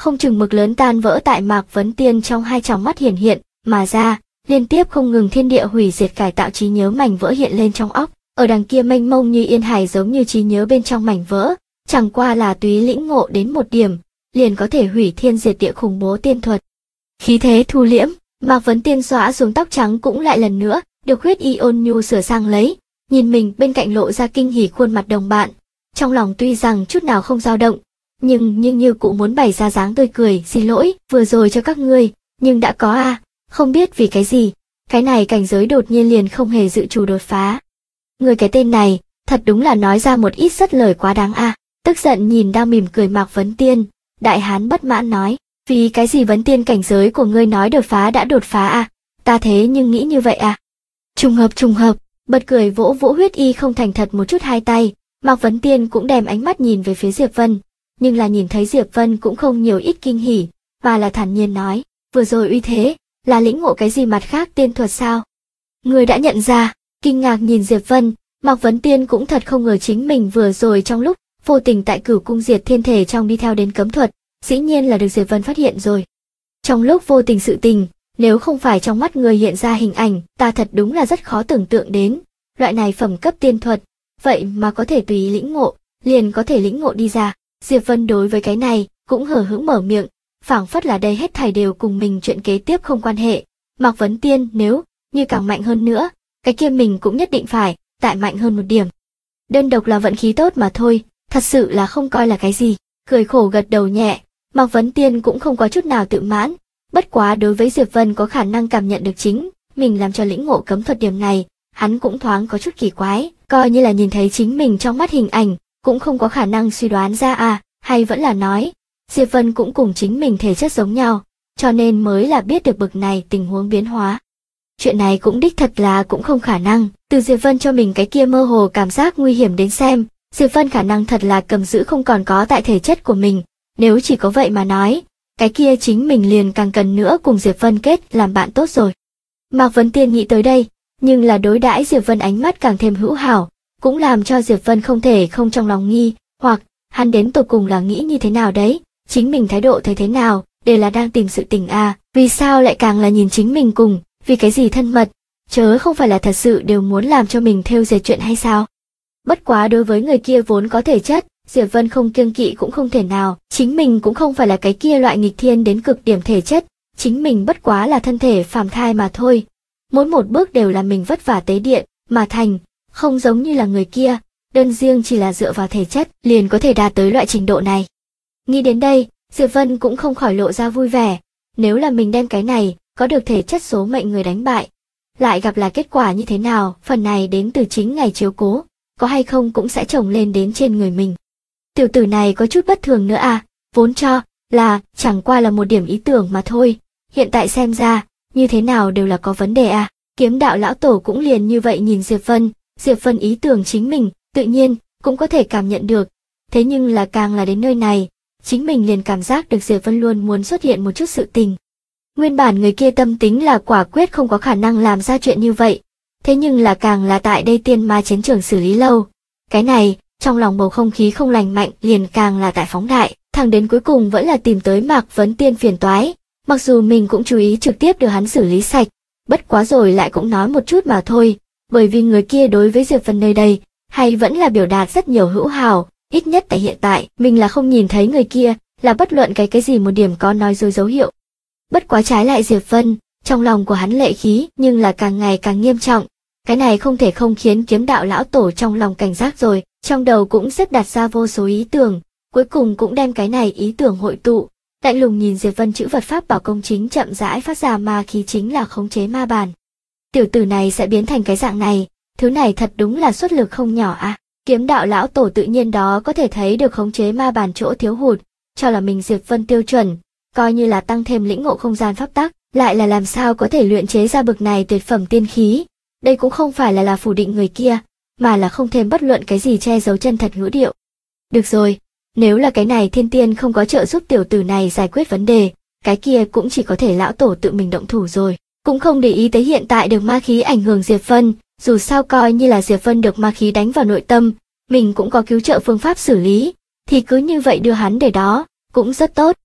không chừng mực lớn tan vỡ tại Mạc Vấn Tiên trong hai tròng mắt hiển hiện mà ra, liên tiếp không ngừng thiên địa hủy diệt cải tạo trí nhớ mảnh vỡ hiện lên trong óc, ở đằng kia mênh mông như yên hải giống như trí nhớ bên trong mảnh vỡ, chẳng qua là túy lĩnh ngộ đến một điểm, liền có thể hủy thiên diệt địa khủng bố tiên thuật. Khí thế thu liễm, Mạc Vấn Tiên xõa xuống tóc trắng cũng lại lần nữa, được huyết y ôn nhu sửa sang lấy, nhìn mình bên cạnh lộ ra kinh hỉ khuôn mặt đồng bạn, trong lòng tuy rằng chút nào không dao động, nhưng như cụ muốn bày ra dáng tươi cười, xin lỗi, vừa rồi cho các ngươi, nhưng đã có không biết vì cái gì, cái này cảnh giới đột nhiên liền không hề dự trù đột phá. Người cái tên này, thật đúng là nói ra một ít rất lời quá đáng tức giận nhìn đang mỉm cười Mạc Vấn Tiên, đại hán bất mãn nói, vì cái gì Vấn Tiên cảnh giới của ngươi nói đột phá đã đột phá ta thế nhưng nghĩ như vậy Trùng hợp, bật cười vỗ vỗ huyết y không thành thật một chút hai tay, Mạc Vấn Tiên cũng đem ánh mắt nhìn về phía Diệp Vân, nhưng là nhìn thấy Diệp Vân cũng không nhiều ít kinh hỉ, mà là thản nhiên nói, vừa rồi uy thế, là lĩnh ngộ cái gì mặt khác tiên thuật sao? Người đã nhận ra, kinh ngạc nhìn Diệp Vân, Mạc Vấn Tiên cũng thật không ngờ chính mình vừa rồi trong lúc vô tình tại Cửu Cung Diệt Thiên Thể trong đi theo đến cấm thuật, dĩ nhiên là được Diệp Vân phát hiện rồi. Trong lúc vô tình sự tình, nếu không phải trong mắt người hiện ra hình ảnh, ta thật đúng là rất khó tưởng tượng đến, loại này phẩm cấp tiên thuật, vậy mà có thể tùy ý lĩnh ngộ, liền có thể lĩnh ngộ đi ra. Diệp Vân đối với cái này, cũng hờ hững mở miệng, phảng phất là đây hết thảy đều cùng mình chuyện kế tiếp không quan hệ. Mạc Vấn Tiên nếu như càng mạnh hơn nữa, cái kia mình cũng nhất định phải tại mạnh hơn một điểm. Đơn độc là vận khí tốt mà thôi, thật sự là không coi là cái gì. Cười khổ gật đầu nhẹ, Mạc Vấn Tiên cũng không có chút nào tự mãn, bất quá đối với Diệp Vân có khả năng cảm nhận được chính mình làm cho lĩnh ngộ cấm thuật điểm này, hắn cũng thoáng có chút kỳ quái, coi như là nhìn thấy chính mình trong mắt hình ảnh, cũng không có khả năng suy đoán ra hay vẫn là nói, Diệp Vân cũng cùng chính mình thể chất giống nhau, cho nên mới là biết được bực này tình huống biến hóa. Chuyện này cũng đích thật là cũng không khả năng, từ Diệp Vân cho mình cái kia mơ hồ cảm giác nguy hiểm đến xem, Diệp Vân khả năng thật là cầm giữ không còn có tại thể chất của mình, nếu chỉ có vậy mà nói, cái kia chính mình liền càng cần nữa cùng Diệp Vân kết làm bạn tốt rồi. Mạc Vấn Tiên nghĩ tới đây, nhưng là đối đãi Diệp Vân ánh mắt càng thêm hữu hảo, cũng làm cho Diệp Vân không thể không trong lòng nghi, hoặc hắn đến tột cùng là nghĩ như thế nào đấy, chính mình thái độ thấy thế nào, đều là đang tìm sự tình vì sao lại càng là nhìn chính mình cùng, vì cái gì thân mật, chớ không phải là thật sự đều muốn làm cho mình thêu dệt chuyện hay sao? Bất quá đối với người kia vốn có thể chất, Diệp Vân không kiêng kỵ cũng không thể nào, chính mình cũng không phải là cái kia loại nghịch thiên đến cực điểm thể chất, chính mình bất quá là thân thể phàm thai mà thôi. Mỗi một bước đều là mình vất vả tế điện mà thành, không giống như là người kia, đơn riêng chỉ là dựa vào thể chất liền có thể đạt tới loại trình độ này. Nghĩ đến đây, Diệp Vân cũng không khỏi lộ ra vui vẻ, nếu là mình đem cái này, có được thể chất số mệnh người đánh bại, lại gặp là kết quả như thế nào, phần này đến từ chính ngày chiếu cố, có hay không cũng sẽ chồng lên đến trên người mình. Tiểu tử này có chút bất thường nữa vốn cho là chẳng qua là một điểm ý tưởng mà thôi, hiện tại xem ra, như thế nào đều là có vấn đề Kiếm đạo lão tổ cũng liền như vậy nhìn Diệp Vân ý tưởng chính mình, tự nhiên, cũng có thể cảm nhận được, thế nhưng là càng là đến nơi này, chính mình liền cảm giác được Diệp Vân luôn muốn xuất hiện một chút sự tình. Nguyên bản người kia tâm tính là quả quyết không có khả năng làm ra chuyện như vậy, thế nhưng là càng là tại đây tiên ma chiến trường xử lý lâu. Cái này, trong lòng bầu không khí không lành mạnh liền càng là tại phóng đại, thẳng đến cuối cùng vẫn là tìm tới Mạc Vấn Tiên phiền toái, mặc dù mình cũng chú ý trực tiếp đưa hắn xử lý sạch, bất quá rồi lại cũng nói một chút mà thôi, bởi vì người kia đối với Diệp Vân nơi đây, hay vẫn là biểu đạt rất nhiều hữu hảo, ít nhất tại hiện tại, mình là không nhìn thấy người kia, là bất luận cái gì một điểm có nói dối dấu hiệu. Bất quá trái lại Diệp Vân, trong lòng của hắn lệ khí nhưng là càng ngày càng nghiêm trọng, cái này không thể không khiến kiếm đạo lão tổ trong lòng cảnh giác rồi, trong đầu cũng xếp đặt ra vô số ý tưởng, cuối cùng cũng đem cái này ý tưởng hội tụ, lạnh lùng nhìn Diệp Vân chữ vật pháp bảo công chính chậm rãi phát ra ma khí chính là khống chế ma bàn. Tiểu tử này sẽ biến thành cái dạng này, thứ này thật đúng là xuất lực không nhỏ Kiếm đạo lão tổ tự nhiên đó có thể thấy được khống chế ma bàn chỗ thiếu hụt, cho là mình Diệp Vân tiêu chuẩn, coi như là tăng thêm lĩnh ngộ không gian pháp tắc, lại là làm sao có thể luyện chế ra bực này tuyệt phẩm tiên khí. Đây cũng không phải là phủ định người kia, mà là không thêm bất luận cái gì che giấu chân thật ngữ điệu. Được rồi, nếu là cái này thiên tiên không có trợ giúp tiểu tử này giải quyết vấn đề, cái kia cũng chỉ có thể lão tổ tự mình động thủ rồi. Cũng không để ý tới hiện tại được ma khí ảnh hưởng Diệp Vân, dù sao coi như là Diệp Vân được ma khí đánh vào nội tâm, mình cũng có cứu trợ phương pháp xử lý, thì cứ như vậy đưa hắn để đó, cũng rất tốt.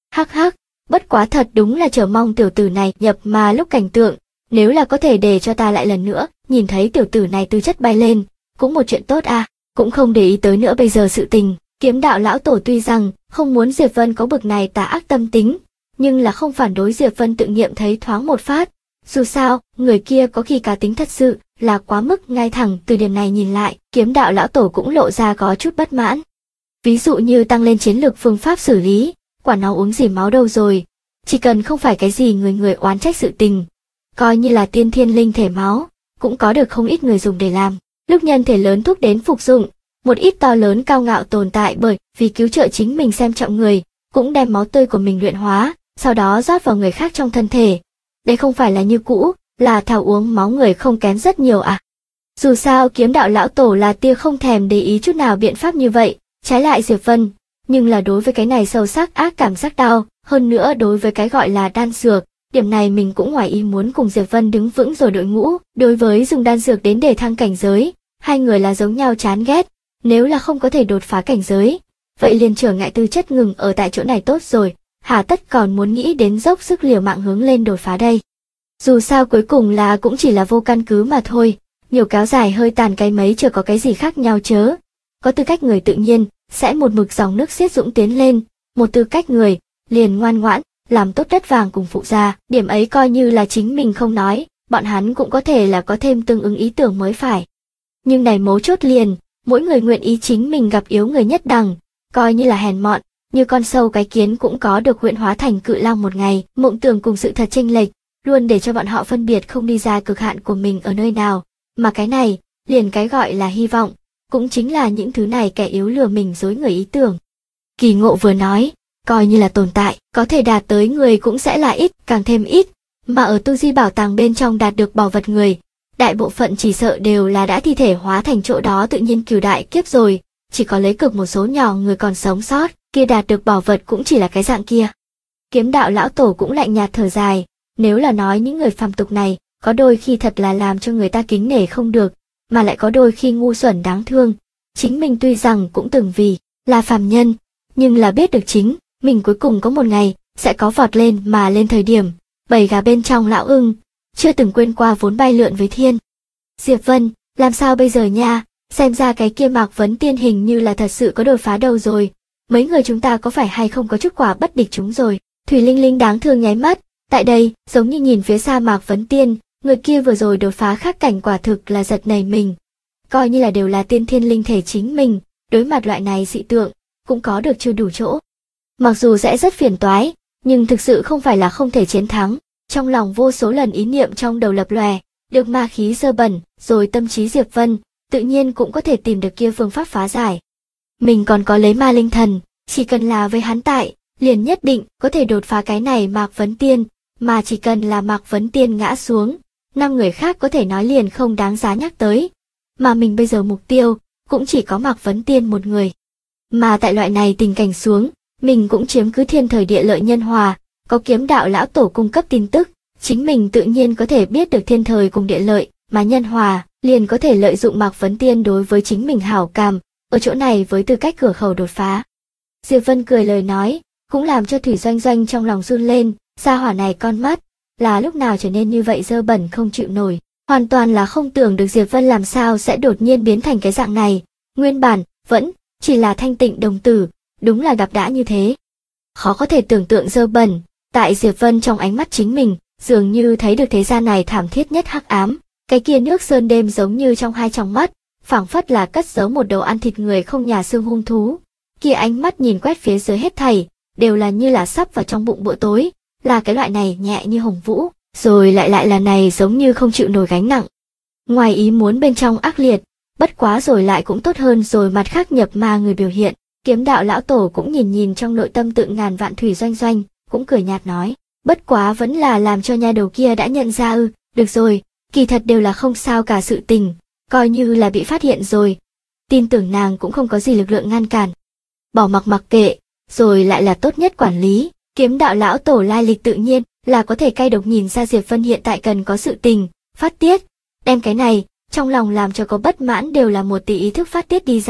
Hắc hắc, bất quá thật đúng là chờ mong tiểu tử này nhập ma lúc cảnh tượng, nếu là có thể để cho ta lại lần nữa nhìn thấy tiểu tử này tư chất bay lên, cũng một chuyện tốt à, cũng không để ý tới nữa bây giờ sự tình. Kiếm đạo lão tổ tuy rằng không muốn Diệp Vân có bực này tà ác tâm tính, nhưng là không phản đối Diệp Vân tự nghiệm thấy thoáng một phát. Dù sao, người kia có khi cá tính thật sự là quá mức ngay thẳng, từ điểm này nhìn lại, kiếm đạo lão tổ cũng lộ ra có chút bất mãn. Ví dụ như tăng lên chiến lược phương pháp xử lý, quả nó uống gì máu đâu rồi, chỉ cần không phải cái gì người người oán trách sự tình, coi như là tiên thiên linh thể máu, cũng có được không ít người dùng để làm. Lúc nhân thể lớn thúc đến phục dụng, một ít to lớn cao ngạo tồn tại bởi vì cứu trợ chính mình xem trọng người, cũng đem máu tươi của mình luyện hóa, sau đó rót vào người khác trong thân thể. Đây không phải là như cũ, là thảo uống máu người không kém rất nhiều à. Dù sao kiếm đạo lão tổ là tia không thèm để ý chút nào biện pháp như vậy, trái lại Diệp Vân, nhưng là đối với cái này sâu sắc ác cảm giác đau, hơn nữa đối với cái gọi là đan dược, điểm này mình cũng ngoài ý muốn cùng Diệp Vân đứng vững rồi đội ngũ, đối với dùng đan dược đến để thăng cảnh giới, hai người là giống nhau chán ghét, nếu là không có thể đột phá cảnh giới, vậy liền trở ngại tư chất ngừng ở tại chỗ này tốt rồi, hà tất còn muốn nghĩ đến dốc sức liều mạng hướng lên đột phá đây. Dù sao cuối cùng là cũng chỉ là vô căn cứ mà thôi, nhiều kéo dài hơi tàn cái mấy chưa có cái gì khác nhau chớ. Có tư cách người tự nhiên, sẽ một mực dòng nước xiết dũng tiến lên, một tư cách người, liền ngoan ngoãn, làm tốt đất vàng cùng phụ gia, điểm ấy coi như là chính mình không nói, bọn hắn cũng có thể là có thêm tương ứng ý tưởng mới phải. Nhưng này mấu chốt liền, mỗi người nguyện ý chính mình gặp yếu người nhất đẳng, coi như là hèn mọn, như con sâu cái kiến cũng có được huyện hóa thành cự long một ngày, mộng tưởng cùng sự thật chênh lệch, luôn để cho bọn họ phân biệt không đi ra cực hạn của mình ở nơi nào, mà cái này, liền cái gọi là hy vọng, cũng chính là những thứ này kẻ yếu lừa mình dối người ý tưởng. Kỳ Ngộ vừa nói, coi như là tồn tại, có thể đạt tới người cũng sẽ là ít, càng thêm ít, mà ở tu di bảo tàng bên trong đạt được bảo vật người, đại bộ phận chỉ sợ đều là đã thi thể hóa thành chỗ đó tự nhiên cửu đại kiếp rồi, chỉ có lấy cực một số nhỏ người còn sống sót, kia đạt được bảo vật cũng chỉ là cái dạng kia. Kiếm đạo lão tổ cũng lạnh nhạt thở dài, nếu là nói những người phàm tục này, có đôi khi thật là làm cho người ta kính nể không được, mà lại có đôi khi ngu xuẩn đáng thương. Chính mình tuy rằng cũng từng vì là phàm nhân, nhưng là biết được chính mình cuối cùng có một ngày sẽ có vọt lên mà lên thời điểm, bầy gà bên trong lão ưng, chưa từng quên qua vốn bay lượn với thiên. Diệp Vân, làm sao bây giờ nha, xem ra cái kia Mạc Vấn Tiên hình như là thật sự có đột phá đâu rồi, mấy người chúng ta có phải hay không có chút quả bất địch chúng rồi. Thủy Linh Linh đáng thương nháy mắt, tại đây, giống như nhìn phía xa Mạc Vấn Tiên, người kia vừa rồi đột phá khác cảnh quả thực là giật nảy mình. Coi như là đều là tiên thiên linh thể chính mình, đối mặt loại này dị tượng, cũng có được chưa đủ chỗ. Mặc dù sẽ rất phiền toái, nhưng thực sự không phải là không thể chiến thắng. Trong lòng vô số lần ý niệm trong đầu lập lòe, được ma khí dơ bẩn, rồi tâm trí Diệp Vân, tự nhiên cũng có thể tìm được kia phương pháp phá giải. Mình còn có lấy ma linh thần, chỉ cần là với hắn tại, liền nhất định có thể đột phá cái này Mạc Vấn Tiên, mà chỉ cần là Mạc Vấn Tiên ngã xuống, 5 người khác có thể nói liền không đáng giá nhắc tới. Mà mình bây giờ mục tiêu, cũng chỉ có Mạc Vấn Tiên một người. Mà tại loại này tình cảnh xuống, mình cũng chiếm cứ thiên thời địa lợi nhân hòa, có kiếm đạo lão tổ cung cấp tin tức, chính mình tự nhiên có thể biết được thiên thời cùng địa lợi, mà nhân hòa, liền có thể lợi dụng Mạc Vấn Tiên đối với chính mình hảo cảm, ở chỗ này với tư cách cửa khẩu đột phá. Diệp Vân cười lời nói, cũng làm cho Thủy Doanh Doanh trong lòng run lên, gia hỏa này con mắt, là lúc nào trở nên như vậy dơ bẩn không chịu nổi, hoàn toàn là không tưởng được Diệp Vân làm sao sẽ đột nhiên biến thành cái dạng này, nguyên bản, vẫn, chỉ là thanh tịnh đồng tử, đúng là gặp đã như thế. Khó có thể tưởng tượng dơ bẩn, tại Diệp Vân trong ánh mắt chính mình, dường như thấy được thế gian này thảm thiết nhất hắc ám, cái kia nước sơn đêm giống như trong hai tròng mắt, phảng phất là cất giấu một đầu ăn thịt người không nhà xương hung thú. Kia ánh mắt nhìn quét phía dưới hết thảy, đều là như là sắp vào trong bụng bữa tối, là cái loại này nhẹ như hồng vũ, rồi lại là này giống như không chịu nổi gánh nặng. Ngoài ý muốn bên trong ác liệt, bất quá rồi lại cũng tốt hơn rồi mặt khác nhập ma người biểu hiện. Kiếm đạo lão tổ cũng nhìn trong nội tâm tự ngàn vạn Thủy Doanh Doanh, cũng cười nhạt nói, bất quá vẫn là làm cho nha đầu kia đã nhận ra được rồi, kỳ thật đều là không sao cả sự tình, coi như là bị phát hiện rồi. Tin tưởng nàng cũng không có gì lực lượng ngăn cản. Bỏ mặc kệ, rồi lại là tốt nhất quản lý, kiếm đạo lão tổ lai lịch tự nhiên là có thể cay độc nhìn ra Diệp Vân hiện tại cần có sự tình, phát tiết, đem cái này, trong lòng làm cho có bất mãn đều là một tỷ ý thức phát tiết đi ra,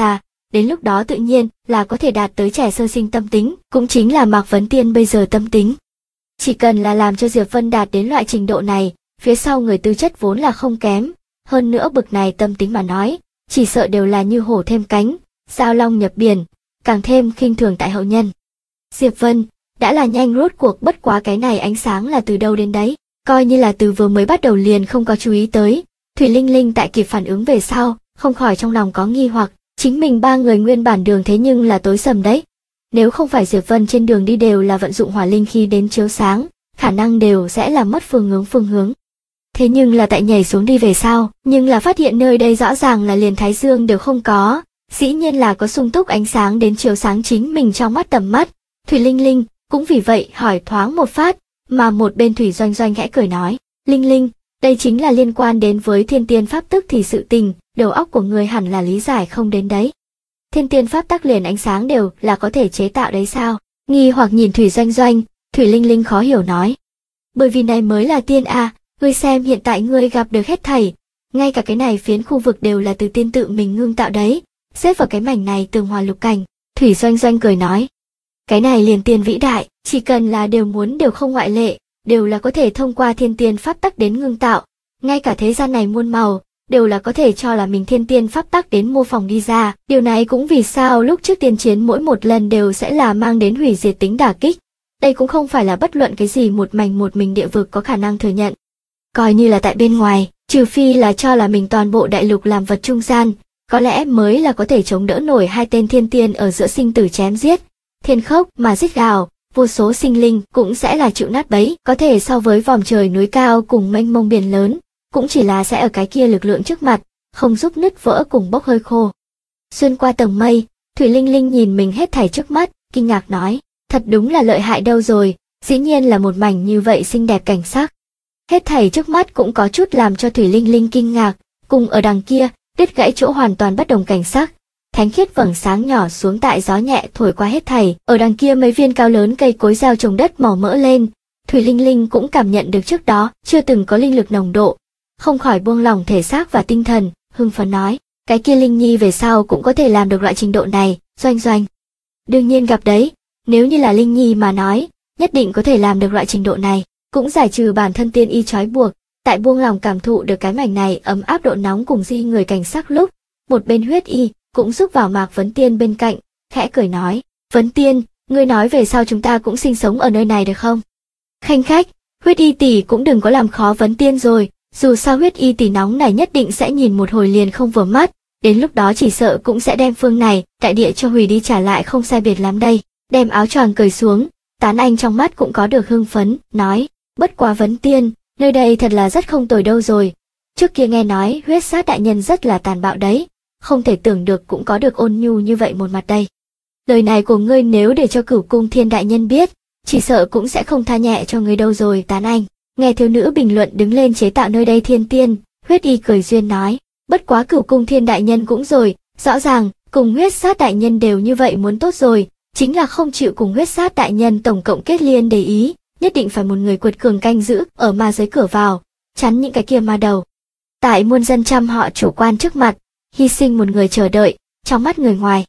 đến lúc đó tự nhiên là có thể đạt tới trẻ sơ sinh tâm tính, cũng chính là Mạc Vấn Tiên bây giờ tâm tính. Chỉ cần là làm cho Diệp Vân đạt đến loại trình độ này, phía sau người tư chất vốn là không kém, hơn nữa bực này tâm tính mà nói, chỉ sợ đều là như hổ thêm cánh, giao long nhập biển, càng thêm khinh thường tại hậu nhân. Diệp Vân, đã là nhanh rốt cuộc, bất quá cái này ánh sáng là từ đâu đến đấy, coi như là từ vừa mới bắt đầu liền không có chú ý tới. Thủy Linh Linh tại kịp phản ứng về sau, không khỏi trong lòng có nghi hoặc, chính mình ba người nguyên bản đường thế nhưng là tối sầm đấy. Nếu không phải Diệp Vân trên đường đi đều là vận dụng hỏa linh khí đến chiếu sáng, khả năng đều sẽ làm mất phương hướng. Thế nhưng là tại nhảy xuống đi về sau, nhưng là phát hiện nơi đây rõ ràng là liền thái dương đều không có, dĩ nhiên là có sung túc ánh sáng đến chiếu sáng chính mình trong mắt tầm mắt. Thủy Linh Linh cũng vì vậy hỏi thoáng một phát, mà một bên Thủy Doanh Doanh khẽ cười nói, Linh Linh, đây chính là liên quan đến với thiên tiên pháp tức thì sự tình, đầu óc của người hẳn là lý giải không đến đấy. Thiên tiên pháp tắc liền ánh sáng đều là có thể chế tạo đấy sao? Nghi hoặc nhìn Thủy Doanh Doanh, Thủy Linh Linh khó hiểu nói. Bởi vì này mới là tiên a, ngươi xem hiện tại ngươi gặp được hết thảy, ngay cả cái này phiến khu vực đều là từ tiên tự mình ngưng tạo đấy, xếp vào cái mảnh này tường hòa lục cảnh. Thủy Doanh Doanh cười nói. Cái này liền tiên vĩ đại, chỉ cần là đều muốn đều không ngoại lệ, đều là có thể thông qua thiên tiên pháp tắc đến ngưng tạo, ngay cả thế gian này muôn màu, đều là có thể cho là mình thiên tiên pháp tắc đến mô phỏng đi ra. Điều này cũng vì sao lúc trước tiên chiến mỗi một lần đều sẽ là mang đến hủy diệt tính đả kích. Đây cũng không phải là bất luận cái gì một mình địa vực có khả năng thừa nhận. Coi như là tại bên ngoài, trừ phi là cho là mình toàn bộ đại lục làm vật trung gian, có lẽ mới là có thể chống đỡ nổi hai tên thiên tiên ở giữa sinh tử chém giết. Thiên khốc mà giết gào, vô số sinh linh cũng sẽ là chịu nát bấy, có thể so với vòm trời núi cao cùng mênh mông biển lớn, cũng chỉ là sẽ ở cái kia lực lượng trước mặt, không giúp nứt vỡ cùng bốc hơi khô. Xuyên qua tầng mây, Thủy Linh Linh nhìn mình hết thảy trước mắt, kinh ngạc nói, thật đúng là lợi hại đâu rồi, dĩ nhiên là một mảnh như vậy xinh đẹp cảnh sắc. Hết thảy trước mắt cũng có chút làm cho Thủy Linh Linh kinh ngạc, cùng ở đằng kia, đứt gãy chỗ hoàn toàn bất đồng cảnh sắc. Thánh khiết vầng sáng nhỏ xuống tại gió nhẹ thổi qua hết thảy, ở đằng kia mấy viên cao lớn cây cối gieo trồng đất màu mỡ lên, Thủy Linh Linh cũng cảm nhận được trước đó chưa từng có linh lực nồng độ, không khỏi buông lỏng thể xác và tinh thần, hưng phấn nói, cái kia Linh Nhi về sau cũng có thể làm được loại trình độ này. Doanh Doanh đương nhiên gặp đấy, nếu như là Linh Nhi mà nói, nhất định có thể làm được loại trình độ này, cũng giải trừ bản thân tiên y trói buộc, tại buông lòng cảm thụ được cái mảnh này ấm áp độ nóng cùng di người cảnh sắc lúc, một bên Huyết Y cũng giúp vào Mạc Vấn Tiên bên cạnh, khẽ cười nói, Vấn Tiên, ngươi nói về sau chúng ta cũng sinh sống ở nơi này được không? Khanh khách, Huyết Y tỷ cũng đừng có làm khó Vấn Tiên rồi, dù sao Huyết Y tỷ nóng này nhất định sẽ nhìn một hồi liền không vừa mắt, đến lúc đó chỉ sợ cũng sẽ đem phương này, đại địa cho hủy đi trả lại không sai biệt lắm đây. Đem áo choàng cởi xuống, Tán Anh trong mắt cũng có được hưng phấn, nói, bất quá Vấn Tiên, nơi đây thật là rất không tồi đâu rồi. Trước kia nghe nói huyết sát đại nhân rất là tàn bạo đấy, không thể tưởng được cũng có được ôn nhu như vậy một mặt đây. Lời này của ngươi nếu để cho Cửu Cung Thiên đại nhân biết, chỉ sợ cũng sẽ không tha nhẹ cho ngươi đâu rồi. Tán Anh nghe thiếu nữ bình luận đứng lên chế tạo nơi đây thiên tiên, Huyết Y cười duyên nói, bất quá Cửu Cung Thiên đại nhân cũng rồi, rõ ràng cùng huyết sát đại nhân đều như vậy muốn tốt rồi, chính là không chịu cùng huyết sát đại nhân tổng cộng kết liên để ý, nhất định phải một người quật cường canh giữ ở ma giới cửa vào, chắn những cái kia ma đầu. Tại muôn dân trăm họ chủ quan trước mặt, hy sinh một người chờ đợi, trong mắt người ngoài.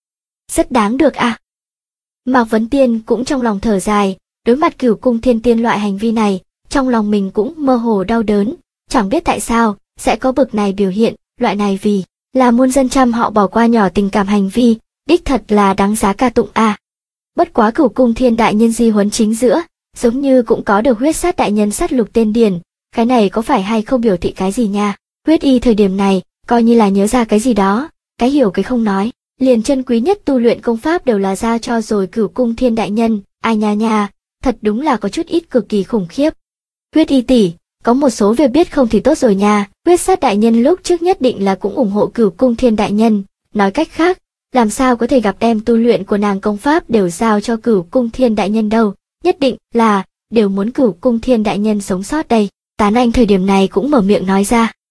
Rất đáng được à. Mạc Vấn Tiên cũng trong lòng thở dài, đối mặt Cửu Cung Thiên tiên loại hành vi này, trong lòng mình cũng mơ hồ đau đớn, chẳng biết tại sao sẽ có bực này biểu hiện, loại này vì là muôn dân trăm họ bỏ qua nhỏ tình cảm hành vi, đích thật là đáng giá ca tụng à. Bất quá Cửu Cung Thiên đại nhân di huấn chính giữa, giống như cũng có được huyết sát đại nhân sát lục tên điển, cái này có phải hay không biểu thị cái gì nha? Huyết Y thời điểm này, coi như là nhớ ra cái gì đó, cái hiểu cái không nói, liền chân quý nhất tu luyện công pháp đều là giao cho rồi Cửu Cung Thiên đại nhân, ai nha, thật đúng là có chút ít cực kỳ khủng khiếp. Huyết Y tỷ, có một số việc biết không thì tốt rồi nha, huyết sát đại nhân lúc trước nhất định là cũng ủng hộ Cửu Cung Thiên đại nhân, nói cách khác, làm sao có thể gặp đem tu luyện của nàng công pháp đều giao cho Cửu Cung Thiên đại nhân đâu, nhất định là đều muốn Cửu Cung Thiên đại nhân sống sót đây. Tán Anh thời điểm này cũng mở miệng nói ra,